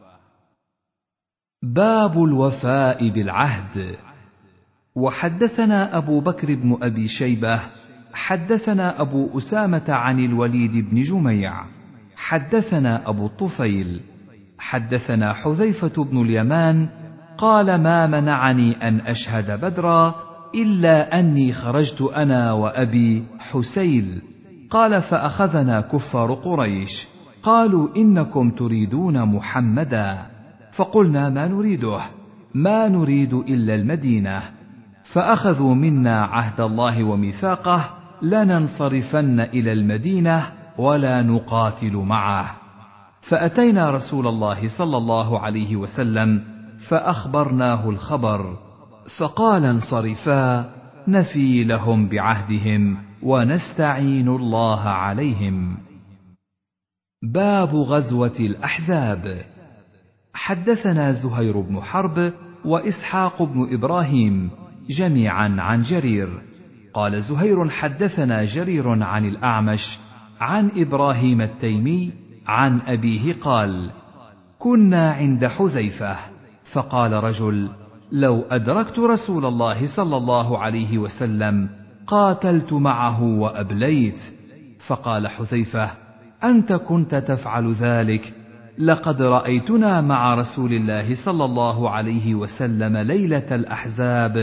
باب الوفاء بالعهد. وحدثنا أبو بكر بن أبي شيبة حدثنا أبو أسامة عن الوليد بن جميع حدثنا أبو الطفيل حدثنا حذيفة بن اليمان قال: ما منعني أن أشهد بدرا إلا أني خرجت أنا وأبي حسيل. قال: فأخذنا كفار قريش قالوا: إنكم تريدون محمدا، فقلنا: ما نريده، ما نريد إلا المدينة، فأخذوا منا عهد الله وميثاقه لننصرفن إلى المدينة ولا نقاتل معه. فأتينا رسول الله صلى الله عليه وسلم فأخبرناه الخبر، فقال: انصرفا نفي لهم بعهدهم ونستعين الله عليهم. باب غزوة الأحزاب. حدثنا زهير بن حرب وإسحاق بن إبراهيم جميعا عن جرير قال: زهير حدثنا جرير عن الأعمش عن إبراهيم التيمي عن أبيه قال: كنا عند حذيفة فقال رجل: لو أدركت رسول الله صلى الله عليه وسلم قاتلت معه وأبليت. فقال حذيفة: أنت كنت تفعل ذلك، لقد رأيتنا مع رسول الله صلى الله عليه وسلم ليلة الأحزاب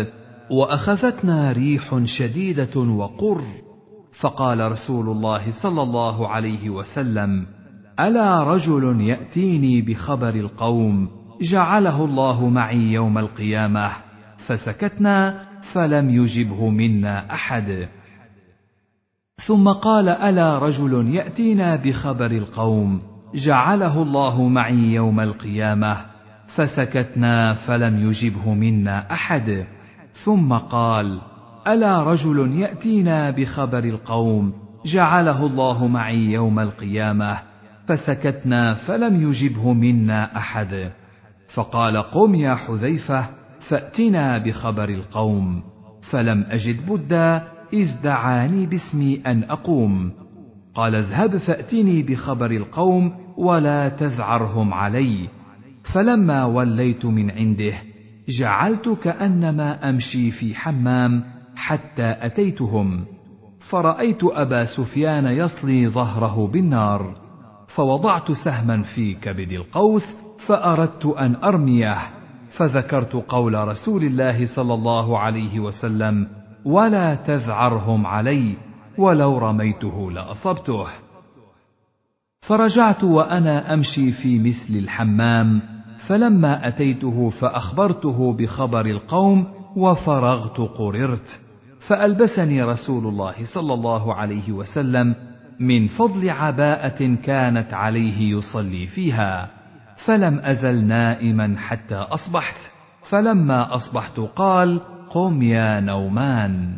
وأخذتنا ريح شديدة وقر، فقال رسول الله صلى الله عليه وسلم: ألا رجل يأتيني بخبر القوم جعله الله معي يوم القيامة؟ فسكتنا فلم يجبه منا أحد. ثم قال: ألا رجل يأتينا بخبر القوم جعله الله معي يوم القيامة؟ فسكتنا فلم يجبه منا أحد. ثم قال: ألا رجل يأتينا بخبر القوم جعله الله معي يوم القيامة؟ فسكتنا فلم يجبه منا أحد. فقال: قم يا حذيفة فأتنا بخبر القوم. فلم أجد بدا إذ دعاني باسمي أن أقوم. قال: اذهب فأتني بخبر القوم ولا تذعرهم علي. فلما وليت من عنده جعلت كأنما أمشي في حمام حتى أتيتهم، فرأيت أبا سفيان يصلي ظهره بالنار، فوضعت سهما في كبد القوس فأردت أن أرميه، فذكرت قول رسول الله صلى الله عليه وسلم: ولا تذعرهم علي، ولو رميته لأصبته. فرجعت وأنا أمشي في مثل الحمام، فلما أتيته فأخبرته بخبر القوم وفرغت قررت، فألبسني رسول الله صلى الله عليه وسلم من فضل عباءة كانت عليه يصلي فيها، فلم أزل نائما حتى أصبحت. فلما أصبحت قال: قم يا نومان.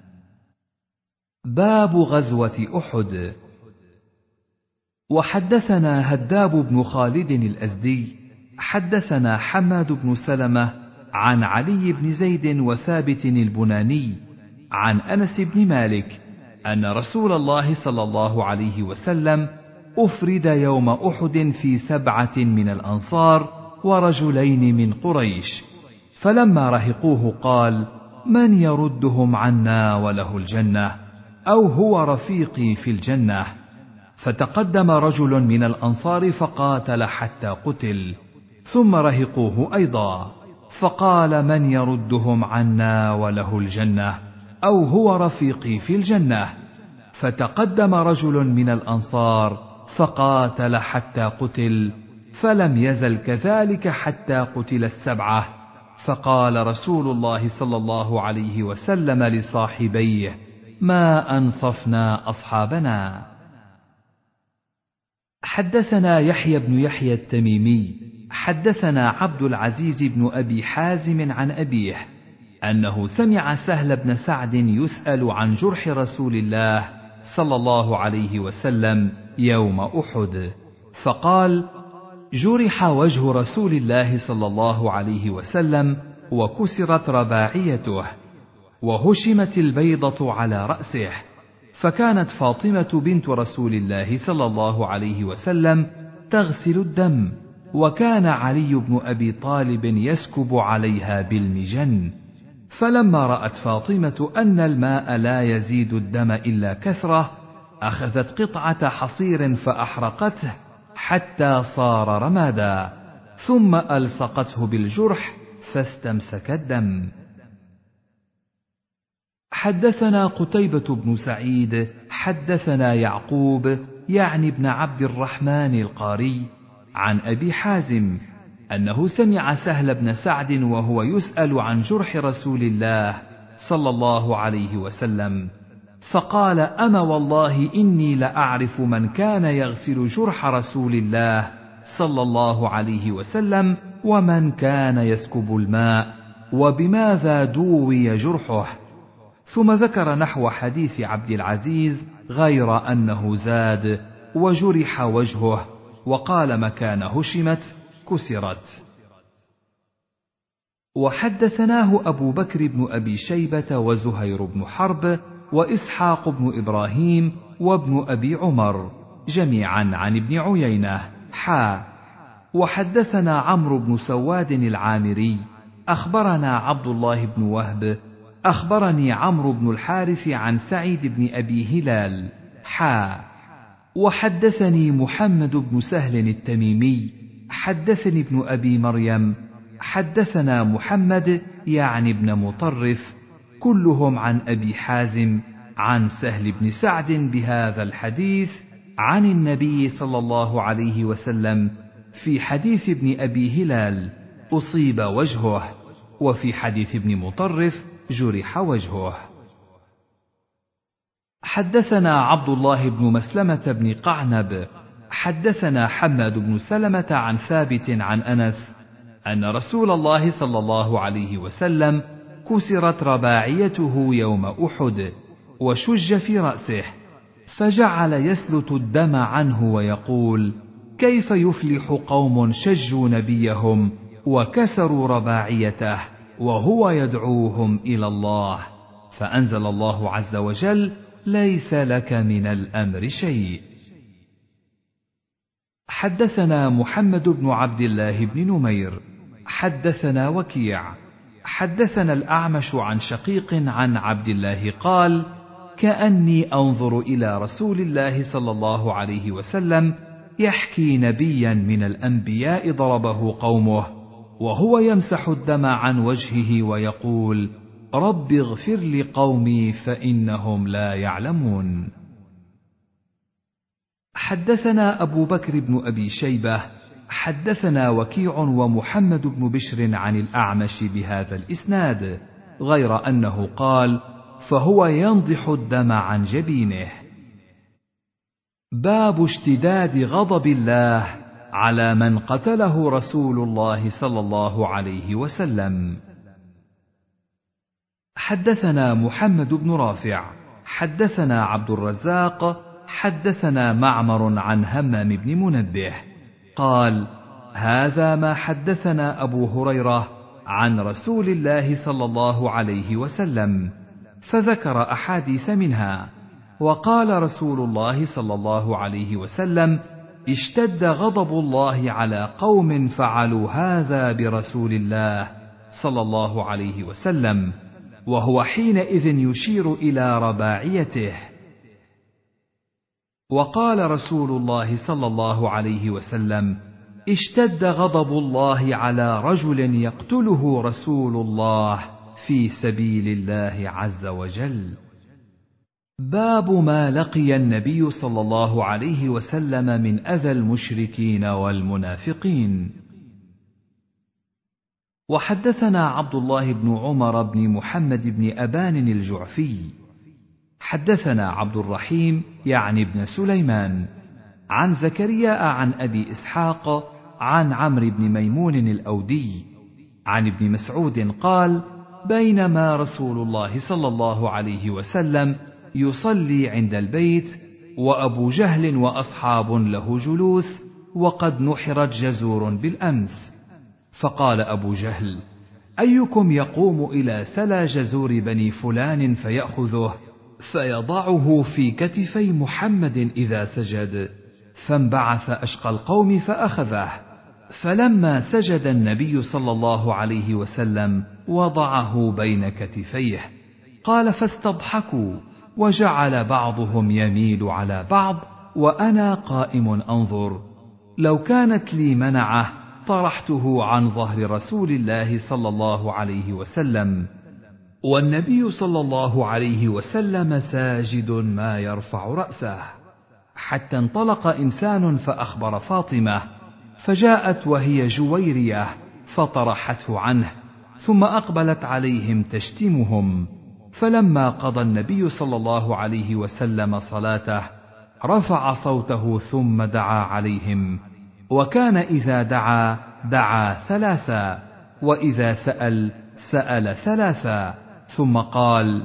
باب غزوة أحد. وحدثنا هداب بن خالد الأزدي حدثنا حماد بن سلمة عن علي بن زيد وثابت البناني عن أنس بن مالك أن رسول الله صلى الله عليه وسلم أفرد يوم أحد في سبعة من الأنصار ورجلين من قريش، فلما رهقوه قال: من يردهم عنا وله الجنة، أو هو رفيقي في الجنة؟ فتقدم رجل من الأنصار فقاتل حتى قتل، ثم رهقوه أيضا، فقال: من يردهم عنا وله الجنة، أو هو رفيقي في الجنة؟ فتقدم رجل من الأنصار فقاتل حتى قتل، فلم يزل كذلك حتى قتل السبعة. فقال رسول الله صلى الله عليه وسلم لصاحبيه: ما أنصفنا أصحابنا. حدثنا يحيى بن يحيى التميمي حدثنا عبد العزيز بن أبي حازم عن أبيه أنه سمع سهل بن سعد يسأل عن جرح رسول الله صلى الله عليه وسلم يوم أحد، فقال: جرح وجه رسول الله صلى الله عليه وسلم وكسرت رباعيته، وهشمت البيضة على رأسه، فكانت فاطمة بنت رسول الله صلى الله عليه وسلم تغسل الدم، وكان علي بن أبي طالب يسكب عليها بالمجن. فلما رأت فاطمة أن الماء لا يزيد الدم إلا كثرة، أخذت قطعة حصير فأحرقته حتى صار رمادا، ثم ألصقته بالجرح فاستمسك الدم. حدثنا قتيبة بن سعيد حدثنا يعقوب يعني ابن عبد الرحمن القاري عن أبي حازم أنه سمع سهل بن سعد وهو يسأل عن جرح رسول الله صلى الله عليه وسلم، فقال: أما والله إني لأعرف من كان يغسل جرح رسول الله صلى الله عليه وسلم ومن كان يسكب الماء، وبماذا دوي جرحه. ثم ذكر نحو حديث عبد العزيز غير أنه زاد: وجرح وجهه، وقال مكان هشمت كسرت. وحدثناه أبو بكر بن أبي شيبة وزهير بن حرب وإسحاق بن إبراهيم وابن أبي عمر جميعا عن ابن عيينة حا. وحدثنا عمرو بن سواد العامري أخبرنا عبد الله بن وهب أخبرني عمرو بن الحارث عن سعيد بن أبي هلال حا. وحدثني محمد بن سهل التميمي حدثني ابن أبي مريم حدثنا محمد يعني ابن مطرف كلهم عن أبي حازم عن سهل بن سعد بهذا الحديث عن النبي صلى الله عليه وسلم في حديث ابن أبي هلال أصيب وجهه، وفي حديث ابن مطرف جرح وجهه. حدثنا عبد الله بن مسلمة بن قعنب حدثنا حماد بن سلمة عن ثابت عن أنس أن رسول الله صلى الله عليه وسلم كسرت رباعيته يوم أحد وشج في رأسه، فجعل يسلت الدم عنه ويقول: كيف يفلح قوم شجوا نبيهم وكسروا رباعيته وهو يدعوهم إلى الله؟ فأنزل الله عز وجل: ليس لك من الأمر شيء. حدثنا محمد بن عبد الله بن نمير حدثنا وكيع حدثنا الأعمش عن شقيق عن عبد الله قال: كأني أنظر إلى رسول الله صلى الله عليه وسلم يحكي نبيا من الأنبياء ضربه قومه وهو يمسح الدم عن وجهه ويقول: رب اغفر لقومي فإنهم لا يعلمون. حدثنا أبو بكر بن أبي شيبة حدثنا وكيع ومحمد بن بشر عن الأعمش بهذا الإسناد، غير أنه قال: فهو ينضح الدم عن جبينه. باب اشتداد غضب الله على من قتله رسول الله صلى الله عليه وسلم. حدثنا محمد بن رافع حدثنا عبد الرزاق حدثنا معمر عن همام بن منبه قال: هذا ما حدثنا أبو هريرة عن رسول الله صلى الله عليه وسلم، فذكر أحاديث منها، وقال رسول الله صلى الله عليه وسلم: اشتد غضب الله على قوم فعلوا هذا برسول الله صلى الله عليه وسلم، وهو حينئذ يشير إلى رباعيته. وقال رسول الله صلى الله عليه وسلم: اشتد غضب الله على رجل يقتله رسول الله في سبيل الله عز وجل. باب ما لقي النبي صلى الله عليه وسلم من أذى المشركين والمنافقين. وحدثنا عبد الله بن عمر بن محمد بن أبان الجعفي حدثنا عبد الرحيم يعني ابن سليمان عن زكريا عن أبي إسحاق عن عمرو بن ميمون الأودي عن ابن مسعود قال: بينما رسول الله صلى الله عليه وسلم يصلي عند البيت وأبو جهل وأصحاب له جلوس وقد نحرت جزور بالأمس، فقال أبو جهل: أيكم يقوم إلى سلا جزور بني فلان فيأخذه فيضعه في كتفي محمد إذا سجد؟ فانبعث أشقى القوم فأخذه، فلما سجد النبي صلى الله عليه وسلم وضعه بين كتفيه. قال: فاستضحكوا، وجعل بعضهم يميل على بعض وأنا قائم أنظر، لو كانت لي منعه طرحته عن ظهر رسول الله صلى الله عليه وسلم، والنبي صلى الله عليه وسلم ساجد ما يرفع رأسه. حتى انطلق إنسان فأخبر فاطمة، فجاءت وهي جويرية فطرحته عنه، ثم أقبلت عليهم تشتمهم. فلما قضى النبي صلى الله عليه وسلم صلاته رفع صوته ثم دعا عليهم، وكان إذا دعا دعا ثلاثا، وإذا سأل سأل ثلاثا، ثم قال: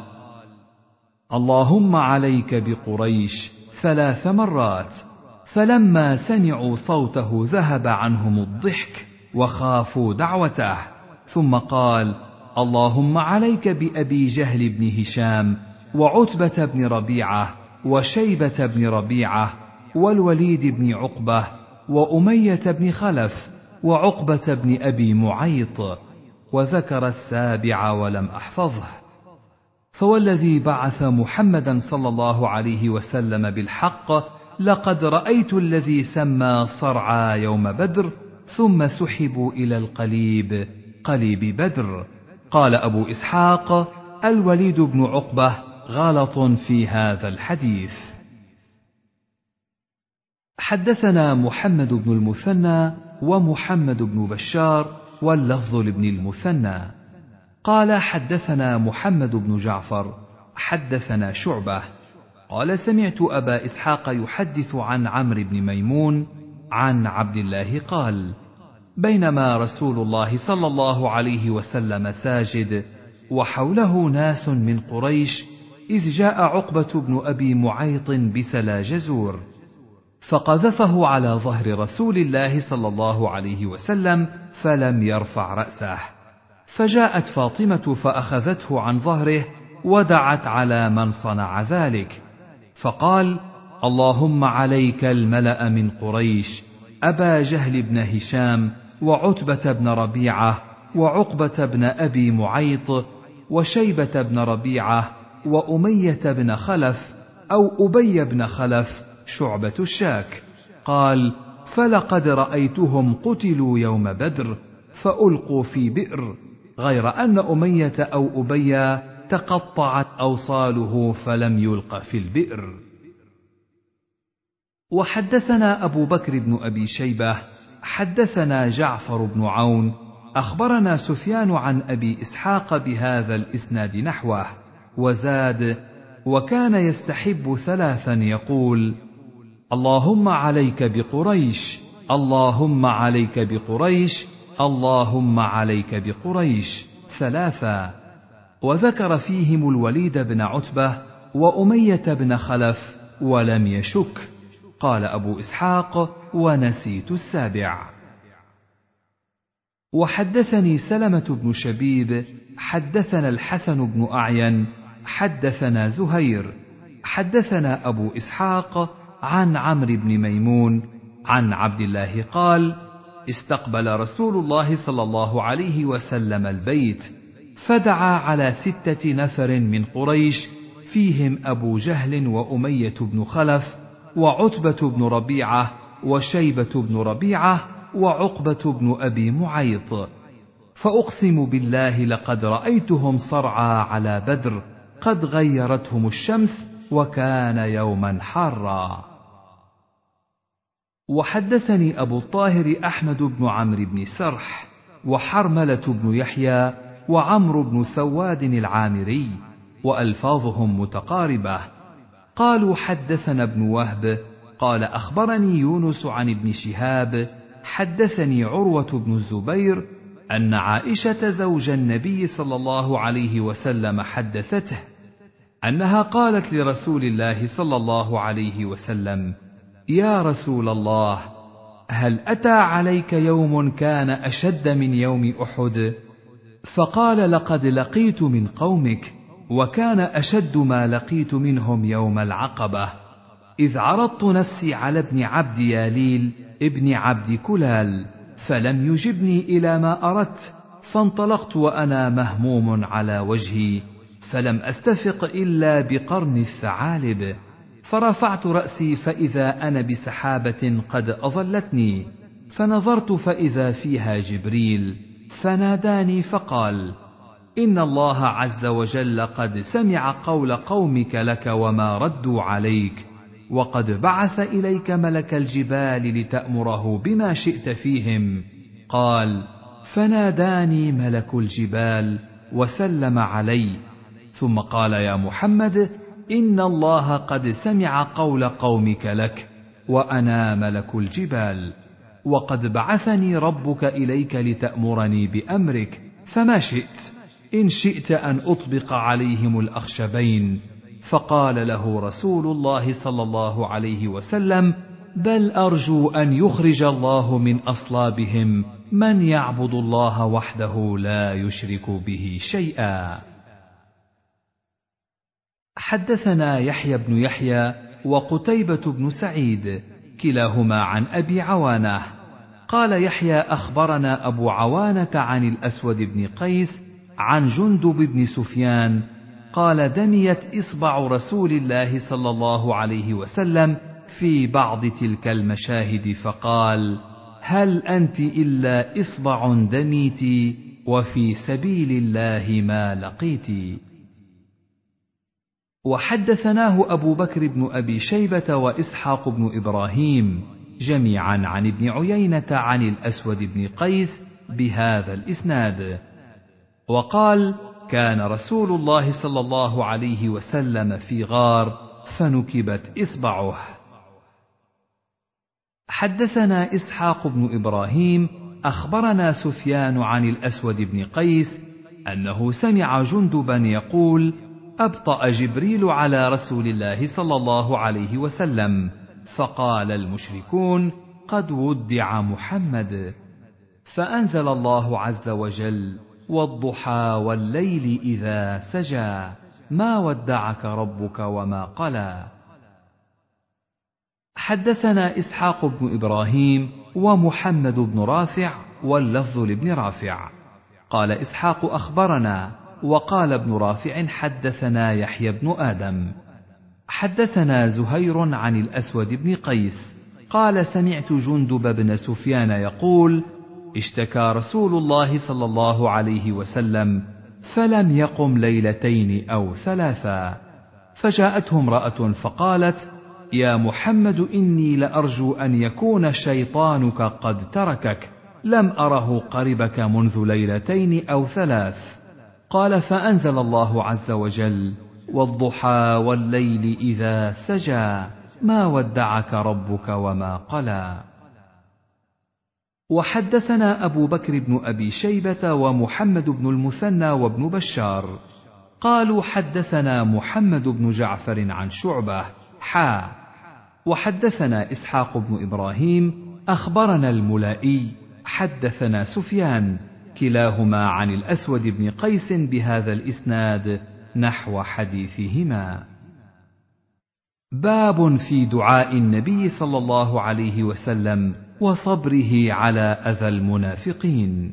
اللهم عليك بقريش ثلاث مرات. فلما سمعوا صوته ذهب عنهم الضحك وخافوا دعوته، ثم قال: اللهم عليك بأبي جهل بن هشام وعتبة بن ربيعة وشيبة بن ربيعة والوليد بن عقبة وأمية بن خلف وعقبة بن أبي معيط، وذكر السابع ولم أحفظه. فوالذي بعث محمدا صلى الله عليه وسلم بالحق لقد رأيت الذي سمى صرعى يوم بدر، ثم سحبوا إلى القليب قليب بدر. قال أبو إسحاق: الوليد بن عقبة غلط في هذا الحديث. حدثنا محمد بن المثنى ومحمد بن بشار واللفظ لابن المثنى قال حدثنا محمد بن جعفر حدثنا شعبة قال سمعت أبا إسحاق يحدث عن عمرو بن ميمون عن عبد الله قال بينما رسول الله صلى الله عليه وسلم ساجد وحوله ناس من قريش إذ جاء عقبة بن أبي معيط بسلا جزور فقذفه على ظهر رسول الله صلى الله عليه وسلم فلم يرفع رأسه، فجاءت فاطمة فأخذته عن ظهره ودعت على من صنع ذلك، فقال اللهم عليك الملأ من قريش أبا جهل بن هشام وعتبة بن ربيعة وعقبة بن أبي معيط وشيبة بن ربيعة وأمية بن خلف أو أبي بن خلف شعبة الشاك. قال فلقد رأيتهم قتلوا يوم بدر فألقوا في بئر، غير أن أمية أو أبي تقطعت أوصاله فلم يلق في البئر. وحدثنا أبو بكر بن أبي شيبة حدثنا جعفر بن عون أخبرنا سفيان عن أبي إسحاق بهذا الإسناد نحوه، وزاد وكان يستحب ثلاثا يقول اللهم عليك بقريش اللهم عليك بقريش اللهم عليك بقريش ثلاثا، وذكر فيهم الوليد بن عتبة وأمية بن خلف ولم يشك. قال أبو إسحاق ونسيت السابع. وحدثني سلمة بن شبيب حدثنا الحسن بن أعين حدثنا زهير حدثنا أبو إسحاق عن عمرو بن ميمون عن عبد الله قال استقبل رسول الله صلى الله عليه وسلم البيت فدعا على ستة نفر من قريش فيهم أبو جهل وأمية بن خلف وعتبة بن ربيعة وشيبة بن ربيعة وعقبة بن أبي معيط، فأقسم بالله لقد رأيتهم صرعى على بدر قد غيرتهم الشمس وكان يوما حارا. وحدثني أبو الطاهر أحمد بن عمرو بن سرح وحرملة بن يحيى وعمرو بن سواد العامري وألفاظهم متقاربة قالوا حدثنا ابن وهب قال أخبرني يونس عن ابن شهاب حدثني عروة بن الزبير أن عائشة زوج النبي صلى الله عليه وسلم حدثته أنها قالت لرسول الله صلى الله عليه وسلم يا رسول الله هل أتى عليك يوم كان أشد من يوم أحد؟ فقال لقد لقيت من قومك وكان أشد ما لقيت منهم يوم العقبة، إذ عرضت نفسي على ابن عبد ياليل ابن عبد كلال فلم يجبني إلى ما أردت، فانطلقت وأنا مهموم على وجهي فلم أستفق إلا بقرن الثعالب، فرفعت رأسي فإذا أنا بسحابة قد أظلتني، فنظرت فإذا فيها جبريل فناداني فقال إن الله عز وجل قد سمع قول قومك لك وما ردوا عليك، وقد بعث إليك ملك الجبال لتأمره بما شئت فيهم. قال فناداني ملك الجبال وسلم علي، ثم قال يا محمد إن الله قد سمع قول قومك لك وأنا ملك الجبال، وقد بعثني ربك إليك لتأمرني بأمرك، فما شئت، إن شئت أن أطبق عليهم الأخشبين. فقال له رسول الله صلى الله عليه وسلم بل أرجو أن يخرج الله من أصلابهم من يعبد الله وحده لا يشرك به شيئا. حدثنا يحيى بن يحيى وقتيبة بن سعيد كلاهما عن أبي عوانة قال يحيى أخبرنا أبو عوانة عن الأسود بن قيس عن جندب بن سفيان قال دميت إصبع رسول الله صلى الله عليه وسلم في بعض تلك المشاهد فقال هل أنت إلا إصبع دميت وفي سبيل الله ما لقيت. وحدثناه أبو بكر بن أبي شيبة وإسحاق بن إبراهيم جميعا عن ابن عيينة عن الأسود بن قيس بهذا الإسناد. وقال: كان رسول الله صلى الله عليه وسلم في غار فنكبت إصبعه. حدثنا إسحاق بن إبراهيم أخبرنا سفيان عن الأسود بن قيس أنه سمع جندبا يقول: أبطأ جبريل على رسول الله صلى الله عليه وسلم، فقال المشركون: قد ودع محمد. فأنزل الله عز وجل: والضحى والليل إذا سجى ما ودعك ربك وما قلى. حدثنا إسحاق بن إبراهيم ومحمد بن رافع واللفظ لابن رافع. قال إسحاق: أخبرنا. وقال ابن رافع: حدثنا يحيى بن آدم. حدثنا زهير عن الأسود بن قيس قال: سمعت جندب بن سفيان يقول: اشتكى رسول الله صلى الله عليه وسلم فلم يقم ليلتين أو ثلاثا، فجاءته امرأة فقالت: يا محمد، إني لأرجو أن يكون شيطانك قد تركك، لم أره قربك منذ ليلتين أو ثلاث. قال: فأنزل الله عز وجل: والضحى والليل إذا سجى ما ودعك ربك وما قلى. وحدثنا أبو بكر بن أبي شيبة ومحمد بن المثنى وابن بشار قالوا: حدثنا محمد بن جعفر عن شعبة حا وحدثنا إسحاق بن إبراهيم أخبرنا الملائي حدثنا سفيان كلاهما عن الأسود بن قيس بهذا الإسناد نحو حديثهما. باب في دعاء النبي صلى الله عليه وسلم وصبره على أذى المنافقين.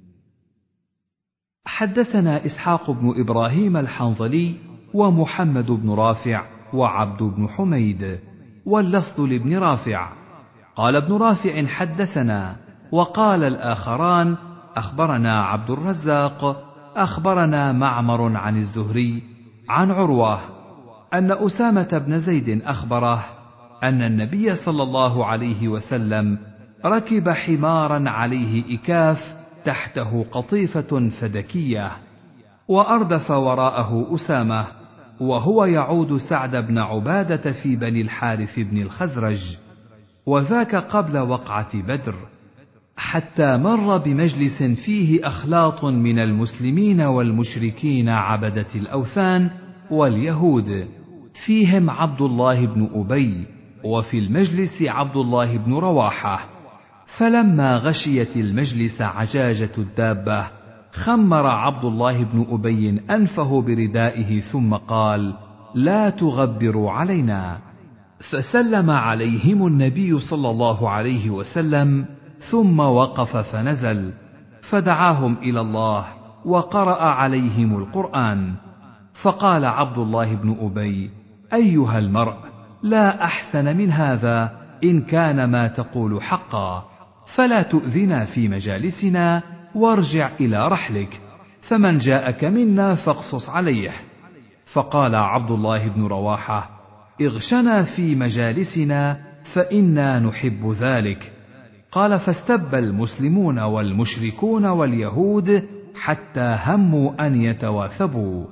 حدثنا إسحاق بن إبراهيم الحنظلي ومحمد بن رافع وعبد بن حميد واللفظ لابن رافع. قال ابن رافع: حدثنا. وقال الآخران: أخبرنا عبد الرزاق أخبرنا معمر عن الزهري عن عروة أن أسامة بن زيد أخبره أن النبي صلى الله عليه وسلم ركب حمارا عليه إكاف تحته قطيفة فدكية، وأردف وراءه أسامة وهو يعود سعد بن عبادة في بني الحارث بن الخزرج، وذاك قبل وقعة بدر، حتى مر بمجلس فيه أخلاط من المسلمين والمشركين عبدة الأوثان واليهود، فيهم عبد الله بن أبي، وفي المجلس عبد الله بن رواحة. فلما غشيت المجلس عجاجة الدابة خمر عبد الله بن أبي أنفه بردائه ثم قال: لا تغبروا علينا. فسلم عليهم النبي صلى الله عليه وسلم ثم وقف فنزل فدعاهم إلى الله وقرأ عليهم القرآن. فقال عبد الله بن أبي: أيها المرء، لا أحسن من هذا إن كان ما تقول حقا، فلا تؤذنا في مجالسنا وارجع إلى رحلك، فمن جاءك منا فاقصص عليه. فقال عبد الله بن رواحة: اغشنا في مجالسنا فإنا نحب ذلك. قال: فاستب المسلمون والمشركون واليهود حتى هموا أن يتواثبوا،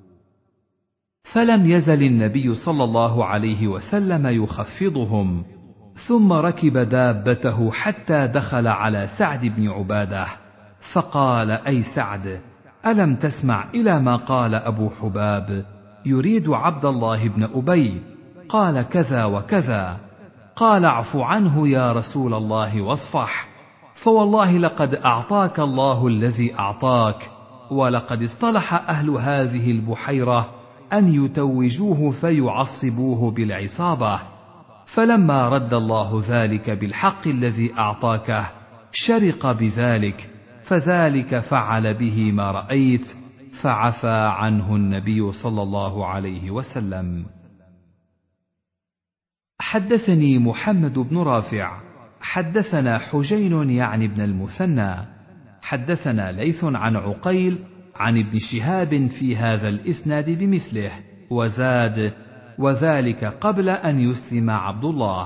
فلم يزل النبي صلى الله عليه وسلم يخفضهم، ثم ركب دابته حتى دخل على سعد بن عبادة، فقال: أي سعد، ألم تسمع إلى ما قال أبو حباب يريد عبد الله بن أبي؟ قال كذا وكذا. قال: اعف عنه يا رسول الله واصفح، فوالله لقد أعطاك الله الذي أعطاك، ولقد اصطلح أهل هذه البحيرة أن يتوجوه فيعصبوه بالعصابة، فلما رد الله ذلك بالحق الذي أعطاكه شرق بذلك، فذلك فعل به ما رأيت، فعفى عنه النبي صلى الله عليه وسلم. حدثني محمد بن رافع حدثنا حجين يعني ابن المثنى حدثنا ليث عن عقيل عن ابن شهاب في هذا الإسناد بمثله، وزاد: وذلك قبل أن يسلم عبد الله.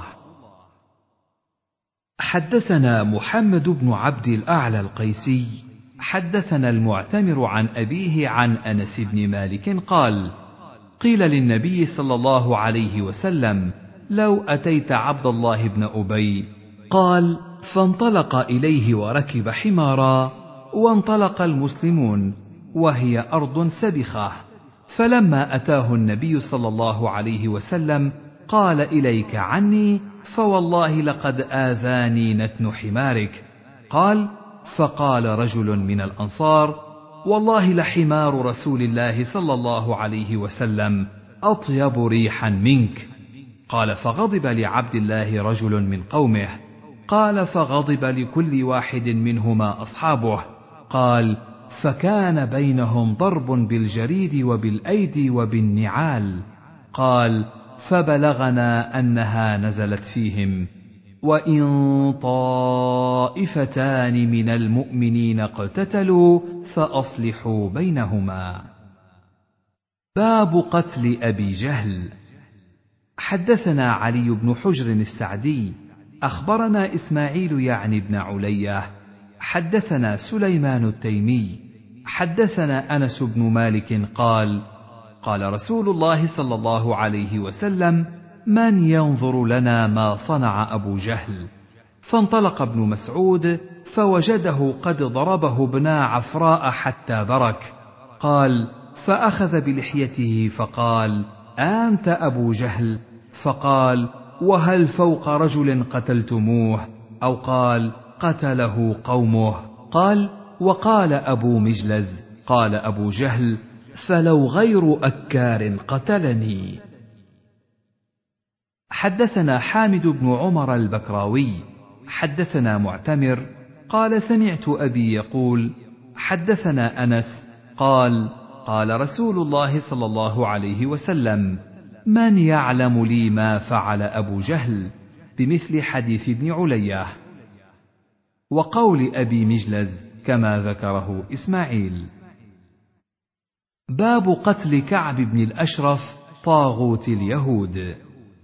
حدثنا محمد بن عبد الأعلى القيسي حدثنا المعتمر عن أبيه عن أنس بن مالك قال: قيل للنبي صلى الله عليه وسلم: لو أتيت عبد الله بن أبي. قال: فانطلق إليه وركب حمارا، وانطلق المسلمون وهي أرض سبخة، فلما أتاه النبي صلى الله عليه وسلم قال: إليك عني، فوالله لقد آذاني نتن حمارك. قال: فقال رجل من الأنصار: والله لحمار رسول الله صلى الله عليه وسلم أطيب ريحا منك. قال: فغضب لعبد الله رجل من قومه. قال: فغضب لكل واحد منهما أصحابه. قال: فكان بينهم ضرب بالجريد وبالأيدي وبالنعال. قال: فبلغنا أنها نزلت فيهم: وإن طائفتان من المؤمنين اقتتلوا فأصلحوا بينهما. باب قتل أبي جهل. حدثنا علي بن حجر السعدي أخبرنا إسماعيل يعني بن علية حدثنا سليمان التيمي حدثنا أنس بن مالك قال: قال رسول الله صلى الله عليه وسلم: من ينظر لنا ما صنع أبو جهل؟ فانطلق ابن مسعود فوجده قد ضربه ابنا عفراء حتى برك. قال: فأخذ بلحيته فقال: أنت أبو جهل؟ فقال: وهل فوق رجل قتلتموه؟ أو قال: قتله قومه. قال: وقال أبو مجلز: قال أبو جهل: فلو غير أكار قتلني. حدثنا حامد بن عمر البكراوي حدثنا معتمر قال: سمعت أبي يقول: حدثنا أنس قال: قال رسول الله صلى الله عليه وسلم: من يعلم لي ما فعل أبو جهل؟ بمثل حديث ابن علية. وقول أبي مجلز كما ذكره إسماعيل. باب قتل كعب بن الأشرف طاغوت اليهود.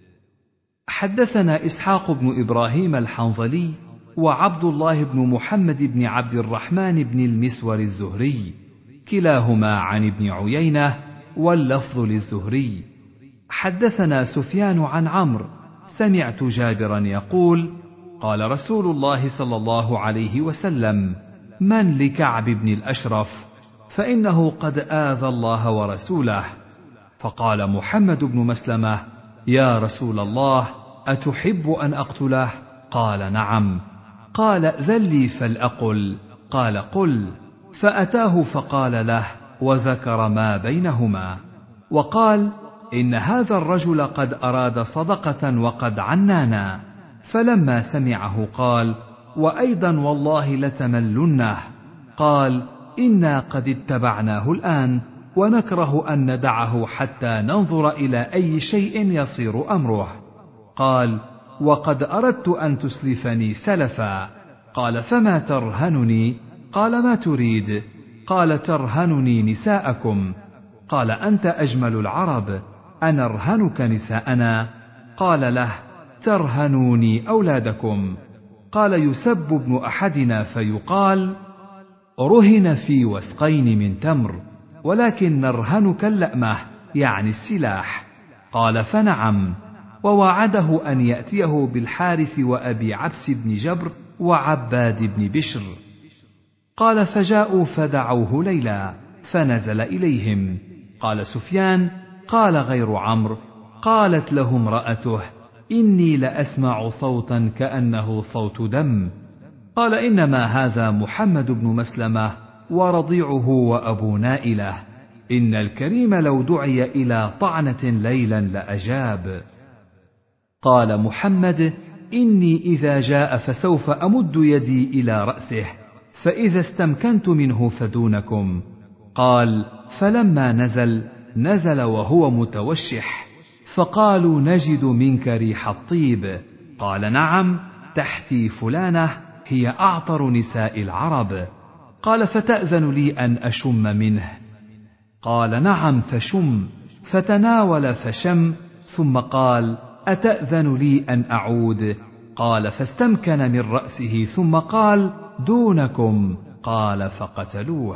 حدثنا إسحاق بن إبراهيم الحنظلي وعبد الله بن محمد بن عبد الرحمن بن المسور الزهري كلاهما عن ابن عيينة واللفظ للزهري. حدثنا سفيان عن عمرو سمعت جابرا يقول: قال رسول الله صلى الله عليه وسلم: من لكعب بن الأشرف؟ فإنه قد آذى الله ورسوله. فقال محمد بن مسلمة: يا رسول الله، أتحب أن أقتله؟ قال: نعم. قال: ائذن لي فلأقل. قال: قل. فأتاه فقال له وذكر ما بينهما، وقال: إن هذا الرجل قد أراد صدقة وقد عنانا. فلما سمعه قال: وأيضا والله لتملنه. قال: إنا قد اتبعناه الآن ونكره أن ندعه حتى ننظر إلى أي شيء يصير أمره. قال: وقد أردت أن تسلفني سلفا. قال: فما ترهنني؟ قال: ما تريد؟ قال: ترهنني نساءكم. قال: أنت أجمل العرب، أنرهنك نساءنا؟ قال له: ترهنوني أولادكم. قال: يسب ابن أحدنا فيقال: رهن في وسقين من تمر، ولكن نرهنك اللأمة، يعني السلاح. قال: فنعم. ووعده أن يأتيه بالحارث وأبي عبس بن جبر وعباد بن بشر. قال: فجاءوا فدعوه ليلا فنزل إليهم. قال سفيان: قال غير عمرو: قالت له امرأته: إني لأسمع صوتا كأنه صوت دم. قال: إنما هذا محمد بن مسلمة ورضيعه وأبو نائلة، إن الكريم لو دعي إلى طعنة ليلا لأجاب. قال محمد: إني إذا جاء فسوف أمد يدي إلى رأسه، فإذا استمكنت منه فدونكم. قال: فلما نزل نزل وهو متوشح، فقالوا: نجد منك ريح الطيب. قال: نعم، تحتي فلانة هي أعطر نساء العرب. قال: فتأذن لي أن أشم منه؟ قال: نعم، فشم. فتناول فشم، ثم قال: أتأذن لي أن أعود؟ قال: فاستمكن من رأسه ثم قال: دونكم. قال: فقتلوه.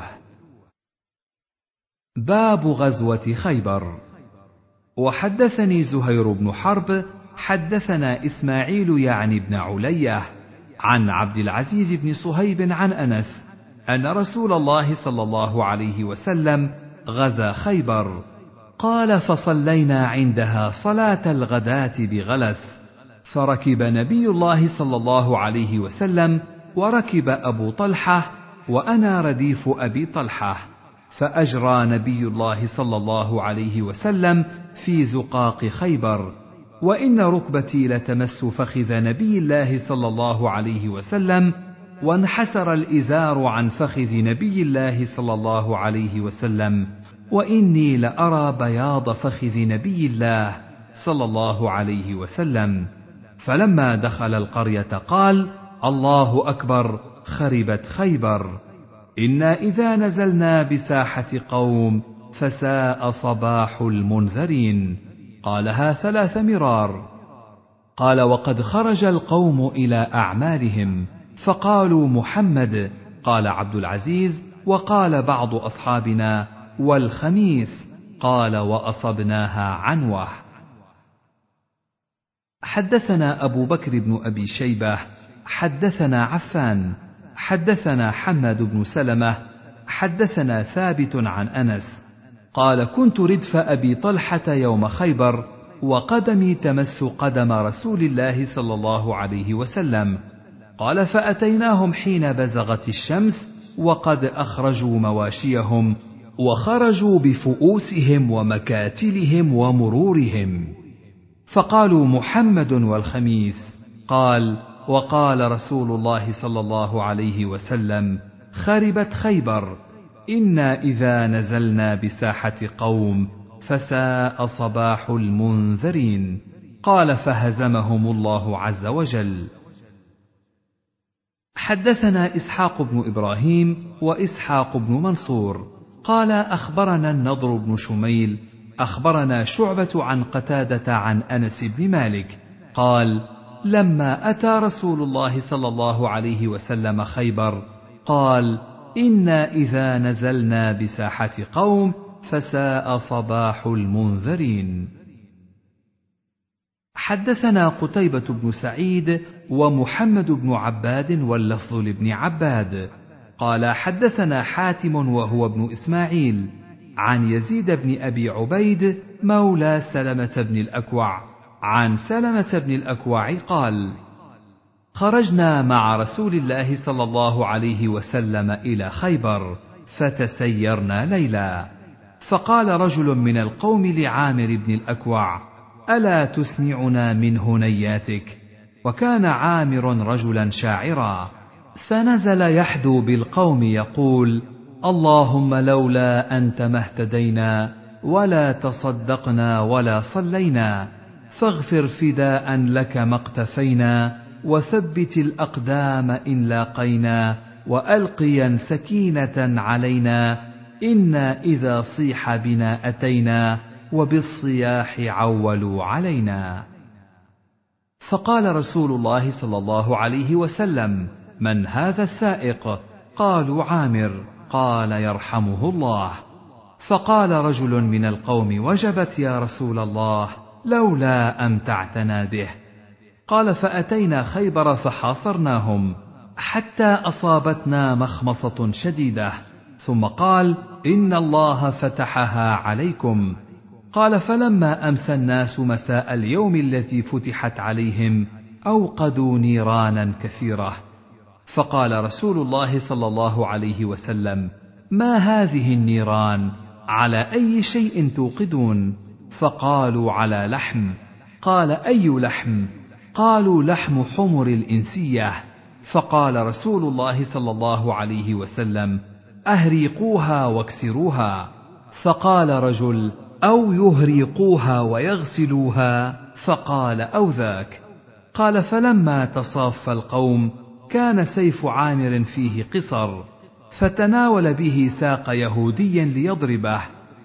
باب غزوة خيبر. وحدثني زهير بن حرب حدثنا إسماعيل يعني بن علية عن عبد العزيز بن صهيب عن أنس أن رسول الله صلى الله عليه وسلم غزا خيبر. قال: فصلينا عندها صلاة الغداة بغلس، فركب نبي الله صلى الله عليه وسلم وركب أبو طلحة وأنا رديف أبي طلحة، فأجرى نبي الله صلى الله عليه وسلم في زقاق خيبر، وإن ركبتي لتمس فخذ نبي الله صلى الله عليه وسلم، وانحسر الإزار عن فخذ نبي الله صلى الله عليه وسلم، وإني لأرى بياض فخذ نبي الله صلى الله عليه وسلم. فلما دخل القرية قال: الله أكبر، خربت خيبر، إنا إذا نزلنا بساحة قوم فساء صباح المنذرين. قالها ثلاث مرار. قال: وقد خرج القوم إلى أعمالهم فقالوا محمد. قال عبد العزيز: وقال بعض أصحابنا: والخميس. قال: وأصبناها عنوة. حدثنا أبو بكر بن أبي شيبة حدثنا عفان حدثنا حماد بن سلمة حدثنا ثابت عن أنس قال: كنت ردف أبي طلحة يوم خيبر، وقدمي تمس قدم رسول الله صلى الله عليه وسلم. قال: فأتيناهم حين بزغت الشمس وقد أخرجوا مواشيهم، وخرجوا بفؤوسهم ومكاتلهم ومرورهم، فقالوا: محمد والخميس. قال: وقال رسول الله صلى الله عليه وسلم: خربت خيبر، إنا إذا نزلنا بساحة قوم فساء صباح المنذرين. قال: فهزمهم الله عز وجل. حدثنا إسحاق بن إبراهيم وإسحاق بن منصور قال: أخبرنا النضر بن شميل أخبرنا شعبة عن قتادة عن أنس بن مالك قال: لما أتى رسول الله صلى الله عليه وسلم خيبر قال: إنا إذا نزلنا بساحة قوم فساء صباح المنذرين. حدثنا قتيبة بن سعيد ومحمد بن عباد واللفظ لابن عباد قال: حدثنا حاتم وهو ابن إسماعيل عن يزيد بن أبي عبيد مولى سلمة بن الأكوع عن سلمة بن الأكوع قال: خرجنا مع رسول الله صلى الله عليه وسلم إلى خيبر فتسيرنا ليلا، فقال رجل من القوم لعامر بن الأكوع: ألا تسمعنا من هنياتك؟ وكان عامر رجلا شاعرا، فنزل يحدو بالقوم يقول: اللهم لولا أنت ما اهتدينا ولا تصدقنا ولا صلينا، فاغفر فداء لك ما اقتفينا، وثبت الأقدام إن لاقينا، وألقيا سكينة علينا، إنا إذا صيح بنا أتينا، وبالصياح عولوا علينا. فقال رسول الله صلى الله عليه وسلم: من هذا السائق؟ قالوا: عامر. قال: يرحمه الله. فقال رجل من القوم: وجبت يا رسول الله، لولا أمتعتنا به. قال: فأتينا خيبر فحاصرناهم حتى أصابتنا مخمصة شديدة، ثم قال: إن الله فتحها عليكم. قال: فلما أمسى الناس مساء اليوم الذي فتحت عليهم أوقدوا نيرانا كثيرة، فقال رسول الله صلى الله عليه وسلم: ما هذه النيران؟ على أي شيء توقدون؟ فقالوا: على لحم. قال: أي لحم؟ قالوا: لحم حمر الإنسية. فقال رسول الله صلى الله عليه وسلم: أهريقوها واكسروها. فقال رجل: أو يهريقوها ويغسلوها. فقال: أو ذاك. قال: فلما تصاف القوم كان سيف عامر فيه قصر، فتناول به ساق يهودي ليضربه،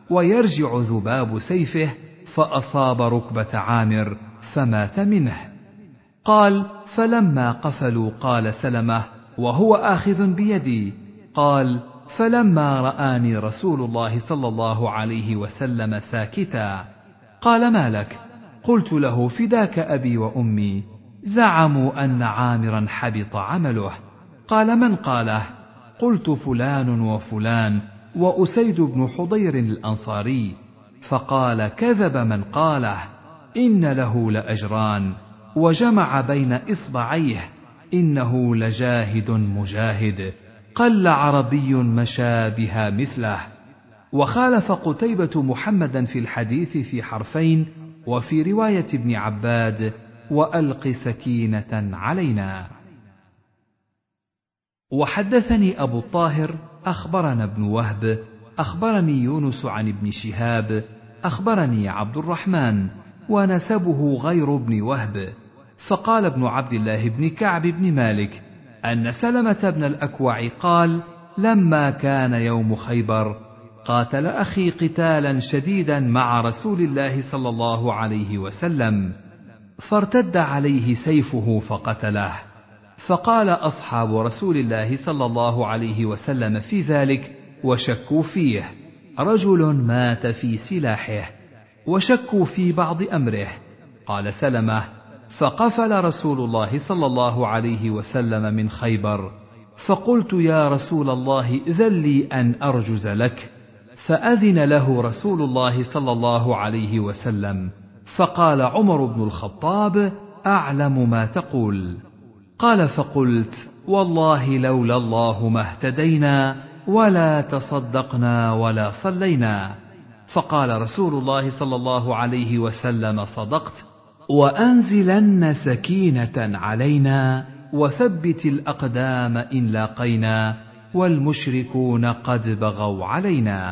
ويرجع ذباب سيفه فأصاب ركبة عامر فمات منه. قال: فلما قفلوا قال سلمة وهو آخذ بيدي، قال: فلما رآني رسول الله صلى الله عليه وسلم ساكتا قال: ما لك؟ قلت له: فداك أبي وأمي، زعموا أن عامرا حبط عمله. قال: من قاله؟ قلت: فلان وفلان وأسيد بن حضير الأنصاري. فقال: كذب من قاله، إن له لأجران، وجمع بين إصبعيه: إنه لجاهد مجاهد، قل عربي مشى بها مثله. وخالف قتيبة محمدا في الحديث في حرفين، وفي رواية ابن عباد: وألق سكينة علينا. وحدثني أبو الطاهر أخبرنا ابن وهب أخبرني يونس عن ابن شهاب أخبرني عبد الرحمن، ونسبه غير ابن وهب. فقال ابن عبد الله بن كعب بن مالك أن سلمة بن الأكوع قال: لما كان يوم خيبر قاتل أخي قتالا شديدا مع رسول الله صلى الله عليه وسلم، فارتد عليه سيفه فقتله. فقال أصحاب رسول الله صلى الله عليه وسلم في ذلك وشكوا فيه: رجل مات في سلاحه، وشكوا في بعض أمره. قال سلمة: فقفل رسول الله صلى الله عليه وسلم من خيبر، فقلت: يا رسول الله إذن لي أن أرجز لك. فأذن له رسول الله صلى الله عليه وسلم. فقال عمر بن الخطاب: أعلم ما تقول. قال: فقلت: والله لولا الله ما اهتدينا ولا تصدقنا ولا صلينا. فقال رسول الله صلى الله عليه وسلم: صدقت، وأنزلن سكينة علينا، وثبت الأقدام إن لاقينا، والمشركون قد بغوا علينا.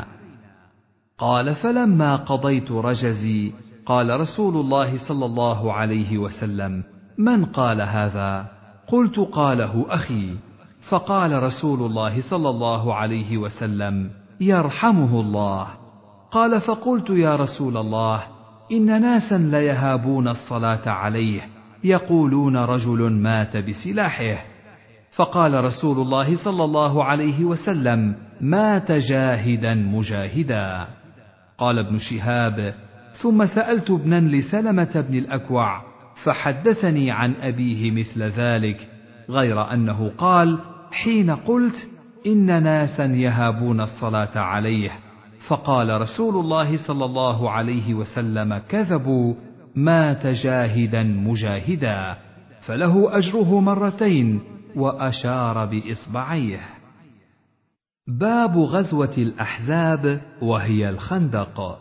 قال: فلما قضيت رجزي قال رسول الله صلى الله عليه وسلم: من قال هذا؟ قلت: قاله أخي. فقال رسول الله صلى الله عليه وسلم: يرحمه الله. قال: فقلت: يا رسول الله، إن ناسا ليهابون الصلاة عليه، يقولون رجل مات بسلاحه. فقال رسول الله صلى الله عليه وسلم: مات جاهدا مجاهدا. قال ابن شهاب: ثم سألت ابنا لسلمة بن الأكوع فحدثني عن أبيه مثل ذلك، غير أنه قال: حين قلت إن ناسا يهابون الصلاة عليه، فقال رسول الله صلى الله عليه وسلم: كذبوا، مات جاهدا مجاهدا، فله أجره مرتين، وأشار بإصبعيه. باب غزوة الأحزاب وهي الخندق.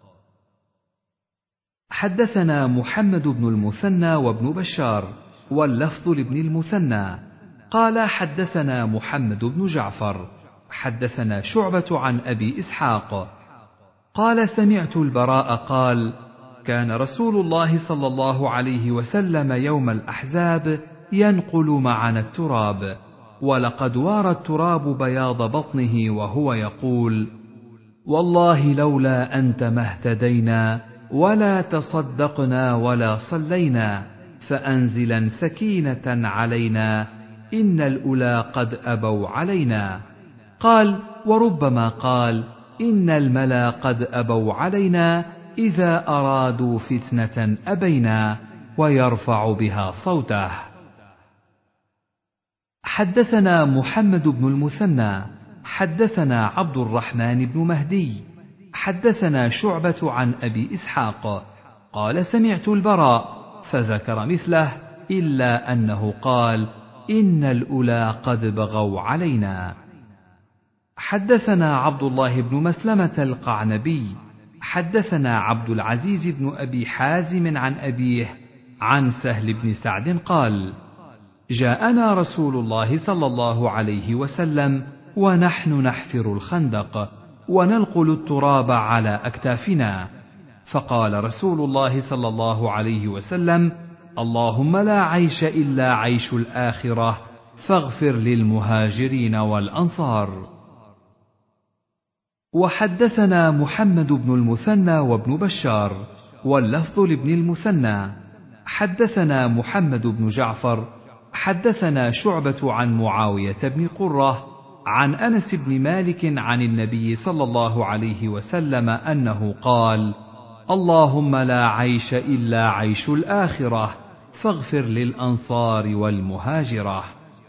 حدثنا محمد بن المثنى وابن بشار، واللفظ لابن المثنى قال: حدثنا محمد بن جعفر حدثنا شعبة عن أبي إسحاق قال: سمعت البراء قال: كان رسول الله صلى الله عليه وسلم يوم الأحزاب ينقل معنا التراب، ولقد وارى التراب بياض بطنه وهو يقول: والله لولا أنت ما اهتدينا ولا تصدقنا ولا صلينا، فأنزلا سكينة علينا، إن الأولى قد أبوا علينا. قال: وربما قال: إن الملا قد أبوا علينا، إذا أرادوا فتنة أبينا، ويرفع بها صوته. حدثنا محمد بن المثنى حدثنا عبد الرحمن بن مهدي حدثنا شعبة عن أبي إسحاق قال: سمعت البراء فذكر مثله، إلا أنه قال: إن الأولى قد بغوا علينا. حدثنا عبد الله بن مسلمة القعنبي حدثنا عبد العزيز بن أبي حازم عن أبيه عن سهل بن سعد قال: جاءنا رسول الله صلى الله عليه وسلم ونحن نحفر الخندق وننقل التراب على أكتافنا، فقال رسول الله صلى الله عليه وسلم: اللهم لا عيش إلا عيش الآخرة، فاغفر للمهاجرين والأنصار. وحدثنا محمد بن المثنى وابن بشار، واللفظ لابن المثنى. حدثنا محمد بن جعفر حدثنا شعبة عن معاوية بن قرة عن أنس بن مالك عن النبي صلى الله عليه وسلم أنه قال: اللهم لا عيش إلا عيش الآخرة فاغفر للأنصار والمهاجرة.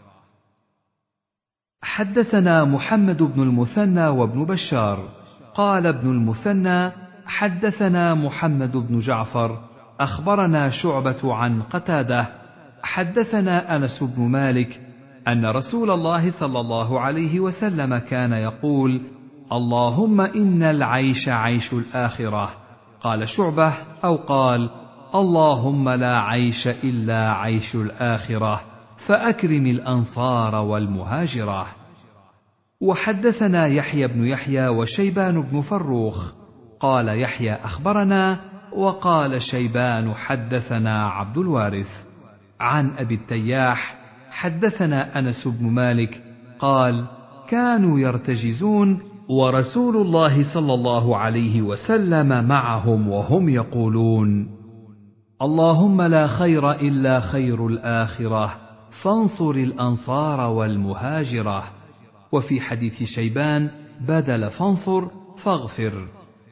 حدثنا محمد بن المثنى وابن بشار قال ابن المثنى حدثنا محمد بن جعفر أخبرنا شعبة عن قتادة حدثنا أنس بن مالك أن رسول الله صلى الله عليه وسلم كان يقول: اللهم إن العيش عيش الآخرة. قال شعبة أو قال: اللهم لا عيش إلا عيش الآخرة فأكرم الأنصار والمهاجرة. وحدثنا يحيى بن يحيى وشيبان بن فروخ قال يحيى أخبرنا وقال شيبان حدثنا عبد الوارث عن أبي التياح حدثنا أنس بن مالك قال: كانوا يرتجزون ورسول الله صلى الله عليه وسلم معهم وهم يقولون: اللهم لا خير إلا خير الآخرة فانصر الأنصار والمهاجرة. وفي حديث شيبان بدل فانصر فاغفر.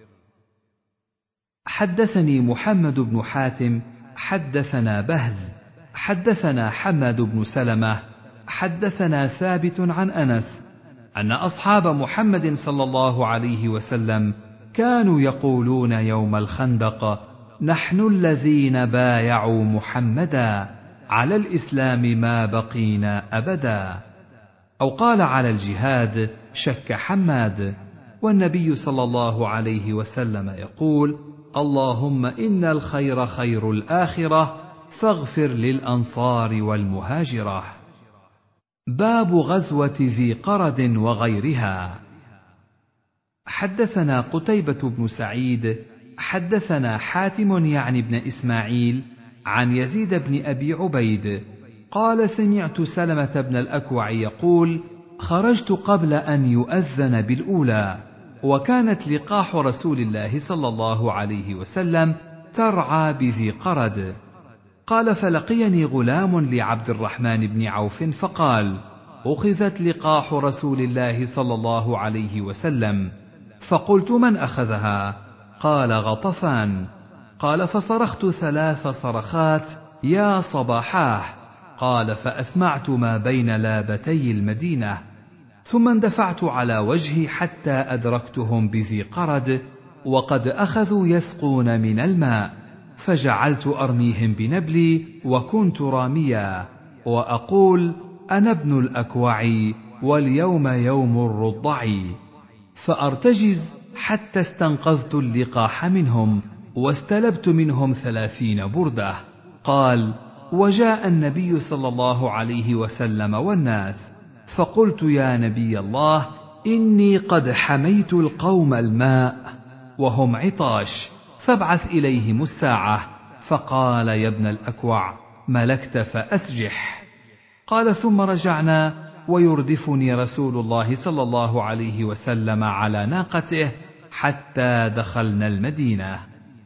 حدثني محمد بن حاتم حدثنا بهز حدثنا حماد بن سلمة حدثنا ثابت عن أنس أن أصحاب محمد صلى الله عليه وسلم كانوا يقولون يوم الخندق: نحن الذين بايعوا محمدا على الإسلام ما بقينا أبدا. أو قال على الجهاد، شك حماد. والنبي صلى الله عليه وسلم يقول: اللهم إن الخير خير الآخرة فاغفر للأنصار والمهاجرة. باب غزوة ذي قرد وغيرها. حدثنا قتيبة بن سعيد حدثنا حاتم يعني ابن إسماعيل عن يزيد بن أبي عبيد قال: سمعت سلمة بن الأكوع يقول: خرجت قبل أن يؤذن بالأولى، وكانت لقاح رسول الله صلى الله عليه وسلم ترعى بذي قرد. قال: فلقيني غلام لعبد الرحمن بن عوف فقال: أخذت لقاح رسول الله صلى الله عليه وسلم. فقلت: من أخذها؟ قال: غطفان. قال: فصرخت ثلاث صرخات: يا صباحاه. قال: فأسمعت ما بين لابتي المدينة، ثم اندفعت على وجهي حتى أدركتهم بذي قرد وقد أخذوا يسقون من الماء، فجعلت أرميهم بنبلي وكنت راميا وأقول: أنا ابن الأكوع واليوم يوم الرضع. فأرتجز حتى استنقذت اللقاح منهم واستلبت منهم ثلاثين بردة. قال: وجاء النبي صلى الله عليه وسلم والناس، فقلت: يا نبي الله، إني قد حميت القوم الماء وهم عطاش، فابعث إليهم الساعة. فقال: يا ابن الأكوع، ملكت فأسجح. قال: ثم رجعنا ويردفني رسول الله صلى الله عليه وسلم على ناقته حتى دخلنا المدينة.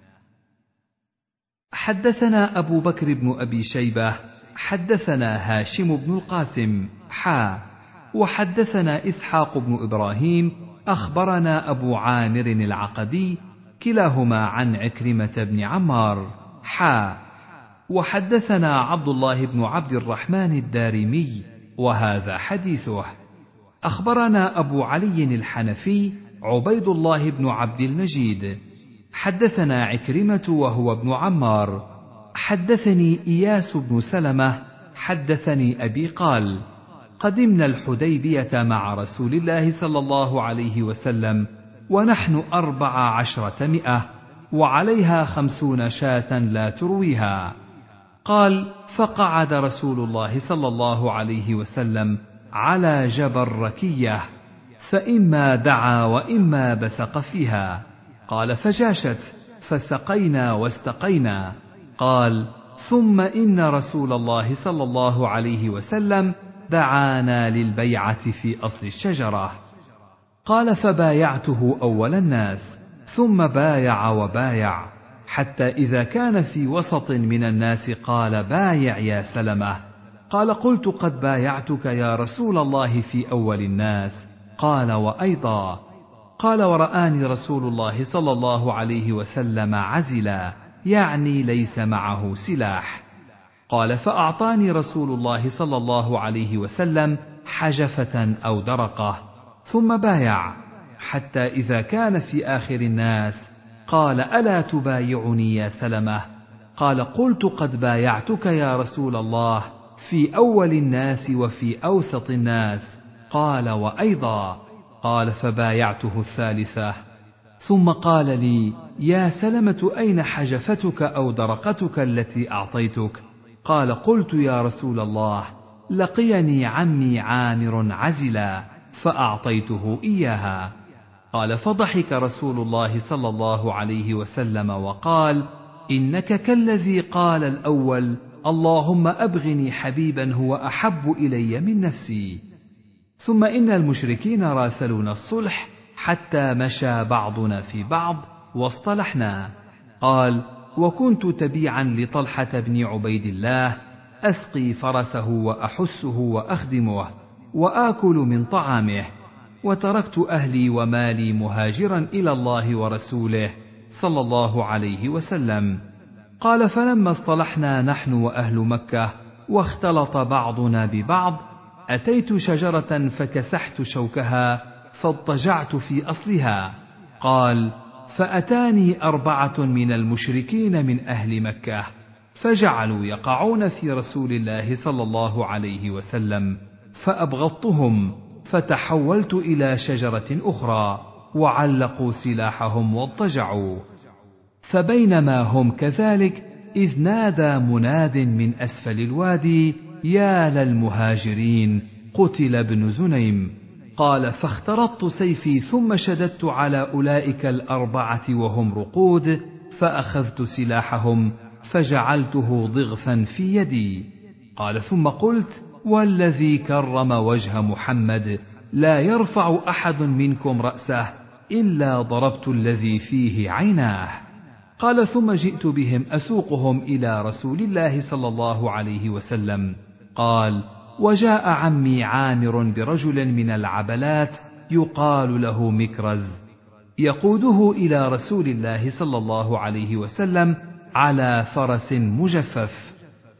حدثنا أبو بكر بن أبي شيبة حدثنا هاشم بن القاسم حا وحدثنا إسحاق بن إبراهيم أخبرنا أبو عامر العقدي كلاهما عن عكرمة بن عمار حا وحدثنا عبد الله بن عبد الرحمن الدارمي وهذا حديثه. أخبرنا أبو علي الحنفي عبيد الله بن عبد المجيد حدثنا عكرمة وهو ابن عمار حدثني إياس بن سلمة حدثني أبي قال: قدمنا الحديبية مع رسول الله صلى الله عليه وسلم ونحن أربع عشرة مئة وعليها خمسون شاة لا ترويها. قال: فقعد رسول الله صلى الله عليه وسلم على جبل ركية، فإما دعا وإما بسق فيها. قال: فجاشت فسقينا واستقينا. قال: ثم إن رسول الله صلى الله عليه وسلم دعانا للبيعة في أصل الشجرة. قال فبايعته أول الناس، ثم بايع وبايع، حتى إذا كان في وسط من الناس قال بايع يا سلمة. قال قلت قد بايعتك يا رسول الله في أول الناس. قال وأيضا. قال ورآني رسول الله صلى الله عليه وسلم عزلا، يعني ليس معه سلاح. قال فأعطاني رسول الله صلى الله عليه وسلم حجفة أو درقة، ثم بايع، حتى إذا كان في آخر الناس قال ألا تبايعني يا سلمة؟ قال قلت قد بايعتك يا رسول الله في أول الناس وفي أوسط الناس. قال وأيضا. قال فبايعته الثالثة. ثم قال لي يا سلمة أين حجفتك أو درقتك التي أعطيتك؟ قال قلت يا رسول الله لقيني عمي عامر عزلا فأعطيته إياها. قال فضحك رسول الله صلى الله عليه وسلم وقال إنك كالذي قال الأول اللهم أبغني حبيبا هو أحب إلي من نفسي. ثم إن المشركين راسلون الصلح حتى مشى بعضنا في بعض واصطلحنا. قال وكنت تبيعا لطلحة بن عبيد الله، أسقي فرسه وأحسه وأخدمه وآكل من طعامه، وتركت أهلي ومالي مهاجرا إلى الله ورسوله صلى الله عليه وسلم. قال فلما اصطلحنا نحن وأهل مكة واختلط بعضنا ببعض، أتيت شجرة فكسحت شوكها فاضطجعت في أصلها. قال فأتاني أربعة من المشركين من أهل مكة فجعلوا يقعون في رسول الله صلى الله عليه وسلم، فأبغضتهم فتحولت إلى شجرة أخرى وعلقوا سلاحهم واضطجعوا. فبينما هم كذلك إذ نادى مناد من أسفل الوادي يا للمهاجرين قتل ابن زنيم. قال فاخترطت سيفي ثم شددت على أولئك الأربعة وهم رقود، فأخذت سلاحهم فجعلته ضغثا في يدي. قال ثم قلت والذي كرم وجه محمد لا يرفع أحد منكم رأسه إلا ضربت الذي فيه عيناه. قال ثم جئت بهم أسوقهم إلى رسول الله صلى الله عليه وسلم. قال وجاء عمي عامر برجل من العبلات يقال له مكرز يقوده إلى رسول الله صلى الله عليه وسلم على فرس مجفف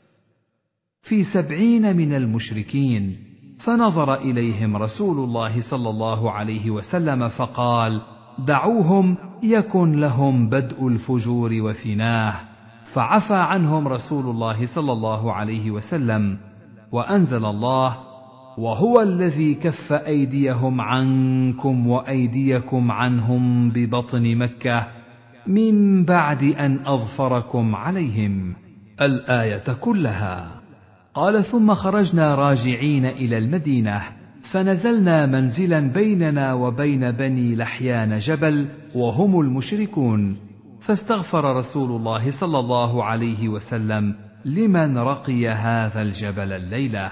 في سبعين من المشركين، فنظر إليهم رسول الله صلى الله عليه وسلم فقال دعوهم يكن لهم بدء الفجور وفناه، فعفى عنهم رسول الله صلى الله عليه وسلم. وأنزل الله وهو الذي كف أيديهم عنكم وأيديكم عنهم ببطن مكة من بعد أن أظفركم عليهم الآية كلها. قال ثم خرجنا راجعين إلى المدينة، فنزلنا منزلا بيننا وبين بني لحيان جبل وهم المشركون، فاستغفر رسول الله صلى الله عليه وسلم لمن رقي هذا الجبل الليلة،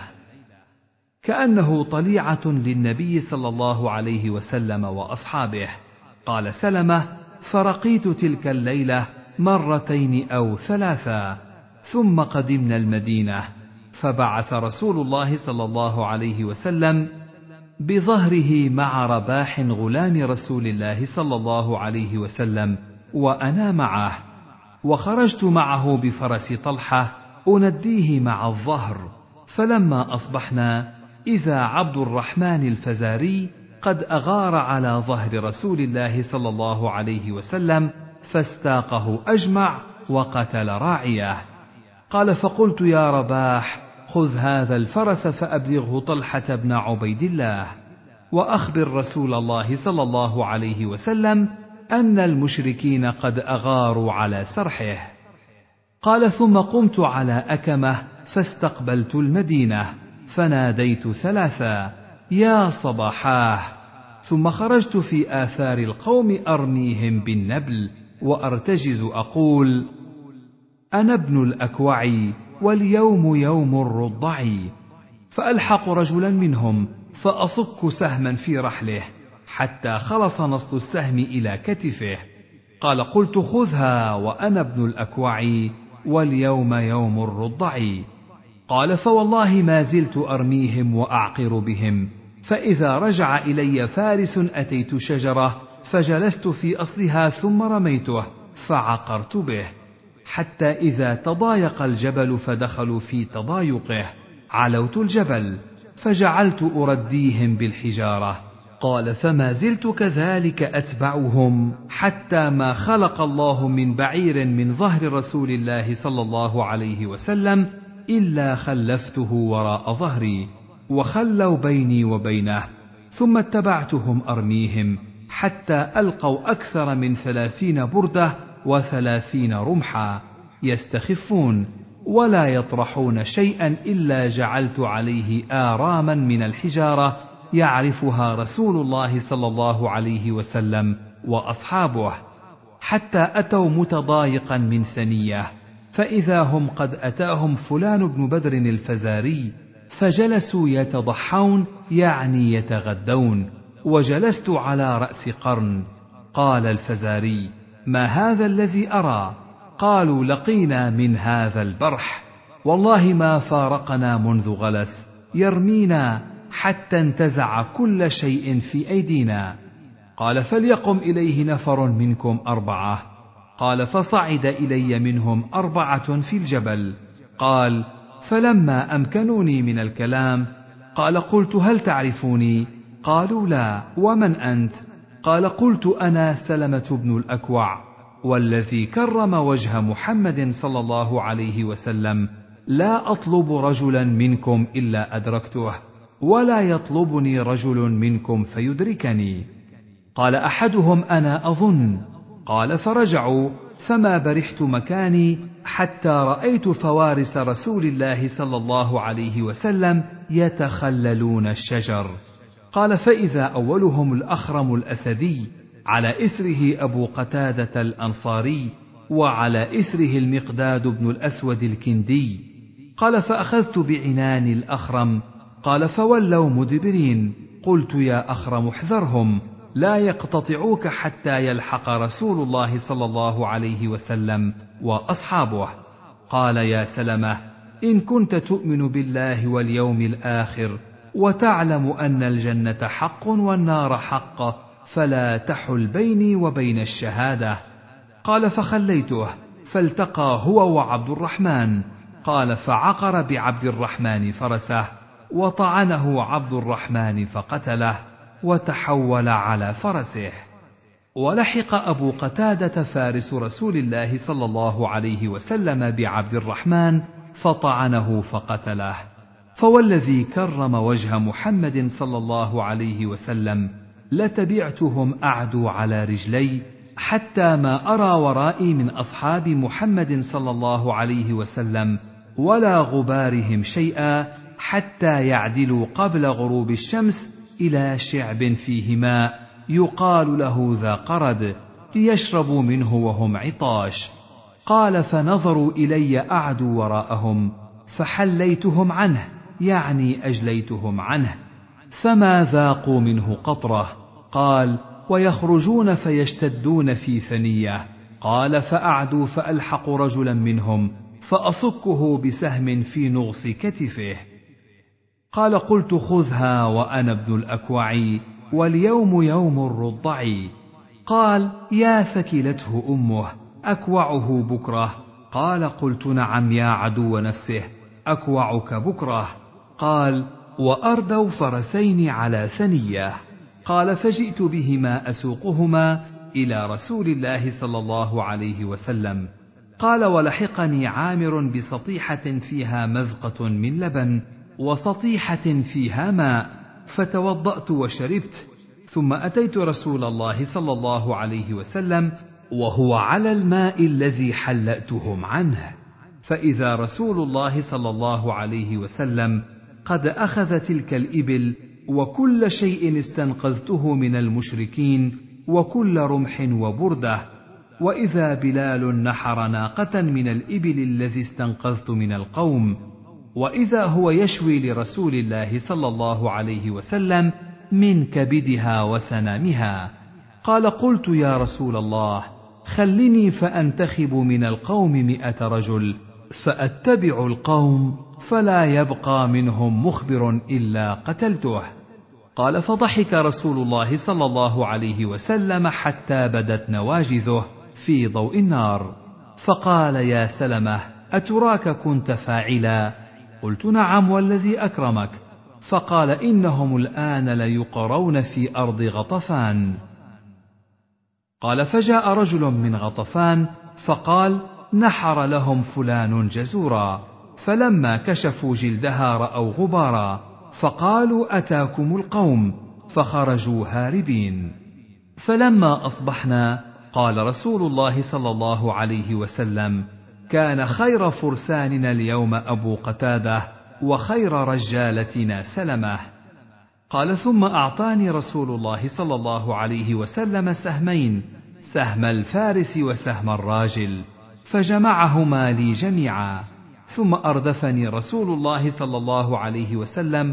كأنه طليعة للنبي صلى الله عليه وسلم وأصحابه. قال سلمة فرقيت تلك الليلة مرتين أو ثلاثا، ثم قدمنا المدينة، فبعث رسول الله صلى الله عليه وسلم بظهره مع رباح غلام رسول الله صلى الله عليه وسلم وأنا معه، وخرجت معه بفرس طلحة أنديه مع الظهر. فلما أصبحنا إذا عبد الرحمن الفزاري قد أغار على ظهر رسول الله صلى الله عليه وسلم فاستاقه أجمع وقتل راعيه. قال فقلت يا رباح خذ هذا الفرس فأبلغه طلحة بن عبيد الله، وأخبر رسول الله صلى الله عليه وسلم أن المشركين قد أغاروا على سرحه. قال ثم قمت على أكمة فاستقبلت المدينة، فناديت ثلاثا يا صباحاه، ثم خرجت في آثار القوم أرميهم بالنبل وأرتجز أقول أنا ابن الأكوع واليوم يوم الرضع، فألحق رجلا منهم فأصك سهما في رحله حتى خلص نصل السهم إلى كتفه. قال: قلت: خذها وأنا ابن الأكوع، واليوم يوم الرضع. قال: فوالله ما زلت أرميهم وأعقر بهم، فإذا رجع إلي فارس أتيت شجرة فجلست في أصلها ثم رميته فعقرت به، حتى إذا تضايق الجبل فدخلوا في تضايقه علوت الجبل فجعلت أرديهم بالحجارة. قال: فما زلت كذلك أتبعهم حتى ما خلق الله من بعير من ظهر رسول الله صلى الله عليه وسلم إلا خلفته وراء ظهري، وخلوا بيني وبينه، ثم اتبعتهم أرميهم حتى ألقوا أكثر من ثلاثين بردة وثلاثين رمحا يستخفون ولا يطرحون شيئا إلا جعلت عليه آراما من الحجارة يعرفها رسول الله صلى الله عليه وسلم وأصحابه، حتى أتوا متضايقا من ثنية، فإذا هم قد أتاهم فلان بن بدر الفزاري، فجلسوا يتضحون يعني يتغدون، وجلست على رأس قرن. قال الفزاري: ما هذا الذي أرى؟ قالوا: لقينا من هذا البرح والله ما فارقنا منذ غلس، يرمينا حتى انتزع كل شيء في أيدينا. قال: فليقم إليه نفر منكم أربعة. قال: فصعد إلي منهم أربعة في الجبل. قال: فلما أمكنوني من الكلام قال: قلت: هل تعرفوني؟ قالوا: لا. ومن أنت؟ قال: قلت: أنا سلمة بن الأكوع، والذي كرم وجه محمد صلى الله عليه وسلم لا أطلب رجلا منكم إلا أدركته، ولا يطلبني رجل منكم فيدركني. قال أحدهم: أنا أظن. قال: فرجعوا، فما برحت مكاني حتى رأيت فوارس رسول الله صلى الله عليه وسلم يتخللون الشجر. قال: فإذا أولهم الأخرم الأسدي، على إثره أبو قتادة الأنصاري، وعلى إثره المقداد بن الأسود الكندي. قال: فأخذت بعنان الأخرم. قال: فولوا مدبرين. قلت: يا أخرم احذرهم، لا يقتطعوك حتى يلحق رسول الله صلى الله عليه وسلم وأصحابه. قال: يا سلمة، إن كنت تؤمن بالله واليوم الآخر وتعلم أن الجنة حق والنار حق، فلا تحل بيني وبين الشهادة. قال: فخليته، فالتقى هو وعبد الرحمن. قال: فعقر بعبد الرحمن فرسه، وطعنه عبد الرحمن فقتله، وتحول على فرسه. ولحق أبو قتادة فارس رسول الله صلى الله عليه وسلم بعبد الرحمن فطعنه فقتله. فوالذي كرم وجه محمد صلى الله عليه وسلم لتبعتهم أعدوا على رجلي، حتى ما أرى ورائي من أصحاب محمد صلى الله عليه وسلم ولا غبارهم شيئا، حتى يعدلوا قبل غروب الشمس إلى شعب فيه ماء يقال له ذا قرد، ليشربوا منه وهم عطاش. قال: فنظروا إلي أعدوا وراءهم، فحليتهم عنه، يعني أجليتهم عنه، فما ذاقوا منه قطرة. قال: ويخرجون فيشتدون في ثنية. قال: فأعدوا فألحق رجلا منهم فأصكه بسهم في نغص كتفه. قال: قلت: خذها وأنا ابن الأكوع، واليوم يوم الرضع. قال: يا ثكلته أمه، أكوعه بكرة. قال: قلت: نعم يا عدو نفسه، أكوعك بكرة. قال: وأردوا فرسين على ثنية. قال: فجئت بهما أسوقهما إلى رسول الله صلى الله عليه وسلم. قال: ولحقني عامر بسطيحة فيها مذقة من لبن، وسطيحة فيها ماء، فتوضأت وشربت، ثم أتيت رسول الله صلى الله عليه وسلم وهو على الماء الذي حلأتهم عنه، فإذا رسول الله صلى الله عليه وسلم قد أخذ تلك الإبل وكل شيء استنقذته من المشركين وكل رمح وبردة، وإذا بلال نحر ناقة من الإبل الذي استنقذت من القوم، وإذا هو يشوي لرسول الله صلى الله عليه وسلم من كبدها وسنامها. قال: قلت يا رسول الله خلني فأنتخب من القوم مئة رجل فأتبع القوم فلا يبقى منهم مخبر إلا قتلته. قال: فضحك رسول الله صلى الله عليه وسلم حتى بدت نواجذه في ضوء النار، فقال: يا سلمة أتراك كنت فاعلا؟ قلت: نعم والذي أكرمك. فقال: إنهم الآن ليقرون في أرض غطفان. قال: فجاء رجل من غطفان فقال: نحر لهم فلان جزورا، فلما كشفوا جلدها رأوا غبارا، فقالوا: أتاكم القوم، فخرجوا هاربين. فلما أصبحنا قال رسول الله صلى الله عليه وسلم: كان خير فرساننا اليوم أبو قتادة، وخير رجالتنا سلمة. قال: ثم أعطاني رسول الله صلى الله عليه وسلم سهمين، سهم الفارس وسهم الراجل، فجمعهما لي جميعا، ثم أردفني رسول الله صلى الله عليه وسلم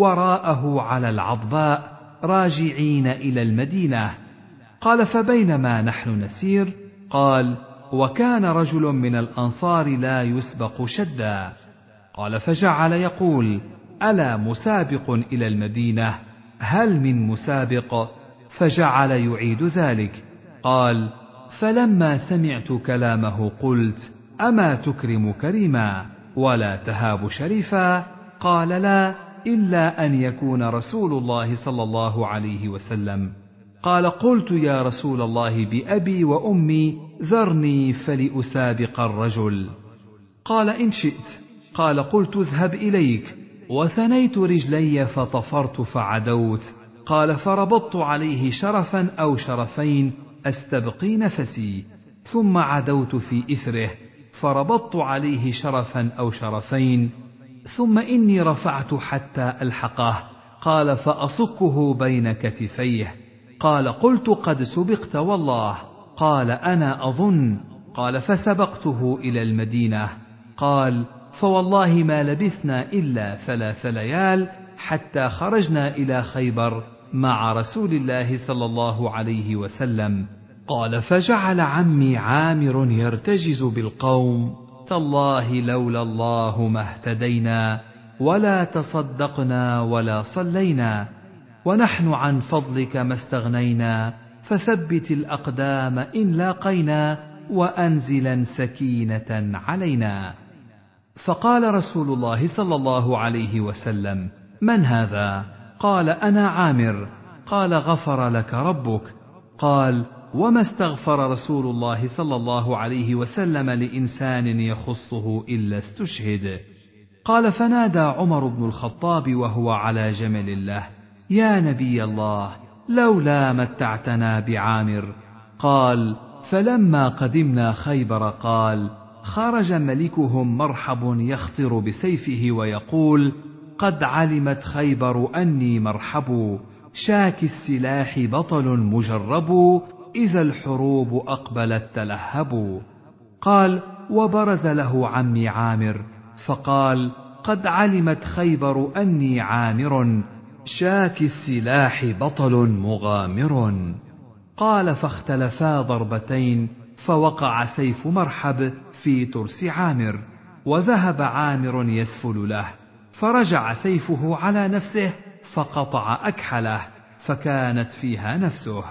وراءه على العضباء راجعين إلى المدينة. قال: فبينما نحن نسير قال: وكان رجل من الأنصار لا يسبق شدا. قال: فجعل يقول: ألا مسابق إلى المدينة؟ هل من مسابق؟ فجعل يعيد ذلك. قال: فلما سمعت كلامه قلت: أما تكرم كريما ولا تهاب شريفا؟ قال: لا، إلا أن يكون رسول الله صلى الله عليه وسلم. قال: قلت: يا رسول الله بأبي وأمي ذرني فلأسابق الرجل. قال: إن شئت. قال: قلت: اذهب إليك. وثنيت رجلي فطفرت فعدوت. قال: فربطت عليه شرفا أو شرفين أستبقي نفسي، ثم عدوت في إثره فربطت عليه شرفا أو شرفين، ثم إني رفعت حتى ألحقه. قال: فأصكه بين كتفيه. قال: قلت: قد سبقت والله. قال: أنا أظن. قال: فسبقته إلى المدينة. قال: فوالله ما لبثنا إلا ثلاث ليال حتى خرجنا إلى خيبر مع رسول الله صلى الله عليه وسلم. قال: فجعل عمي عامر يرتجز بالقوم: تالله لولا الله ما اهتدينا ولا تصدقنا ولا صلينا، ونحن عن فضلك ما استغنينا، فثبت الأقدام إن لاقينا، وأنزلا سكينة علينا. فقال رسول الله صلى الله عليه وسلم: من هذا؟ قال: أنا عامر. قال: غفر لك ربك. قال: وما استغفر رسول الله صلى الله عليه وسلم لإنسان يخصه إلا استشهد. قال: فنادى عمر بن الخطاب وهو على جمل له: يا نبي الله، لولا متعتنا بعامر. قال: فلما قدمنا خيبر قال: خرج ملكهم مرحب يخطر بسيفه ويقول: قد علمت خيبر أني مرحب، شاك السلاح بطل مجرب، إذا الحروب أقبلت تلهب. قال: وبرز له عمي عامر فقال: قد علمت خيبر أني عامر، شاك السلاح بطل مغامر. قال: فاختلفا ضربتين، فوقع سيف مرحب في ترس عامر، وذهب عامر يسفل له، فرجع سيفه على نفسه فقطع أكحله، فكانت فيها نفسه.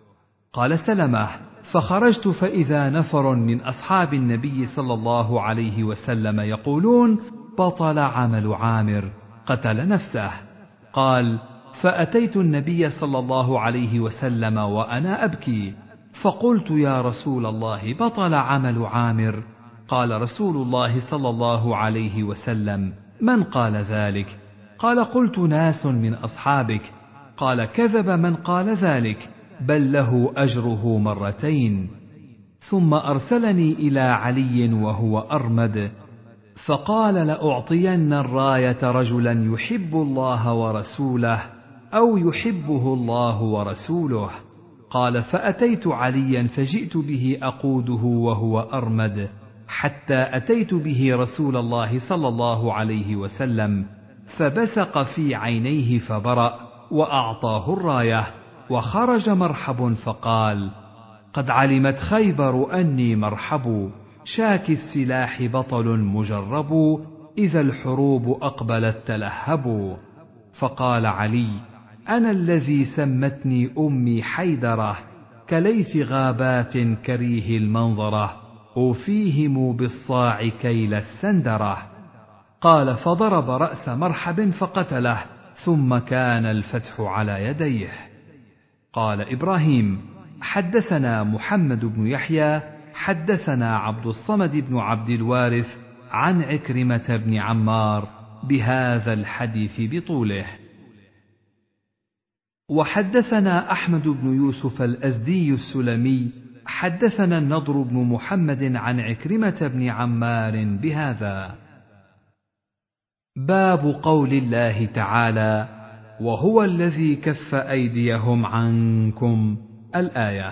قال سلمة: فخرجت فإذا نفر من أصحاب النبي صلى الله عليه وسلم يقولون: بطل عمل عامر، قتل نفسه. قال: فأتيت النبي صلى الله عليه وسلم وأنا أبكي، فقلت: يا رسول الله، بطل عمل عامر. قال رسول الله صلى الله عليه وسلم: من قال ذلك؟ قال: قلت: ناس من أصحابك. قال: كذب من قال ذلك، بل له أجره مرتين. ثم أرسلني إلى علي وهو أرمد، فقال: لأعطين الراية رجلا يحب الله ورسوله، أو يحبه الله ورسوله. قال: فأتيت عليا فجئت به أقوده وهو أرمد، حتى أتيت به رسول الله صلى الله عليه وسلم، فبصق في عينيه فبرأ، وأعطاه الراية، وخرج مرحب فقال: قد علمت خيبر أني مرحب، شاك السلاح بطل مجرب، إذا الحروب أقبلت تلهب. فقال علي: أنا الذي سمتني أمي حيدرة، كليث غابات كريه المنظرة، أوفيهم بالصاع كيل السندرة. قال: فضرب رأس مرحب فقتله، ثم كان الفتح على يديه. قال إبراهيم: حدثنا محمد بن يحيى حدثنا عبد الصمد بن عبد الوارث عن عكرمة بن عمار بهذا الحديث بطوله. وحدثنا أحمد بن يوسف الأزدي السلمي حدثنا النضر بن محمد عن عكرمة بن عمار بهذا. باب قول الله تعالى: وهو الذي كف أيديهم عنكم، الآية.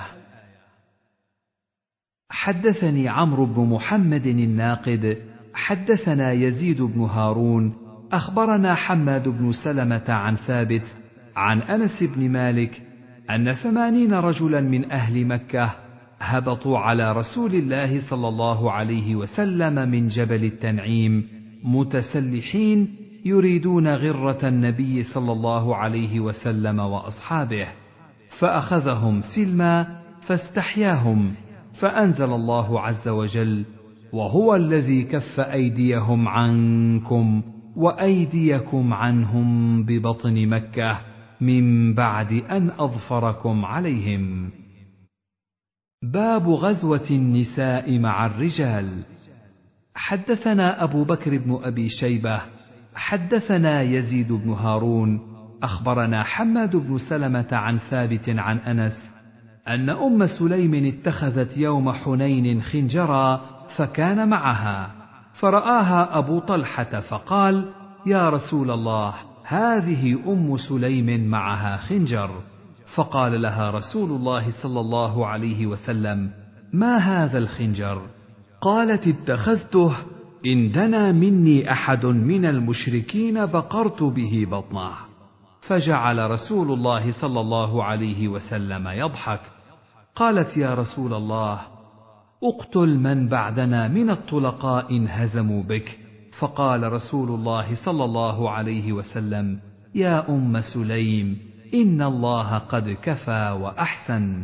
حدثني عمرو بن محمد الناقد حدثنا يزيد بن هارون أخبرنا حماد بن سلمة عن ثابت عن أنس بن مالك أن ثمانين رجلا من أهل مكة هبطوا على رسول الله صلى الله عليه وسلم من جبل التنعيم متسلحين يريدون غرة النبي صلى الله عليه وسلم وأصحابه، فأخذهم سلما فاستحياهم، فأنزل الله عز وجل: وهو الذي كف أيديهم عنكم وأيديكم عنهم ببطن مكة من بعد أن أظفركم عليهم. باب غزوة النساء مع الرجال. حدثنا أبو بكر بن أبي شيبة حدثنا يزيد بن هارون أخبرنا حماد بن سلمة عن ثابت عن أنس أن أم سليم اتخذت يوم حنين خنجرا فكان معها، فرآها أبو طلحة فقال: يا رسول الله، هذه أم سليم معها خنجر. فقال لها رسول الله صلى الله عليه وسلم: ما هذا الخنجر؟ قالت: اتخذته إن دنا مني أحد من المشركين بقرت به بطنه. فجعل رسول الله صلى الله عليه وسلم يضحك. قالت: يا رسول الله، اقتل من بعدنا من الطلقاء إن هزموا بك. فقال رسول الله صلى الله عليه وسلم: يا أم سليم، إن الله قد كفى وأحسن.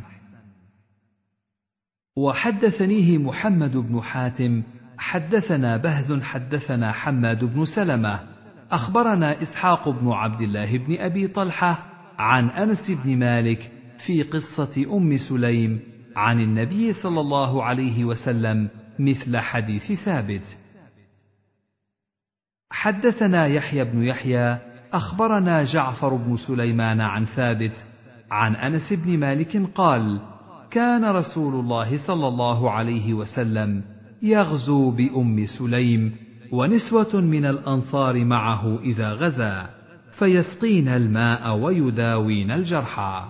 وحدثنيه محمد بن حاتم حدثنا بهز حدثنا حماد بن سلمة أخبرنا إسحاق بن عبد الله بن أبي طلحة عن أنس بن مالك في قصة أم سليم عن النبي صلى الله عليه وسلم مثل حديث ثابت. حدثنا يحيى بن يحيى أخبرنا جعفر بن سليمان عن ثابت عن أنس بن مالك قال: كان رسول الله صلى الله عليه وسلم يغزو بأم سليم ونسوة من الأنصار معه إذا غزا، فيسقين الماء ويداوين الجرحى.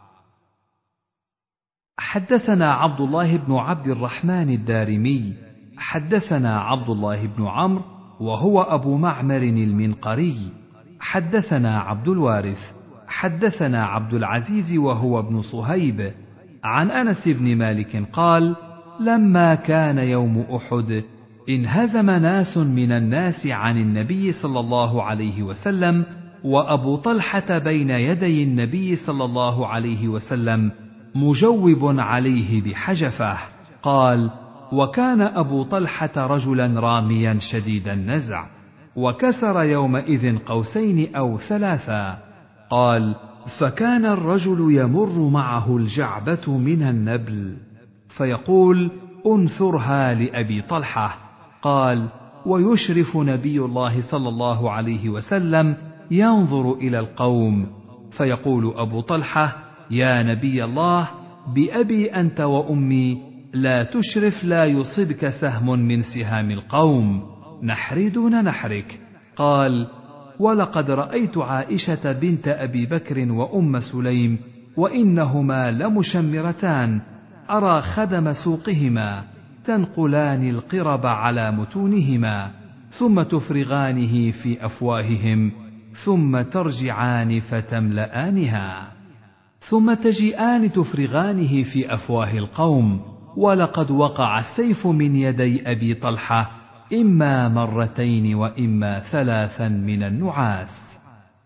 حدثنا عبد الله بن عبد الرحمن الدارمي حدثنا عبد الله بن عمرو وهو أبو معمر المنقري حدثنا عبد الوارث حدثنا عبد العزيز وهو ابن صهيب عن أنس بن مالك قال: لما كان يوم أحد انهزم ناس من الناس عن النبي صلى الله عليه وسلم، وأبو طلحة بين يدي النبي صلى الله عليه وسلم مجوب عليه بحجفه. قال: وكان أبو طلحة رجلا راميا شديد النزع، وكسر يومئذ قوسين أو ثلاثا. قال: فكان الرجل يمر معه الجعبة من النبل فيقول: انثرها لأبي طلحة. قال: ويشرف نبي الله صلى الله عليه وسلم ينظر إلى القوم فيقول أبو طلحة: يا نبي الله، بأبي أنت وأمي، لا تشرف لا يصبك سهم من سهام القوم، نحري دون نحرك. قال: ولقد رأيت عائشة بنت أبي بكر وأم سليم وإنهما لمشمرتان، أرى خدم سوقهما تنقلان القرب على متونهما ثم تفرغانه في أفواههم ثم ترجعان فتملآنها، ثم تجيئان تفرغانه في أفواه القوم، ولقد وقع السيف من يدي أبي طلحة إما مرتين وإما ثلاثا من النعاس.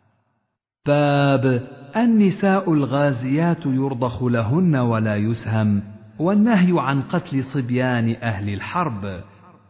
باب النساء الغازيات يرضخ لهن ولا يسهم، والنهي عن قتل صبيان أهل الحرب.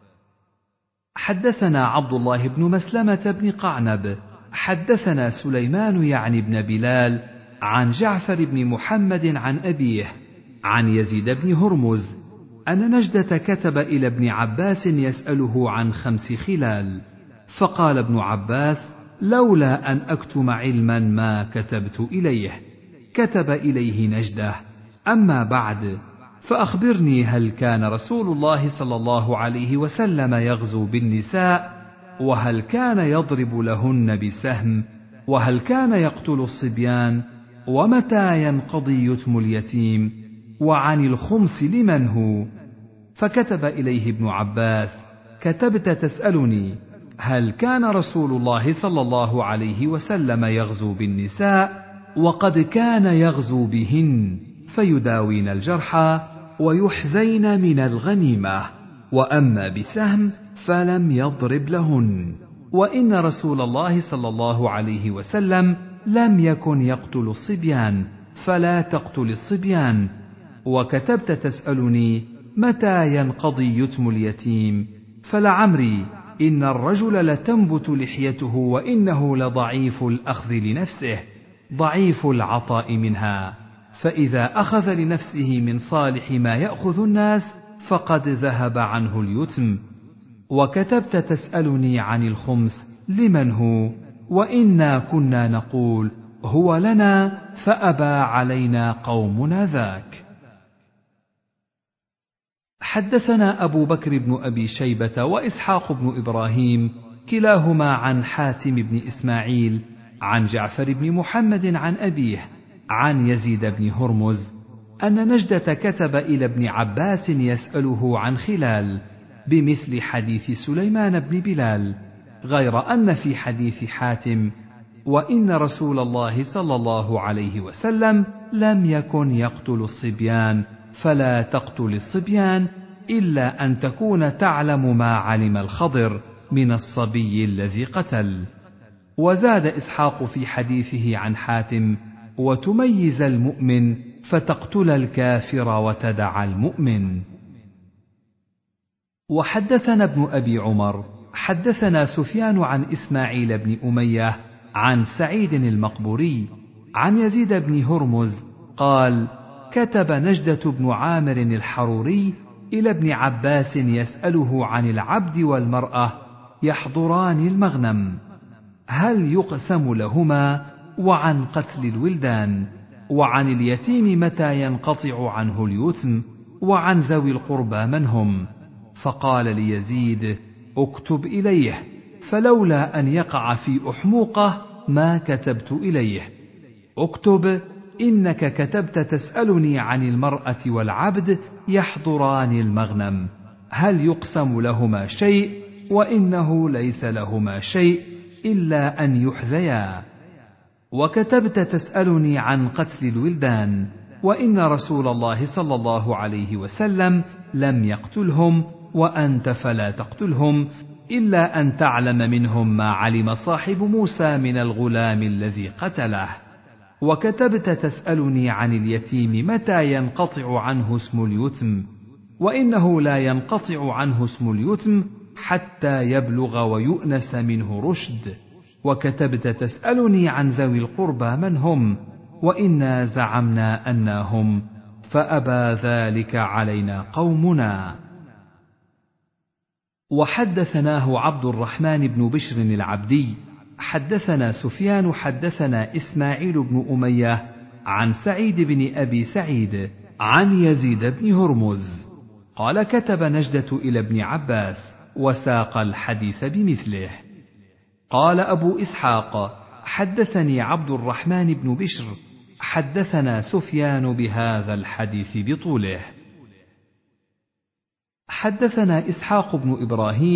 حدثنا عبد الله بن مسلمة بن قعنب حدثنا سليمان يعني بن بلال عن جعفر بن محمد عن أبيه عن يزيد بن هرمز أن نجدة كتب إلى ابن عباس يسأله عن خمس خلال، فقال ابن عباس: لولا أن أكتم علما ما كتبت إليه. كتب إليه نجدة: أما بعد، فأخبرني، هل كان رسول الله صلى الله عليه وسلم يغزو بالنساء؟ وهل كان يضرب لهن بسهم؟ وهل كان يقتل الصبيان؟ ومتى ينقضي يتم اليتيم؟ وعن الخمس لمن هو؟ فكتب إليه ابن عباس: كتبت تسألني هل كان رسول الله صلى الله عليه وسلم يغزو بالنساء؟ وقد كان يغزو بهن فيداوين الجرحى ويحذين من الغنيمة، وأما بسهم فلم يضرب لهن، وإن رسول الله صلى الله عليه وسلم لم يكن يقتل الصبيان، فلا تقتل الصبيان. وكتبت تسألني متى ينقضي يتم اليتيم؟ فلعمري إن الرجل لتنبت لحيته وإنه لضعيف الأخذ لنفسه ضعيف العطاء منها، فإذا أخذ لنفسه من صالح ما يأخذ الناس فقد ذهب عنه اليتم. وكتبت تسألني عن الخمس لمن هو؟ وإنا كنا نقول هو لنا، فأبى علينا قومنا ذاك. حدثنا أبو بكر بن أبي شيبة وإسحاق بن إبراهيم كلاهما عن حاتم بن إسماعيل عن جعفر بن محمد عن أبيه عن يزيد بن هرمز أن نجدة كتب إلى ابن عباس يسأله عن خلال بمثل حديث سليمان بن بلال، غير أن في حديث حاتم: وإن رسول الله صلى الله عليه وسلم لم يكن يقتل الصبيان، فلا تقتل الصبيان إلا أن تكون تعلم ما علم الخضر من الصبي الذي قتل. وزاد إسحاق في حديثه عن حاتم: وتميز المؤمن فتقتل الكافر وتدع المؤمن. وحدثنا ابن أبي عمر حدثنا سفيان عن إسماعيل بن أمية عن سعيد المقبوري عن يزيد بن هرمز قال: كتب نجدة بن عامر الحروري إلى ابن عباس يسأله عن العبد والمرأة يحضران المغنم، هل يقسم لهما؟ وعن قتل الولدان، وعن اليتيم متى ينقطع عنه اليتم، وعن ذوي القربى من هم. فقال ليزيد: اكتب إليه، فلولا أن يقع في أحموقه ما كتبت إليه. اكتب: إنك كتبت تسألني عن المرأة والعبد يحضران المغنم، هل يقسم لهما شيء؟ وإنه ليس لهما شيء إلا أن يحذيا. وكتبت تسألني عن قتل الولدان، وإن رسول الله صلى الله عليه وسلم لم يقتلهم، وأنت فلا تقتلهم إلا أن تعلم منهم ما علم صاحب موسى من الغلام الذي قتله. وكتبت تسألني عن اليتيم متى ينقطع عنه اسم اليتم، وإنه لا ينقطع عنه اسم اليتم حتى يبلغ ويؤنس منه رشد. وكتبت تسألني عن ذوي القربى من هم، وإنا زعمنا أنهم، فأبى ذلك علينا قومنا. وحدثناه عبد الرحمن بن بشر العبدي حدثنا سفيان حدثنا إسماعيل بن أمية عن سعيد بن أبي سعيد عن يزيد بن هرمز قال: كتب نجدة إلى ابن عباس، وساق الحديث بمثله. قال أبو إسحاق: حدثني عبد الرحمن بن بشر حدثنا سفيان بهذا الحديث بطوله. حدثنا إسحاق بن إبراهيم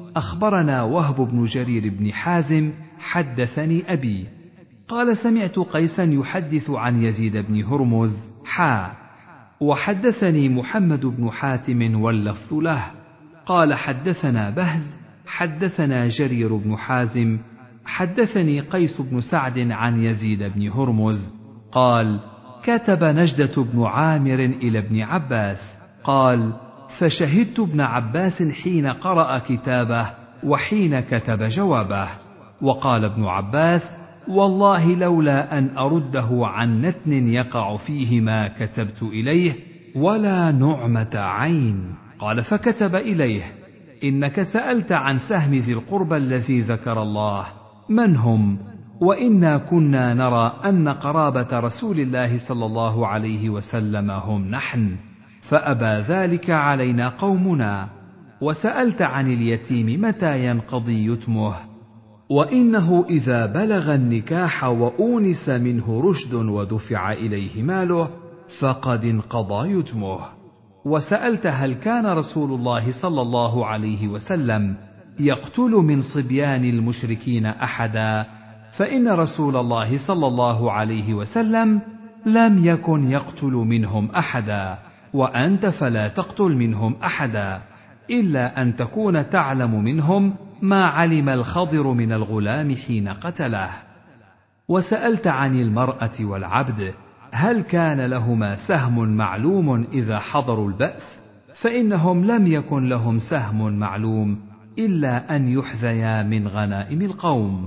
أخبرنا وهب بن جرير بن حازم حدثني أبي قال سمعت قيسا يحدث عن يزيد بن هرمز حا وحدثني محمد بن حاتم واللفظ له قال حدثنا بهز حدثنا جرير بن حازم حدثني قيس بن سعد عن يزيد بن هرمز قال كتب نجدة بن عامر إلى ابن عباس قال فشهدت ابن عباس حين قرأ كتابه وحين كتب جوابه. وقال ابن عباس والله لولا أن أرده عن نتن يقع فيه ما كتبت إليه ولا نعمة عين. قال فكتب إليه إنك سألت عن سهم ذي القربى الذي ذكر الله من هم، وإنا كنا نرى أن قرابة رسول الله صلى الله عليه وسلم هم نحن، فأبى ذلك علينا قومنا. وسألت عن اليتيم متى ينقضي يتمه، وإنه إذا بلغ النكاح وأونس منه رشد ودفع إليه ماله فقد انقضى يتمه. وسألت هل كان رسول الله صلى الله عليه وسلم يقتل من صبيان المشركين أحدا، فإن رسول الله صلى الله عليه وسلم لم يكن يقتل منهم أحدا، وأنت فلا تقتل منهم أحدا، إلا أن تكون تعلم منهم ما علم الخضر من الغلام حين قتله. وسألت عن المرأة والعبد هل كان لهما سهم معلوم إذا حضروا البأس، فإنهم لم يكن لهم سهم معلوم إلا أن يحذيا من غنائم القوم.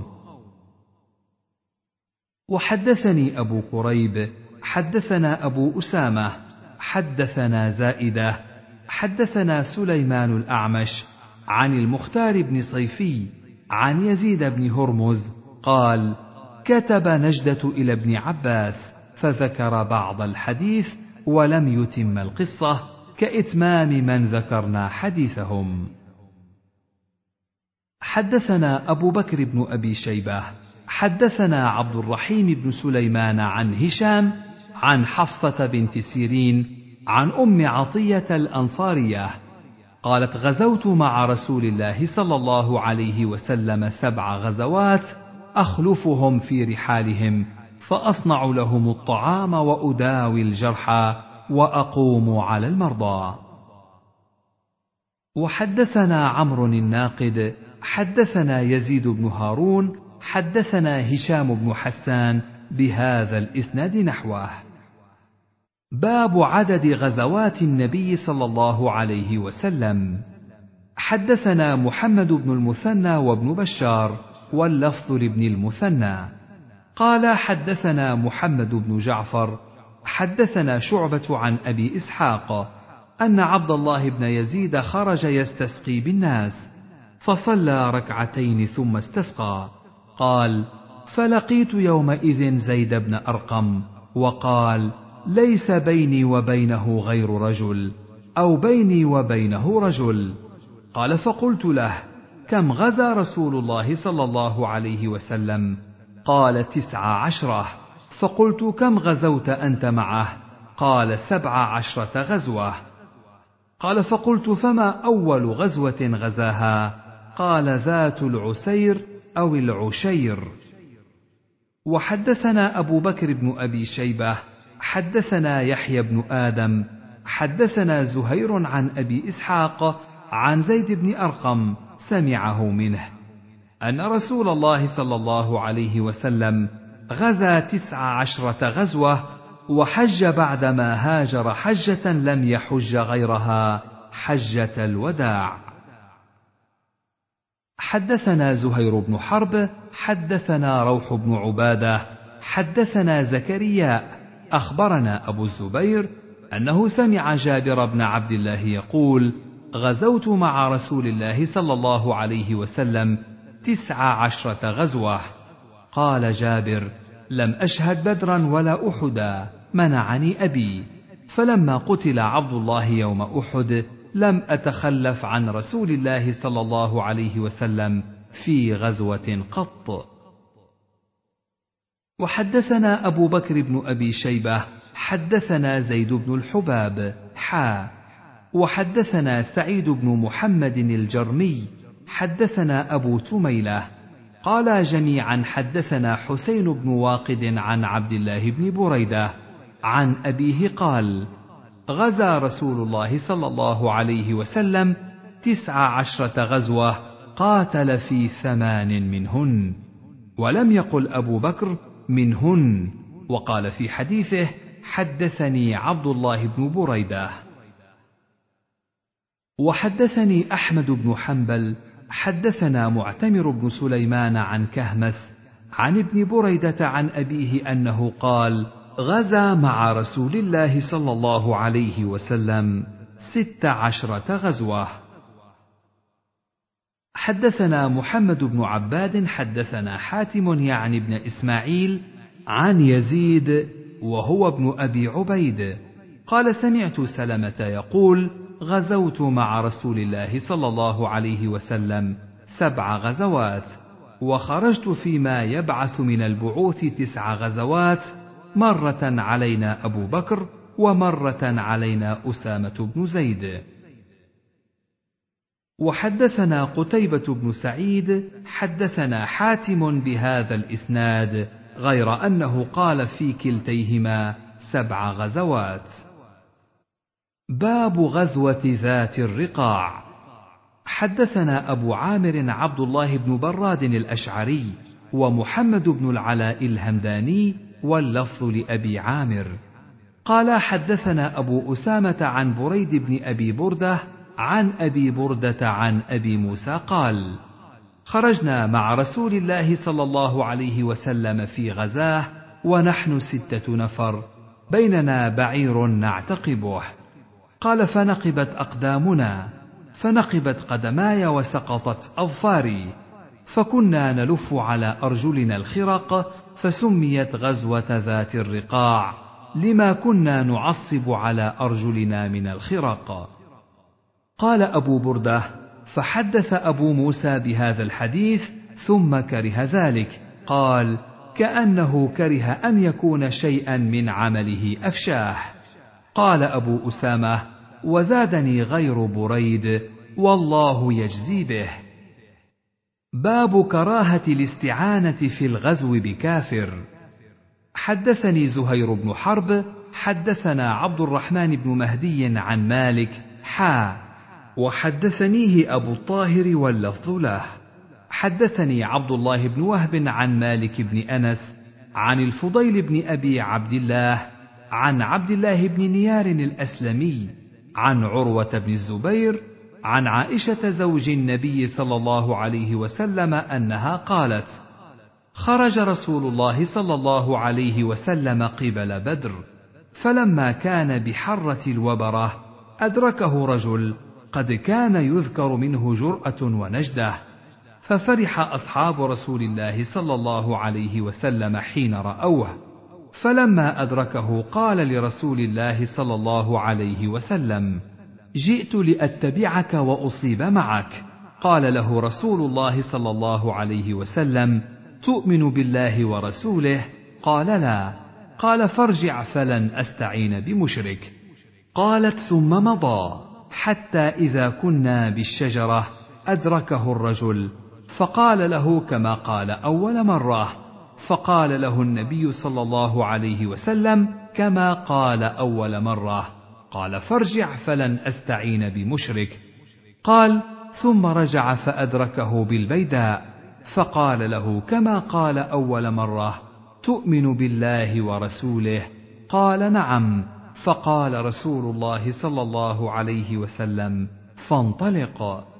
وحدثني أبو كريب حدثنا أبو أسامة حدثنا زائدة حدثنا سليمان الأعمش عن المختار بن صيفي عن يزيد بن هرمز قال كتب نجدة إلى ابن عباس فذكر بعض الحديث ولم يتم القصة كإتمام من ذكرنا حديثهم. حدثنا أبو بكر بن أبي شيبة حدثنا عبد الرحيم بن سليمان عن هشام عن حفصة بنت سيرين عن أم عطية الأنصارية قالت غزوت مع رسول الله صلى الله عليه وسلم سبع غزوات أخلفهم في رحالهم، فأصنع لهم الطعام وأداوي الجرحى وأقوم على المرضى. وحدثنا عمرو الناقد حدثنا يزيد بن هارون حدثنا هشام بن حسان بهذا الإسناد نحوه. باب عدد غزوات النبي صلى الله عليه وسلم. حدثنا محمد بن المثنى وابن بشار واللفظ لابن المثنى قال حدثنا محمد بن جعفر حدثنا شعبة عن أبي إسحاق أن عبد الله بن يزيد خرج يستسقي بالناس فصلى ركعتين ثم استسقى. قال فلقيت يومئذ زيد بن أرقم وقال ليس بيني وبينه غير رجل أو بيني وبينه رجل. قال فقلت له كم غزا رسول الله صلى الله عليه وسلم؟ قال تسع عشرة. فقلت كم غزوت أنت معه؟ قال سبع عشرة غزوة. قال فقلت فما أول غزوة غزاها؟ قال ذات العسير أو العشير. وحدثنا أبو بكر بن أبي شيبة حدثنا يحيى بن آدم حدثنا زهير عن أبي إسحاق عن زيد بن أرقم سمعه منه أن رسول الله صلى الله عليه وسلم غزا تسع عشرة غزوة وحج بعدما هاجر حجة لم يحج غيرها حجة الوداع. حدثنا زهير بن حرب حدثنا روح بن عبادة حدثنا زكريا أخبرنا أبو الزبير أنه سمع جابر بن عبد الله يقول غزوت مع رسول الله صلى الله عليه وسلم تسع عشرة غزوة. قال جابر لم أشهد بدرا ولا أحدا منعني أبي، فلما قتل عبد الله يوم أحد لم أتخلف عن رسول الله صلى الله عليه وسلم في غزوة قط. وحدثنا أبو بكر بن أبي شيبة حدثنا زيد بن الحباب حا وحدثنا سعيد بن محمد الجرمي حدثنا أبو تميلة قالا جميعا حدثنا حسين بن واقد عن عبد الله بن بريدة عن أبيه قال: غزا رسول الله صلى الله عليه وسلم تسع عشرة غزوة قاتل في ثمان منهن، ولم يقل أبو بكر منهن، وقال في حديثه: حدثني عبد الله بن بريدة. وحدثني أحمد بن حنبل حدثنا معتمر بن سليمان عن كهمس عن ابن بريدة عن أبيه أنه قال: غزا مع رسول الله صلى الله عليه وسلم ست عشرة غزوة. حدثنا محمد بن عباد حدثنا حاتم يعني ابن إسماعيل عن يزيد وهو ابن أبي عبيد قال: سمعت سلمة يقول: غزوت مع رسول الله صلى الله عليه وسلم سبع غزوات، وخرجت فيما يبعث من البعوث تسع غزوات، مرة علينا أبو بكر ومرة علينا أسامة بن زيد. وحدثنا قتيبة بن سعيد حدثنا حاتم بهذا الإسناد غير أنه قال في كلتيهما سبع غزوات. باب غزوة ذات الرقاع. حدثنا أبو عامر عبد الله بن براد الأشعري ومحمد بن العلاء الهمداني واللفظ لأبي عامر قال: حدثنا أبو أسامة عن بريد بن أبي بردة عن أبي بردة عن أبي موسى قال: خرجنا مع رسول الله صلى الله عليه وسلم في غزاه ونحن ستة نفر، بيننا بعير نعتقبه. قال: فنقبت أقدامنا، فنقبت قدماي وسقطت أظفاري، فكنا نلف على أرجلنا الخرق، فسميت غزوة ذات الرقاع لما كنا نعصب على أرجلنا من الخرق. قال أبو بردة: فحدث أبو موسى بهذا الحديث ثم كره ذلك، قال: كأنه كره أن يكون شيئا من عمله أفشاه. قال أبو أسامة: وزادني غير بريد والله يجزي به. باب كراهة الاستعانة في الغزو بكافر. حدثني زهير بن حرب حدثنا عبد الرحمن بن مهدي عن مالك حا وحدثنيه أبو الطاهر واللفظ له. حدثني عبد الله بن وهب عن مالك بن أنس عن الفضيل بن أبي عبد الله عن عبد الله بن نيار الأسلمي عن عروة بن الزبير عن عائشة زوج النبي صلى الله عليه وسلم أنها قالت: خرج رسول الله صلى الله عليه وسلم قبل بدر، فلما كان بحرة الوبرة أدركه رجل قد كان يذكر منه جرأة ونجدة، ففرح أصحاب رسول الله صلى الله عليه وسلم حين رأوه، فلما أدركه قال لرسول الله صلى الله عليه وسلم: جئت لأتبعك وأصيب معك. قال له رسول الله صلى الله عليه وسلم: تؤمن بالله ورسوله؟ قال: لا. قال: فارجع فلن أستعين بمشرك. قالت: ثم مضى حتى إذا كنا بالشجرة أدركه الرجل، فقال له كما قال أول مرة، فقال له النبي صلى الله عليه وسلم كما قال أول مرة، قال: فارجع فلن أستعين بمشرك. قال: ثم رجع فأدركه بالبيداء، فقال له كما قال أول مرة: تؤمن بالله ورسوله؟ قال: نعم. فقال رسول الله صلى الله عليه وسلم: فانطلق.